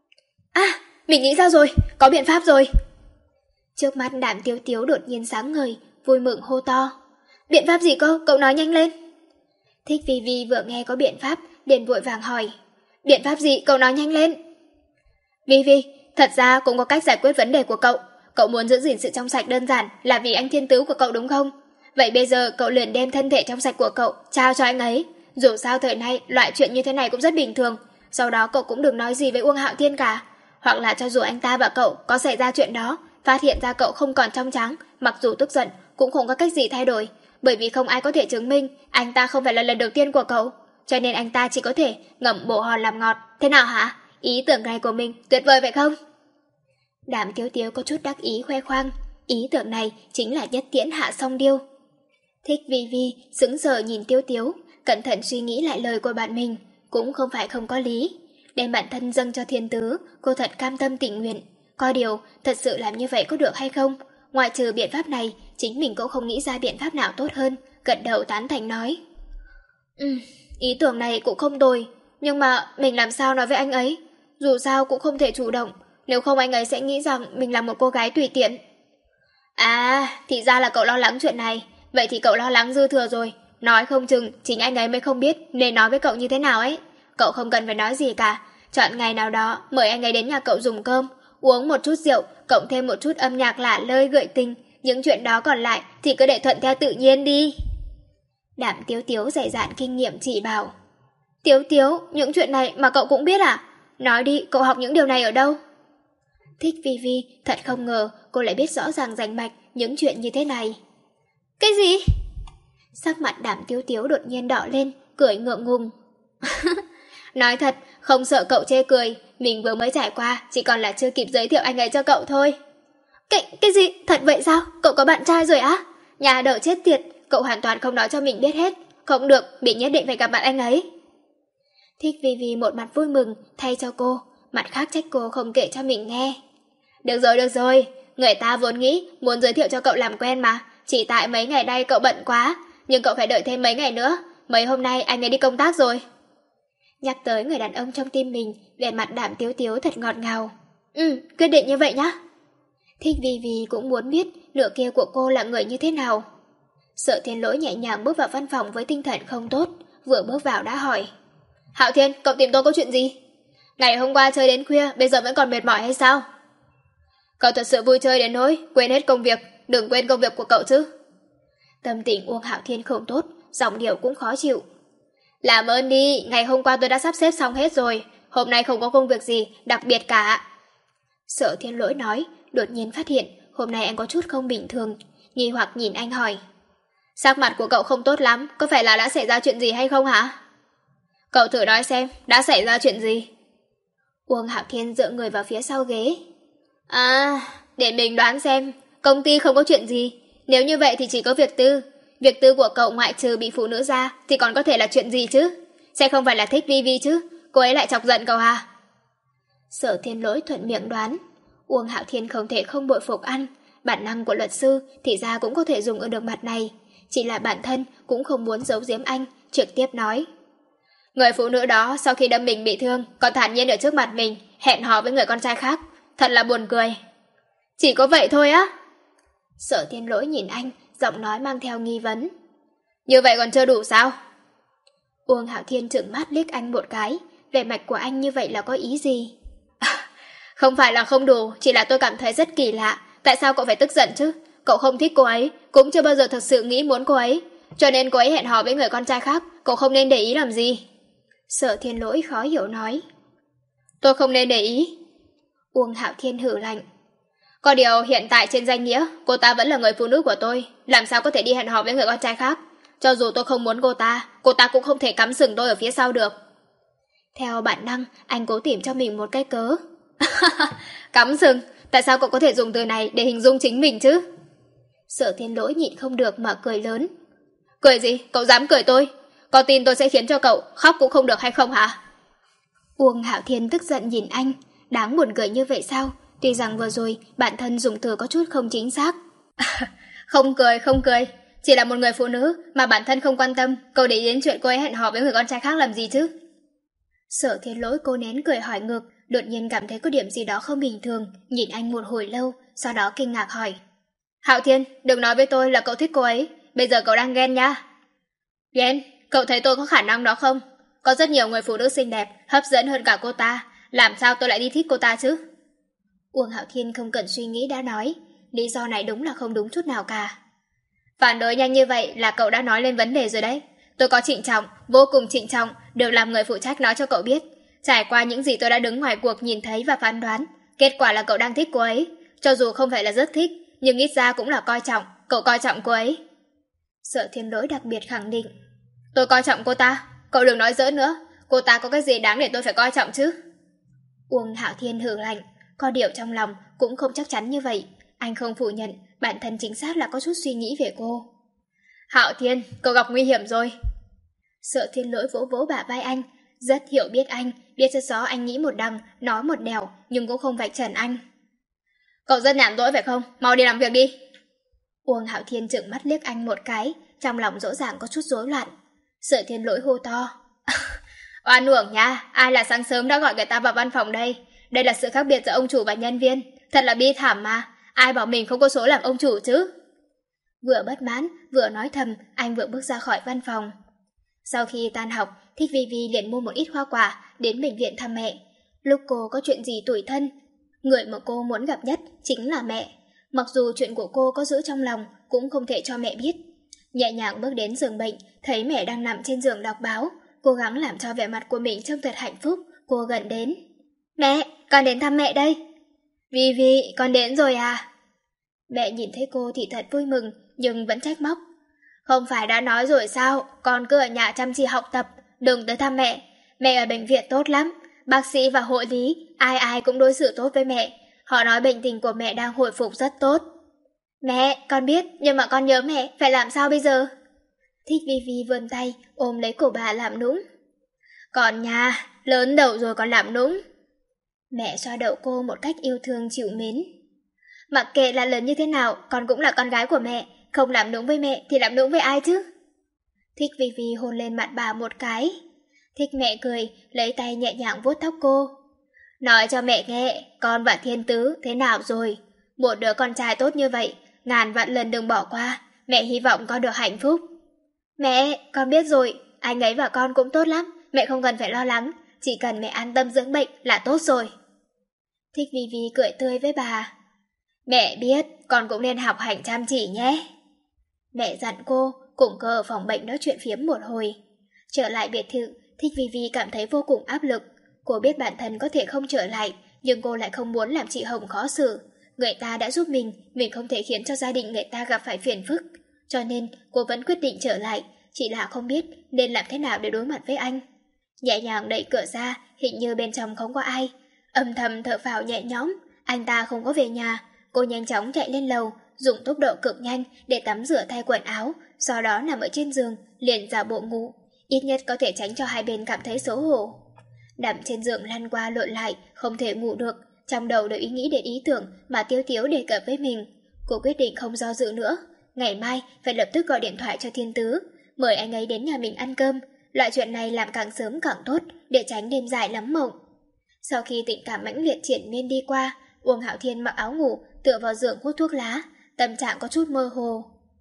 À, mình nghĩ ra rồi, có biện pháp rồi. Trước mắt Đàm Tiếu Tiếu đột nhiên sáng ngời, vui mừng hô to. Biện pháp gì cơ, cậu nói nhanh lên. Thích Vi Vi vừa nghe có biện pháp, liền vội vàng hỏi. Biện pháp gì, cậu nói nhanh lên. Vi Vi, thật ra cũng có cách giải quyết vấn đề của cậu. Cậu muốn giữ gìn sự trong sạch đơn giản là vì anh thiên tứ của cậu đúng không? Vậy bây giờ cậu liền đem thân thể trong sạch của cậu trao cho anh ấy. Dù sao thời nay loại chuyện như thế này cũng rất bình thường. Sau đó cậu cũng đừng nói gì với Uông Hạo Thiên cả. Hoặc là cho dù anh ta và cậu có xảy ra chuyện đó, phát hiện ra cậu không còn trong trắng, mặc dù tức giận cũng không có cách gì thay đổi, bởi vì không ai có thể chứng minh anh ta không phải là lần đầu tiên của cậu, cho nên anh ta chỉ có thể ngậm bồ hòn làm ngọt. Thế nào hả? Ý tưởng này của mình tuyệt vời vậy không? Đàm Tiếu Tiếu có chút đắc ý khoe khoang, ý tưởng này chính là nhất tiễn hạ song điêu. Thích Vi Vi sững sờ nhìn Tiếu Tiếu, cẩn thận suy nghĩ lại lời của bạn mình, cũng không phải không có lý. Đem bản thân dâng cho thiên tứ, cô thật cam tâm tình nguyện. Có điều, thật sự làm như vậy có được hay không? Ngoại trừ biện pháp này, chính mình cũng không nghĩ ra biện pháp nào tốt hơn, gật đầu tán thành nói. Ừ, ý tưởng này cũng không tồi, nhưng mà mình làm sao nói với anh ấy? Dù sao cũng không thể chủ động, nếu không anh ấy sẽ nghĩ rằng mình là một cô gái tùy tiện. À, thì ra là cậu lo lắng chuyện này, vậy thì cậu lo lắng dư thừa rồi. Nói không chừng chính anh ấy mới không biết nên nói với cậu như thế nào ấy. Cậu không cần phải nói gì cả, chọn ngày nào đó mời anh ấy đến nhà cậu dùng cơm, uống một chút rượu, cộng thêm một chút âm nhạc lả lơi gợi tình, những chuyện đó còn lại thì cứ để thuận theo tự nhiên đi. Đàm Tiếu Tiếu dày dạn kinh nghiệm chỉ bảo. Tiếu Tiếu, những chuyện này mà cậu cũng biết à? Nói đi, cậu học những điều này ở đâu? Thích Vi Vi thật không ngờ cô lại biết rõ ràng rành mạch những chuyện như thế này. Cái gì? Sắc mặt Đàm Tiếu Tiếu đột nhiên đỏ lên, cười ngượng ngùng. Nói thật, không sợ cậu chê cười, mình vừa mới trải qua, chỉ còn là chưa kịp giới thiệu anh ấy cho cậu thôi. Cái, cái gì? Thật vậy sao? Cậu có bạn trai rồi á? Nhà đợi chết tiệt, cậu hoàn toàn không nói cho mình biết hết. Không được, mình nhất định phải gặp mặt anh ấy. Thích Vi Vi một mặt vui mừng, thay cho cô, mặt khác trách cô không kể cho mình nghe. Được rồi, được rồi, người ta vốn nghĩ muốn giới thiệu cho cậu làm quen mà, chỉ tại mấy ngày nay cậu bận quá, nhưng cậu phải đợi thêm mấy ngày nữa, mấy hôm nay anh ấy đi công tác rồi. Nhắc tới người đàn ông trong tim mình, vẻ mặt Đàm Tiếu Tiếu thật ngọt ngào. Ừ, quyết định như vậy nhá. Thích Vi Vi cũng muốn biết nửa kia của cô là người như thế nào. Sở Thiên Lỗi nhẹ nhàng bước vào văn phòng với tinh thần không tốt, vừa bước vào đã hỏi. Hạo Thiên, cậu tìm tôi có chuyện gì? Ngày hôm qua chơi đến khuya, bây giờ vẫn còn mệt mỏi hay sao? Cậu thật sự vui chơi đến nỗi quên hết công việc, đừng quên công việc của cậu chứ. Tâm tình Uông Hạo Thiên không tốt, giọng điệu cũng khó chịu. Làm ơn đi, ngày hôm qua tôi đã sắp xếp xong hết rồi, hôm nay không có công việc gì đặc biệt cả. Sở Thiên Lỗi nói, đột nhiên phát hiện hôm nay anh có chút không bình thường, nghi hoặc nhìn anh hỏi. Sắc mặt của cậu không tốt lắm, có phải là đã xảy ra chuyện gì hay không hả? Cậu thử nói xem, đã xảy ra chuyện gì? Uông Hạo Thiên dựa người vào phía sau ghế. À, để mình đoán xem, công ty không có chuyện gì. Nếu như vậy thì chỉ có việc tư. Việc tư của cậu ngoại trừ bị phụ nữ ra thì còn có thể là chuyện gì chứ? Sẽ không phải là Thích Vi Vi chứ? Cô ấy lại chọc giận cậu à? Sở Thiên Lỗi thuận miệng đoán. Uông Hạo Thiên không thể không bội phục anh. Bản năng của luật sư thì ra cũng có thể dùng ở đường mặt này. Chỉ là bản thân cũng không muốn giấu giếm anh, trực tiếp nói. Người phụ nữ đó sau khi đâm mình bị thương còn thản nhiên ở trước mặt mình hẹn hò với người con trai khác. Thật là buồn cười. Chỉ có vậy thôi á? Sở Thiên Lỗi nhìn anh, giọng nói mang theo nghi vấn. Như vậy còn chưa đủ sao? Uông Hạo Thiên trợn mắt liếc anh một cái. Vẻ mặt của anh như vậy là có ý gì? Không phải là không đủ, chỉ là tôi cảm thấy rất kỳ lạ. Tại sao cậu phải tức giận chứ? Cậu không thích cô ấy, cũng chưa bao giờ thật sự nghĩ muốn cô ấy. Cho nên cô ấy hẹn hò với người con trai khác, cậu không nên để ý làm gì. Sở Thiên Lỗi khó hiểu nói. Tôi không nên để ý. Uông Hạo Thiên hử lạnh. Có điều hiện tại trên danh nghĩa, cô ta vẫn là người phụ nữ của tôi. Làm sao có thể đi hẹn hò với người con trai khác? Cho dù tôi không muốn cô ta, cô ta cũng không thể cắm sừng tôi ở phía sau được. Theo bản năng, anh cố tìm cho mình một cái cớ. Cắm sừng? Tại sao cậu có thể dùng từ này để hình dung chính mình chứ? Sở Thiên Lỗi nhịn không được mà cười lớn. Cười gì? Cậu dám cười tôi? Có tin tôi sẽ khiến cho cậu khóc cũng không được hay không hả? Uông Hạo Thiên tức giận nhìn anh. Đáng buồn cười như vậy sao? Tuy rằng vừa rồi bản thân dùng từ có chút không chính xác. Không cười, không cười. Chỉ là một người phụ nữ mà bản thân không quan tâm. Cậu để ý đến chuyện cô ấy hẹn hò với người con trai khác làm gì chứ? Sở Thiên Lỗi cố nén cười hỏi ngược, đột nhiên cảm thấy có điểm gì đó không bình thường, nhìn anh một hồi lâu, sau đó kinh ngạc hỏi. Hạo Thiên, đừng nói với tôi là cậu thích cô ấy, bây giờ cậu đang ghen nha. Ghen? Cậu thấy tôi có khả năng đó không? Có rất nhiều người phụ nữ xinh đẹp, hấp dẫn hơn cả cô ta, làm sao tôi lại đi thích cô ta chứ? Uông Hạo Thiên không cần suy nghĩ đã nói, lý do này đúng là không đúng chút nào cả. Phản đối nhanh như vậy là cậu đã nói lên vấn đề rồi đấy. Tôi có trịnh trọng, vô cùng trịnh trọng, được làm người phụ trách nói cho cậu biết. Trải qua những gì tôi đã đứng ngoài cuộc nhìn thấy và phán đoán, kết quả là cậu đang thích cô ấy. Cho dù không phải là rất thích, nhưng ít ra cũng là coi trọng, cậu coi trọng cô ấy. Sở Thiên Lỗi đặc biệt khẳng định. Tôi coi trọng cô ta, cậu đừng nói giỡn nữa, cô ta có cái gì đáng để tôi phải coi trọng chứ? Uông Hạo Thiên hừ lạnh, có điều trong lòng cũng không chắc chắn như vậy. Anh không phủ nhận, bản thân chính xác là có chút suy nghĩ về cô. Hạo Thiên, cậu gặp nguy hiểm rồi. Sở Thiên Lỗi vỗ vỗ bả vai anh, rất hiểu biết anh, biết rất rõ anh nghĩ một đằng, nói một nẻo, nhưng cũng không vạch trần anh. Cậu rất nhàn rỗi phải không? Mau đi làm việc đi. Uông Hạo Thiên trợn mắt liếc anh một cái, trong lòng rõ ràng có chút rối loạn. Sở Thiên Lỗi hô to. Oan uổng nha, ai là sáng sớm đã gọi người ta vào văn phòng đây? Đây là sự khác biệt giữa ông chủ và nhân viên, thật là bi thảm mà, ai bảo mình không có số làm ông chủ chứ? Vừa bất mãn, vừa nói thầm, anh vừa bước ra khỏi văn phòng. Sau khi tan học, Thích Vi Vi liền mua một ít hoa quả đến bệnh viện thăm mẹ. Lúc cô có chuyện gì tủi thân, người mà cô muốn gặp nhất chính là mẹ. Mặc dù chuyện của cô có giữ trong lòng, cũng không thể cho mẹ biết. Nhẹ nhàng bước đến giường bệnh, thấy mẹ đang nằm trên giường đọc báo, cố gắng làm cho vẻ mặt của mình trông thật hạnh phúc. Cô gần đến. Mẹ, con đến thăm mẹ đây. Vi Vi, con đến rồi à? Mẹ nhìn thấy cô thì thật vui mừng, nhưng vẫn trách móc. Không phải đã nói rồi sao, con cứ ở nhà chăm chỉ học tập, đừng tới thăm mẹ. Mẹ ở bệnh viện tốt lắm, bác sĩ và hộ lý, ai ai cũng đối xử tốt với mẹ. Họ nói bệnh tình của mẹ đang hồi phục rất tốt. Mẹ, con biết, nhưng mà con nhớ mẹ, phải làm sao bây giờ? Thích Vi Vi vươn tay, ôm lấy cổ bà làm nũng. Còn nha, lớn đầu rồi còn làm nũng. Mẹ xoa đầu cô một cách yêu thương chịu mến. Mặc kệ là lớn như thế nào, con cũng là con gái của mẹ, không làm nũng với mẹ thì làm nũng với ai chứ? Thích Vi Vi hôn lên mặt bà một cái. Thích mẹ cười, lấy tay nhẹ nhàng vuốt tóc cô. Nói cho mẹ nghe, con và Thiên Tứ thế nào rồi? Một đứa con trai tốt như vậy, ngàn vạn lần đừng bỏ qua, mẹ hy vọng con được hạnh phúc. Mẹ, con biết rồi, anh ấy và con cũng tốt lắm, mẹ không cần phải lo lắng, chỉ cần mẹ an tâm dưỡng bệnh là tốt rồi. Thích Vi Vi cười tươi với bà. Mẹ biết, con cũng nên học hành chăm chỉ nhé. Mẹ dặn cô, cùng cô ở phòng bệnh nói chuyện phiếm một hồi. Trở lại biệt thự, Thích Vi Vi cảm thấy vô cùng áp lực. Cô biết bản thân có thể không trở lại, nhưng cô lại không muốn làm chị Hồng khó xử. Người ta đã giúp mình, mình không thể khiến cho gia đình người ta gặp phải phiền phức. Cho nên cô vẫn quyết định trở lại, chỉ là không biết nên làm thế nào để đối mặt với anh. Nhẹ nhàng đẩy cửa ra, hình như bên trong không có ai. Âm thầm thở phào nhẹ nhõm, anh ta không có về nhà. Cô nhanh chóng chạy lên lầu, dùng tốc độ cực nhanh để tắm rửa thay quần áo, sau đó nằm ở trên giường, liền giả bộ ngủ. Ít nhất có thể tránh cho hai bên cảm thấy xấu hổ. Nằm trên giường lăn qua lộn lại, không thể ngủ được, trong đầu đều ý nghĩ đến ý tưởng mà Tiếu Tiếu đề cập với mình. Cô quyết định không do dự nữa, ngày mai phải lập tức gọi điện thoại cho Thiên Tứ, mời anh ấy đến nhà mình ăn cơm. Loại chuyện này làm càng sớm càng tốt, để tránh đêm dài lắm mộng. Sau khi tình cảm mãnh liệt triển miên đi qua, Uông Hạo Thiên mặc áo ngủ, tựa vào giường hút thuốc lá, tâm trạng có chút mơ hồ.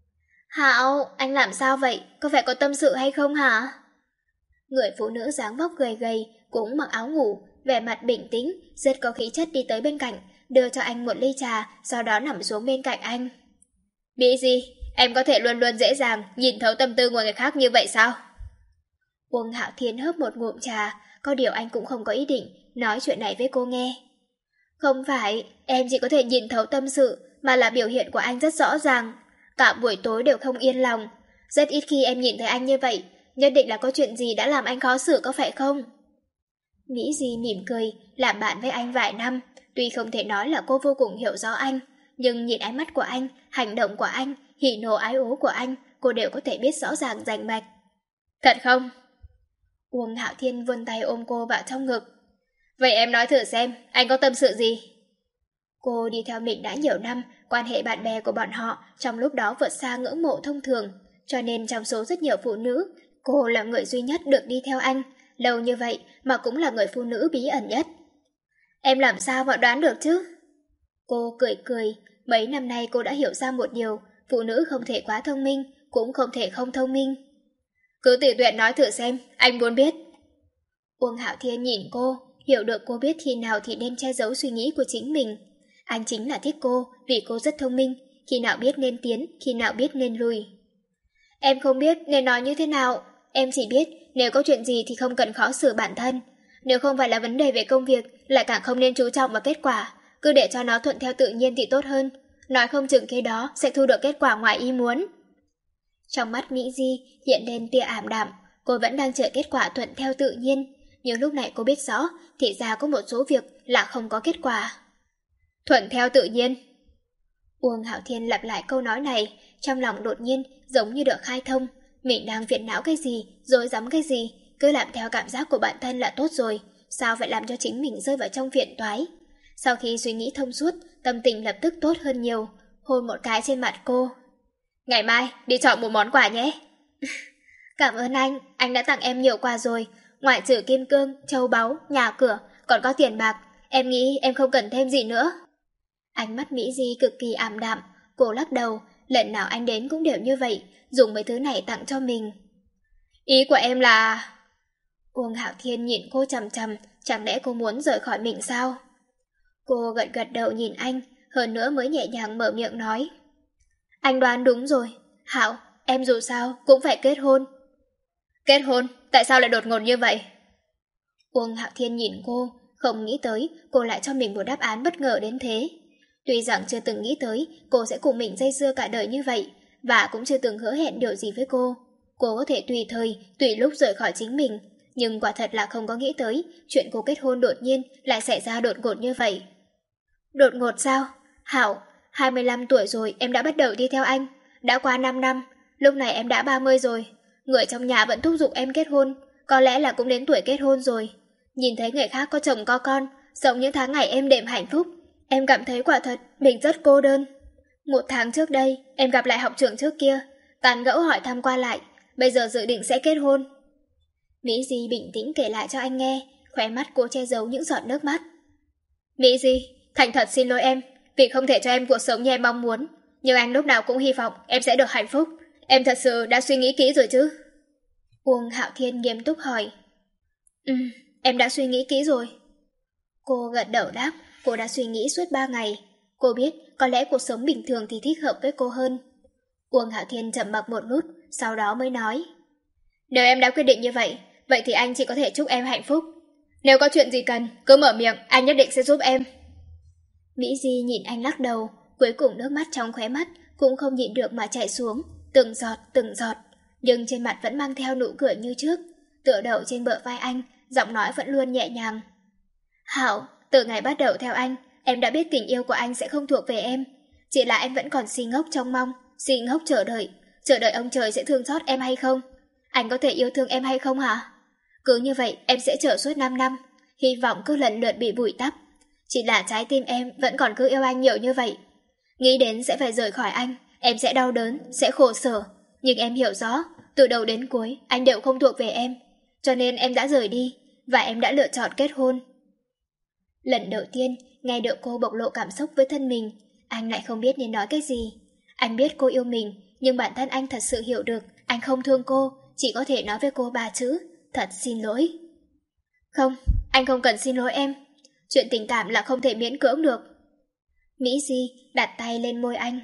Hạo, anh làm sao vậy? Có phải có tâm sự hay không hả? Người phụ nữ dáng vóc gầy gầy, cũng mặc áo ngủ, vẻ mặt bình tĩnh, rất có khí chất đi tới bên cạnh, đưa cho anh một ly trà, sau đó nằm xuống bên cạnh anh. Bị gì? Em có thể luôn luôn dễ dàng nhìn thấu tâm tư của người khác như vậy sao? Uông Hạo Thiên hớp một ngụm trà, có điều anh cũng không có ý định nói chuyện này với cô nghe. Không phải, em chỉ có thể nhìn thấu tâm sự, mà là biểu hiện của anh rất rõ ràng. Cả buổi tối đều không yên lòng. Rất ít khi em nhìn thấy anh như vậy, nhất định là có chuyện gì đã làm anh khó xử có phải không? Mỹ Di mỉm cười, làm bạn với anh vài năm, tuy không thể nói là cô vô cùng hiểu rõ anh, nhưng nhìn ánh mắt của anh, hành động của anh, hỉ nộ ái ố của anh, cô đều có thể biết rõ ràng rành mạch. Thật không? Uông Hạo Thiên vươn tay ôm cô vào trong ngực. Vậy em nói thử xem, anh có tâm sự gì? Cô đi theo mình đã nhiều năm, quan hệ bạn bè của bọn họ trong lúc đó vượt xa ngưỡng mộ thông thường, cho nên trong số rất nhiều phụ nữ, cô là người duy nhất được đi theo anh, lâu như vậy mà cũng là người phụ nữ bí ẩn nhất. Em làm sao mà đoán được chứ? Cô cười cười, mấy năm nay cô đã hiểu ra một điều, phụ nữ không thể quá thông minh, cũng không thể không thông minh. Cứ tùy tiện nói thử xem, anh muốn biết. Uông Hạo Thiên nhìn cô, hiểu được cô biết khi nào thì nên che giấu suy nghĩ của chính mình. Anh chính là thích cô, vì cô rất thông minh, khi nào biết nên tiến, khi nào biết nên lùi. Em không biết nên nói như thế nào, em chỉ biết nếu có chuyện gì thì không cần khó xử bản thân. Nếu không phải là vấn đề về công việc, lại càng không nên chú trọng vào kết quả, cứ để cho nó thuận theo tự nhiên thì tốt hơn. Nói không chừng cái đó sẽ thu được kết quả ngoài ý muốn. Trong mắt Mỹ Di hiện lên tia ảm đạm, cô vẫn đang chờ kết quả thuận theo tự nhiên, nhưng lúc này cô biết rõ, thì ra có một số việc là không có kết quả. Thuận theo tự nhiên. Uông Hạo Thiên lặp lại câu nói này, trong lòng đột nhiên giống như được khai thông, mình đang phiền não cái gì, rối rắm cái gì, cứ làm theo cảm giác của bản thân là tốt rồi, sao phải làm cho chính mình rơi vào trong phiền toái. Sau khi suy nghĩ thông suốt, tâm tình lập tức tốt hơn nhiều, hôn một cái trên mặt cô. Ngày mai đi chọn một món quà nhé. Cảm ơn anh, anh đã tặng em nhiều quà rồi, ngoại trừ kim cương, châu báu, nhà cửa, còn có tiền bạc, em nghĩ em không cần thêm gì nữa. Ánh mắt Mỹ Di cực kỳ ảm đạm, cô lắc đầu, lần nào anh đến cũng đều như vậy, dùng mấy thứ này tặng cho mình. Ý của em là... Uông Hạo Thiên nhìn cô chằm chằm, chẳng lẽ cô muốn rời khỏi mình sao? Cô gật gật đầu nhìn anh, hơn nữa mới nhẹ nhàng mở miệng nói. Anh đoán đúng rồi, Hạo, em dù sao cũng phải kết hôn. Kết hôn? Tại sao lại đột ngột như vậy? Uông Hạo Thiên nhìn cô, không nghĩ tới cô lại cho mình một đáp án bất ngờ đến thế. Tuy rằng chưa từng nghĩ tới cô sẽ cùng mình dây dưa cả đời như vậy, và cũng chưa từng hứa hẹn điều gì với cô. Cô có thể tùy thời, tùy lúc rời khỏi chính mình, nhưng quả thật là không có nghĩ tới chuyện cô kết hôn đột nhiên lại xảy ra đột ngột như vậy. Đột ngột sao? Hảo, hai mươi lăm tuổi rồi em đã bắt đầu đi theo anh. Đã qua năm năm, lúc này em đã ba mươi rồi. Người trong nhà vẫn thúc giục em kết hôn, có lẽ là cũng đến tuổi kết hôn rồi. Nhìn thấy người khác có chồng có con, sống những tháng ngày êm đềm hạnh phúc, em cảm thấy quả thật mình rất cô đơn. Một tháng trước đây, em gặp lại học trưởng trước kia, tán gẫu hỏi thăm qua lại, bây giờ dự định sẽ kết hôn. Mỹ Di bình tĩnh kể lại cho anh nghe, khóe mắt cô che giấu những giọt nước mắt. Mỹ Di, thành thật xin lỗi em, vì không thể cho em cuộc sống như em mong muốn. Nhưng anh lúc nào cũng hy vọng em sẽ được hạnh phúc. Em thật sự đã suy nghĩ kỹ rồi chứ? Uông Hạo Thiên nghiêm túc hỏi. Ừ, em đã suy nghĩ kỹ rồi. Cô gật đầu đáp, cô đã suy nghĩ suốt ba ngày. Cô biết có lẽ cuộc sống bình thường thì thích hợp với cô hơn. Uông Hạo Thiên trầm mặc một lúc, sau đó mới nói. Nếu em đã quyết định như vậy, vậy thì anh chỉ có thể chúc em hạnh phúc. Nếu có chuyện gì cần, cứ mở miệng, anh nhất định sẽ giúp em. Mỹ Di nhìn anh lắc đầu, cuối cùng nước mắt trong khóe mắt cũng không nhịn được mà chảy xuống, từng giọt từng giọt, nhưng trên mặt vẫn mang theo nụ cười như trước, tựa đầu trên bờ vai anh, giọng nói vẫn luôn nhẹ nhàng. Hảo, từ ngày bắt đầu theo anh, em đã biết tình yêu của anh sẽ không thuộc về em, chỉ là em vẫn còn si ngốc trông mong, si ngốc chờ đợi, chờ đợi ông trời sẽ thương xót em hay không? Anh có thể yêu thương em hay không hả? Cứ như vậy em sẽ chờ suốt năm năm, hy vọng cứ lần lượt bị vùi tắt. Chỉ là trái tim em vẫn còn cứ yêu anh nhiều như vậy. Nghĩ đến sẽ phải rời khỏi anh, em sẽ đau đớn, sẽ khổ sở. Nhưng em hiểu rõ, từ đầu đến cuối anh đều không thuộc về em. Cho nên em đã rời đi, và em đã lựa chọn kết hôn. Lần đầu tiên nghe được cô bộc lộ cảm xúc với thân mình, anh lại không biết nên nói cái gì. Anh biết cô yêu mình, nhưng bản thân anh thật sự hiểu được anh không thương cô, chỉ có thể nói với cô ba chữ, thật xin lỗi. Không, anh không cần xin lỗi em. Chuyện tình cảm là không thể miễn cưỡng được. Mỹ Di đặt tay lên môi anh.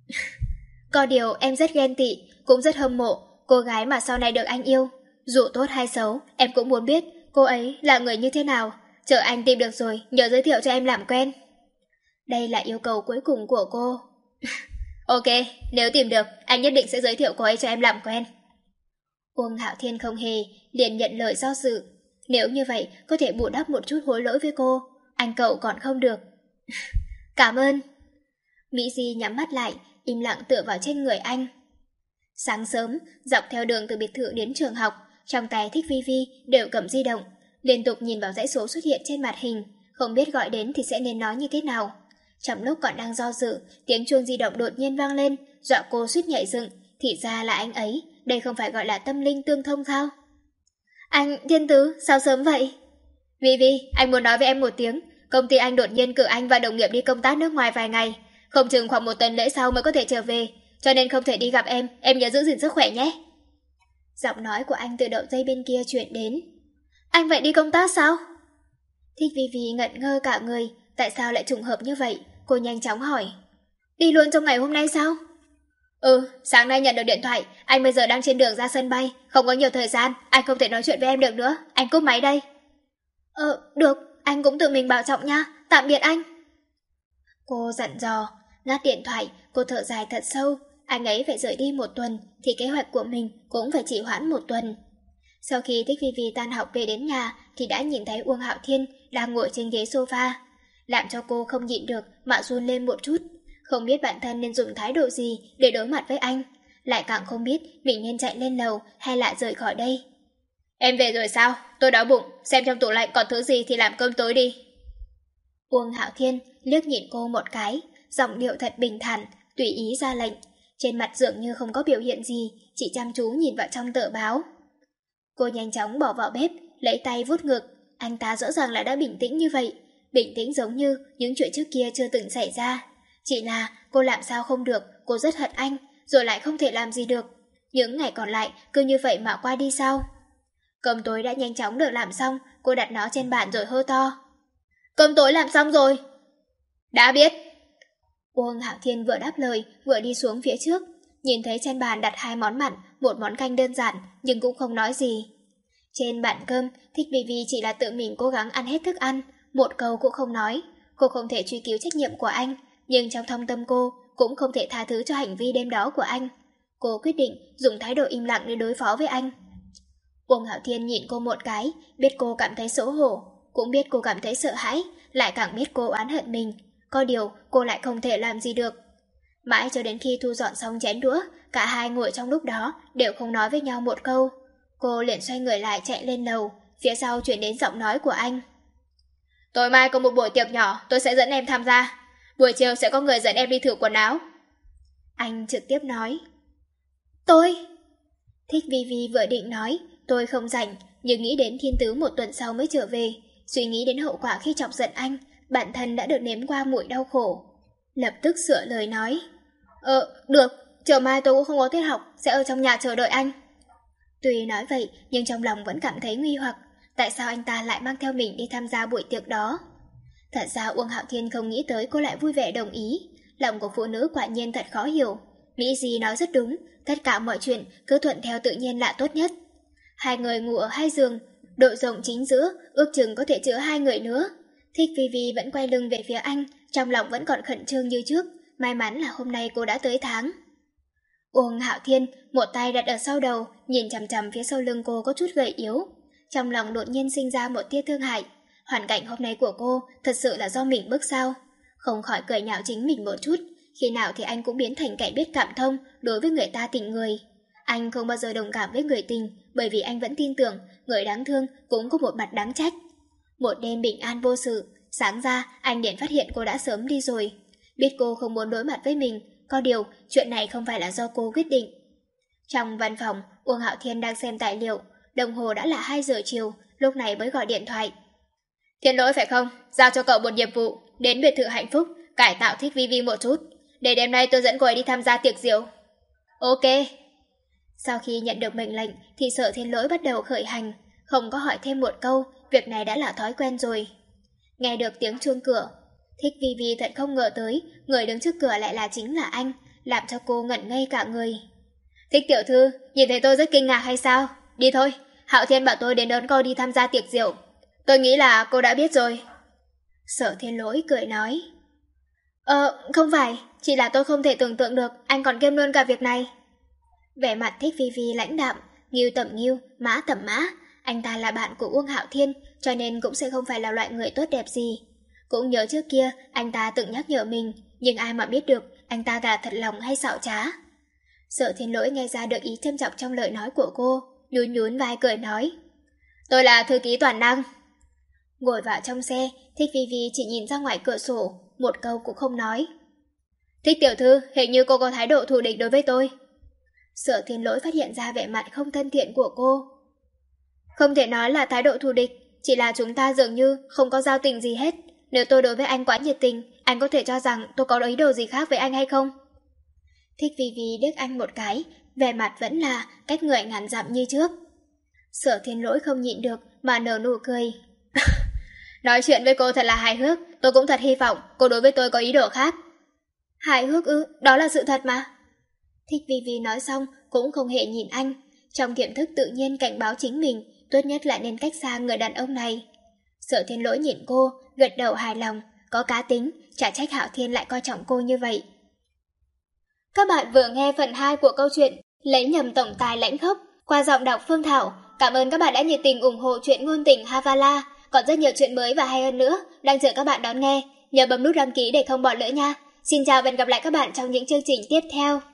Có điều em rất ghen tị, cũng rất hâm mộ cô gái mà sau này được anh yêu. Dù tốt hay xấu, em cũng muốn biết cô ấy là người như thế nào. Chờ anh tìm được rồi, nhớ giới thiệu cho em làm quen. Đây là yêu cầu cuối cùng của cô. Ok, nếu tìm được, anh nhất định sẽ giới thiệu cô ấy cho em làm quen. Uông Hạo Thiên không hề, liền nhận lời do dự. Nếu như vậy, có thể bù đắp một chút hối lỗi với cô. Anh cậu còn không được. Cảm ơn. Mỹ Di nhắm mắt lại, im lặng tựa vào trên người anh. Sáng sớm, dọc theo đường từ biệt thự đến trường học, trong tay Thích Vi Vi đều cầm di động, liên tục nhìn vào dãy số xuất hiện trên màn hình, không biết gọi đến thì sẽ nên nói như thế nào. Trong lúc còn đang do dự, tiếng chuông di động đột nhiên vang lên, dọa cô suýt nhảy dựng. Thì ra là anh ấy, đây không phải gọi là tâm linh tương thông sao? Anh, Thiên Tứ, sao sớm vậy? Vi Vi, anh muốn nói với em một tiếng. Công ty anh đột nhiên cử anh và đồng nghiệp đi công tác nước ngoài vài ngày. Không chừng khoảng một tuần lễ sau mới có thể trở về. Cho nên không thể đi gặp em, em nhớ giữ gìn sức khỏe nhé. Giọng nói của anh từ đầu dây bên kia truyền đến. Anh vậy đi công tác sao? Thích Vi Vi ngẩn ngơ cả người. Tại sao lại trùng hợp như vậy? Cô nhanh chóng hỏi. Đi luôn trong ngày hôm nay sao? Ừ, sáng nay nhận được điện thoại. Anh bây giờ đang trên đường ra sân bay, không có nhiều thời gian. Anh không thể nói chuyện với em được nữa. Anh cúp máy đây. Ờ, được, anh cũng tự mình bảo trọng nha. Tạm biệt anh. Cô dặn dò. Ngắt điện thoại, cô thở dài thật sâu. Anh ấy phải rời đi một tuần, thì kế hoạch của mình cũng phải chỉ hoãn một tuần. Sau khi Thích Vi Vi tan học về đến nhà, thì đã nhìn thấy Uông Hạo Thiên đang ngồi trên ghế sofa, làm cho cô không nhịn được mà run lên một chút. Không biết bản thân nên dùng thái độ gì để đối mặt với anh, lại càng không biết mình nên chạy lên lầu hay lại rời khỏi đây. Em về rồi sao? Tôi đói bụng, xem trong tủ lạnh còn thứ gì thì làm cơm tối đi. Uông Hạo Thiên liếc nhìn cô một cái, giọng điệu thật bình thản, tùy ý ra lệnh. Trên mặt dường như không có biểu hiện gì, chỉ chăm chú nhìn vào trong tờ báo. Cô nhanh chóng bỏ vào bếp, lấy tay vuốt ngực. Anh ta rõ ràng là đã bình tĩnh như vậy, bình tĩnh giống như những chuyện trước kia chưa từng xảy ra. Chỉ là cô làm sao không được, cô rất hận anh, rồi lại không thể làm gì được. Những ngày còn lại cứ như vậy mà qua đi sao? Cơm tối đã nhanh chóng được làm xong, cô đặt nó trên bàn rồi hô to. Cơm tối làm xong rồi. Đã biết. Uông Hạo Thiên vừa đáp lời, vừa đi xuống phía trước. Nhìn thấy trên bàn đặt hai món mặn, một món canh đơn giản, nhưng cũng không nói gì. Trên bàn cơm, Thích Vi Vi chỉ là tự mình cố gắng ăn hết thức ăn, một câu cũng không nói. Cô không thể truy cứu trách nhiệm của anh, nhưng trong thâm tâm cô cũng không thể tha thứ cho hành vi đêm đó của anh. Cô quyết định dùng thái độ im lặng để đối phó với anh. Uông Hạo Thiên nhìn cô một cái, biết cô cảm thấy xấu hổ, cũng biết cô cảm thấy sợ hãi, lại càng biết cô oán hận mình. Có điều cô lại không thể làm gì được. Mãi cho đến khi thu dọn xong chén đũa, cả hai ngồi trong lúc đó đều không nói với nhau một câu. Cô liền xoay người lại chạy lên lầu, phía sau chuyển đến giọng nói của anh. Tối mai có một buổi tiệc nhỏ, tôi sẽ dẫn em tham gia. Buổi chiều sẽ có người dẫn em đi thử quần áo. Anh trực tiếp nói. Tôi? Thích Vi Vi vừa định nói, tôi không rảnh, nhưng nghĩ đến Thiên Tứ một tuần sau mới trở về. Suy nghĩ đến hậu quả khi chọc giận anh, bản thân đã được nếm qua mùi đau khổ. lập tức sửa lời nói. Ờ, được, chiều mai tôi cũng không có tiết học, sẽ ở trong nhà chờ đợi anh. Tuy nói vậy, nhưng trong lòng vẫn cảm thấy nghi hoặc, tại sao anh ta lại mang theo mình đi tham gia buổi tiệc đó. Thật ra Uông Hạo Thiên không nghĩ tới cô lại vui vẻ đồng ý, lòng của phụ nữ quả nhiên thật khó hiểu. Nghĩ gì nói rất đúng, tất cả mọi chuyện cứ thuận theo tự nhiên là tốt nhất. Hai người ngủ ở hai giường, độ rộng chính giữa, ước chừng có thể chứa hai người nữa. Thích Vi Vi vẫn quay lưng về phía anh, trong lòng vẫn còn khẩn trương như trước, may mắn là hôm nay cô đã tới tháng. Uông Hạo Thiên một tay đặt ở sau đầu, nhìn chằm chằm phía sau lưng cô có chút gầy yếu. Trong lòng đột nhiên sinh ra một tia thương hại, hoàn cảnh hôm nay của cô thật sự là do mình bức sao. Không khỏi cười nhạo chính mình một chút, khi nào thì anh cũng biến thành kẻ biết cảm thông đối với người ta tình người. Anh không bao giờ đồng cảm với người tình, bởi vì anh vẫn tin tưởng người đáng thương cũng có một mặt đáng trách. Một đêm bình an vô sự, sáng ra anh liền phát hiện cô đã sớm đi rồi. Biết cô không muốn đối mặt với mình, có điều chuyện này không phải là do cô quyết định. Trong văn phòng, Uông Hạo Thiên đang xem tài liệu, đồng hồ đã là hai giờ chiều, lúc này mới gọi điện thoại. Thiên Lỗi phải không? Giao cho cậu một nhiệm vụ, đến biệt thự Hạnh Phúc, cải tạo Thích Vi Vi một chút, để đêm nay tôi dẫn cô ấy đi tham gia tiệc rượu. Ok. Sau khi nhận được mệnh lệnh thì Sở Thiên Lỗi bắt đầu khởi hành, không có hỏi thêm một câu, việc này đã là thói quen rồi. Nghe được tiếng chuông cửa, Thích Vi Vi thật không ngờ tới, người đứng trước cửa lại là chính là anh, làm cho cô ngẩn ngây cả người. Thích tiểu thư, nhìn thấy tôi rất kinh ngạc hay sao? Đi thôi, Hạo Thiên bảo tôi đến đón cô đi tham gia tiệc rượu. Tôi nghĩ là cô đã biết rồi. Sở Thiên Lỗi cười nói. Ờ, không phải, chỉ là tôi không thể tưởng tượng được anh còn kiêm luôn cả việc này. Vẻ mặt Thích Vi Vi lãnh đạm, Nghiêu tẩm Nghiêu, Mã tẩm Mã. Anh ta là bạn của Uông Hạo Thiên, cho nên cũng sẽ không phải là loại người tốt đẹp gì. Cũng nhớ trước kia, anh ta từng nhắc nhở mình, nhưng ai mà biết được anh ta là thật lòng hay xạo trá. Sở Thiên Lỗi nghe ra được ý châm chọc trong lời nói của cô, nhún nhún vai cười nói. Tôi là thư ký toàn năng. Ngồi vào trong xe, Thích Vi Vi chỉ nhìn ra ngoài cửa sổ, một câu cũng không nói. Thích tiểu thư, hình như cô có thái độ thù địch đối với tôi. Sở Thiên Lỗi phát hiện ra vẻ mặt không thân thiện của cô. Không thể nói là thái độ thù địch, chỉ là chúng ta dường như không có giao tình gì hết. Nếu tôi đối với anh quá nhiệt tình, anh có thể cho rằng tôi có ý đồ gì khác với anh hay không? Thích Vi Vi liếc anh một cái, vẻ mặt vẫn là cách người ngàn dặm như trước. Sở Thiên Lỗi không nhịn được mà nở nụ cười. Nói chuyện với cô thật là hài hước, tôi cũng thật hy vọng cô đối với tôi có ý đồ khác. Hài hước ư, đó là sự thật mà. Thích Vi Vi nói xong cũng không hề nhìn anh, trong tiềm thức tự nhiên cảnh báo chính mình, tốt nhất là nên cách xa người đàn ông này. Sở Thiên Lỗi nhìn cô, gật đầu hài lòng, có cá tính, chả trách Hạo Thiên lại coi trọng cô như vậy. Các bạn vừa nghe phần hai của câu chuyện Lấy nhầm tổng tài lãnh khốc qua giọng đọc Phương Thảo. Cảm ơn các bạn đã nhiệt tình ủng hộ truyện ngôn tình Havala. Còn rất nhiều chuyện mới và hay hơn nữa đang chờ các bạn đón nghe. Nhớ bấm nút đăng ký để không bỏ lỡ nha. Xin chào và hẹn gặp lại các bạn trong những chương trình tiếp theo.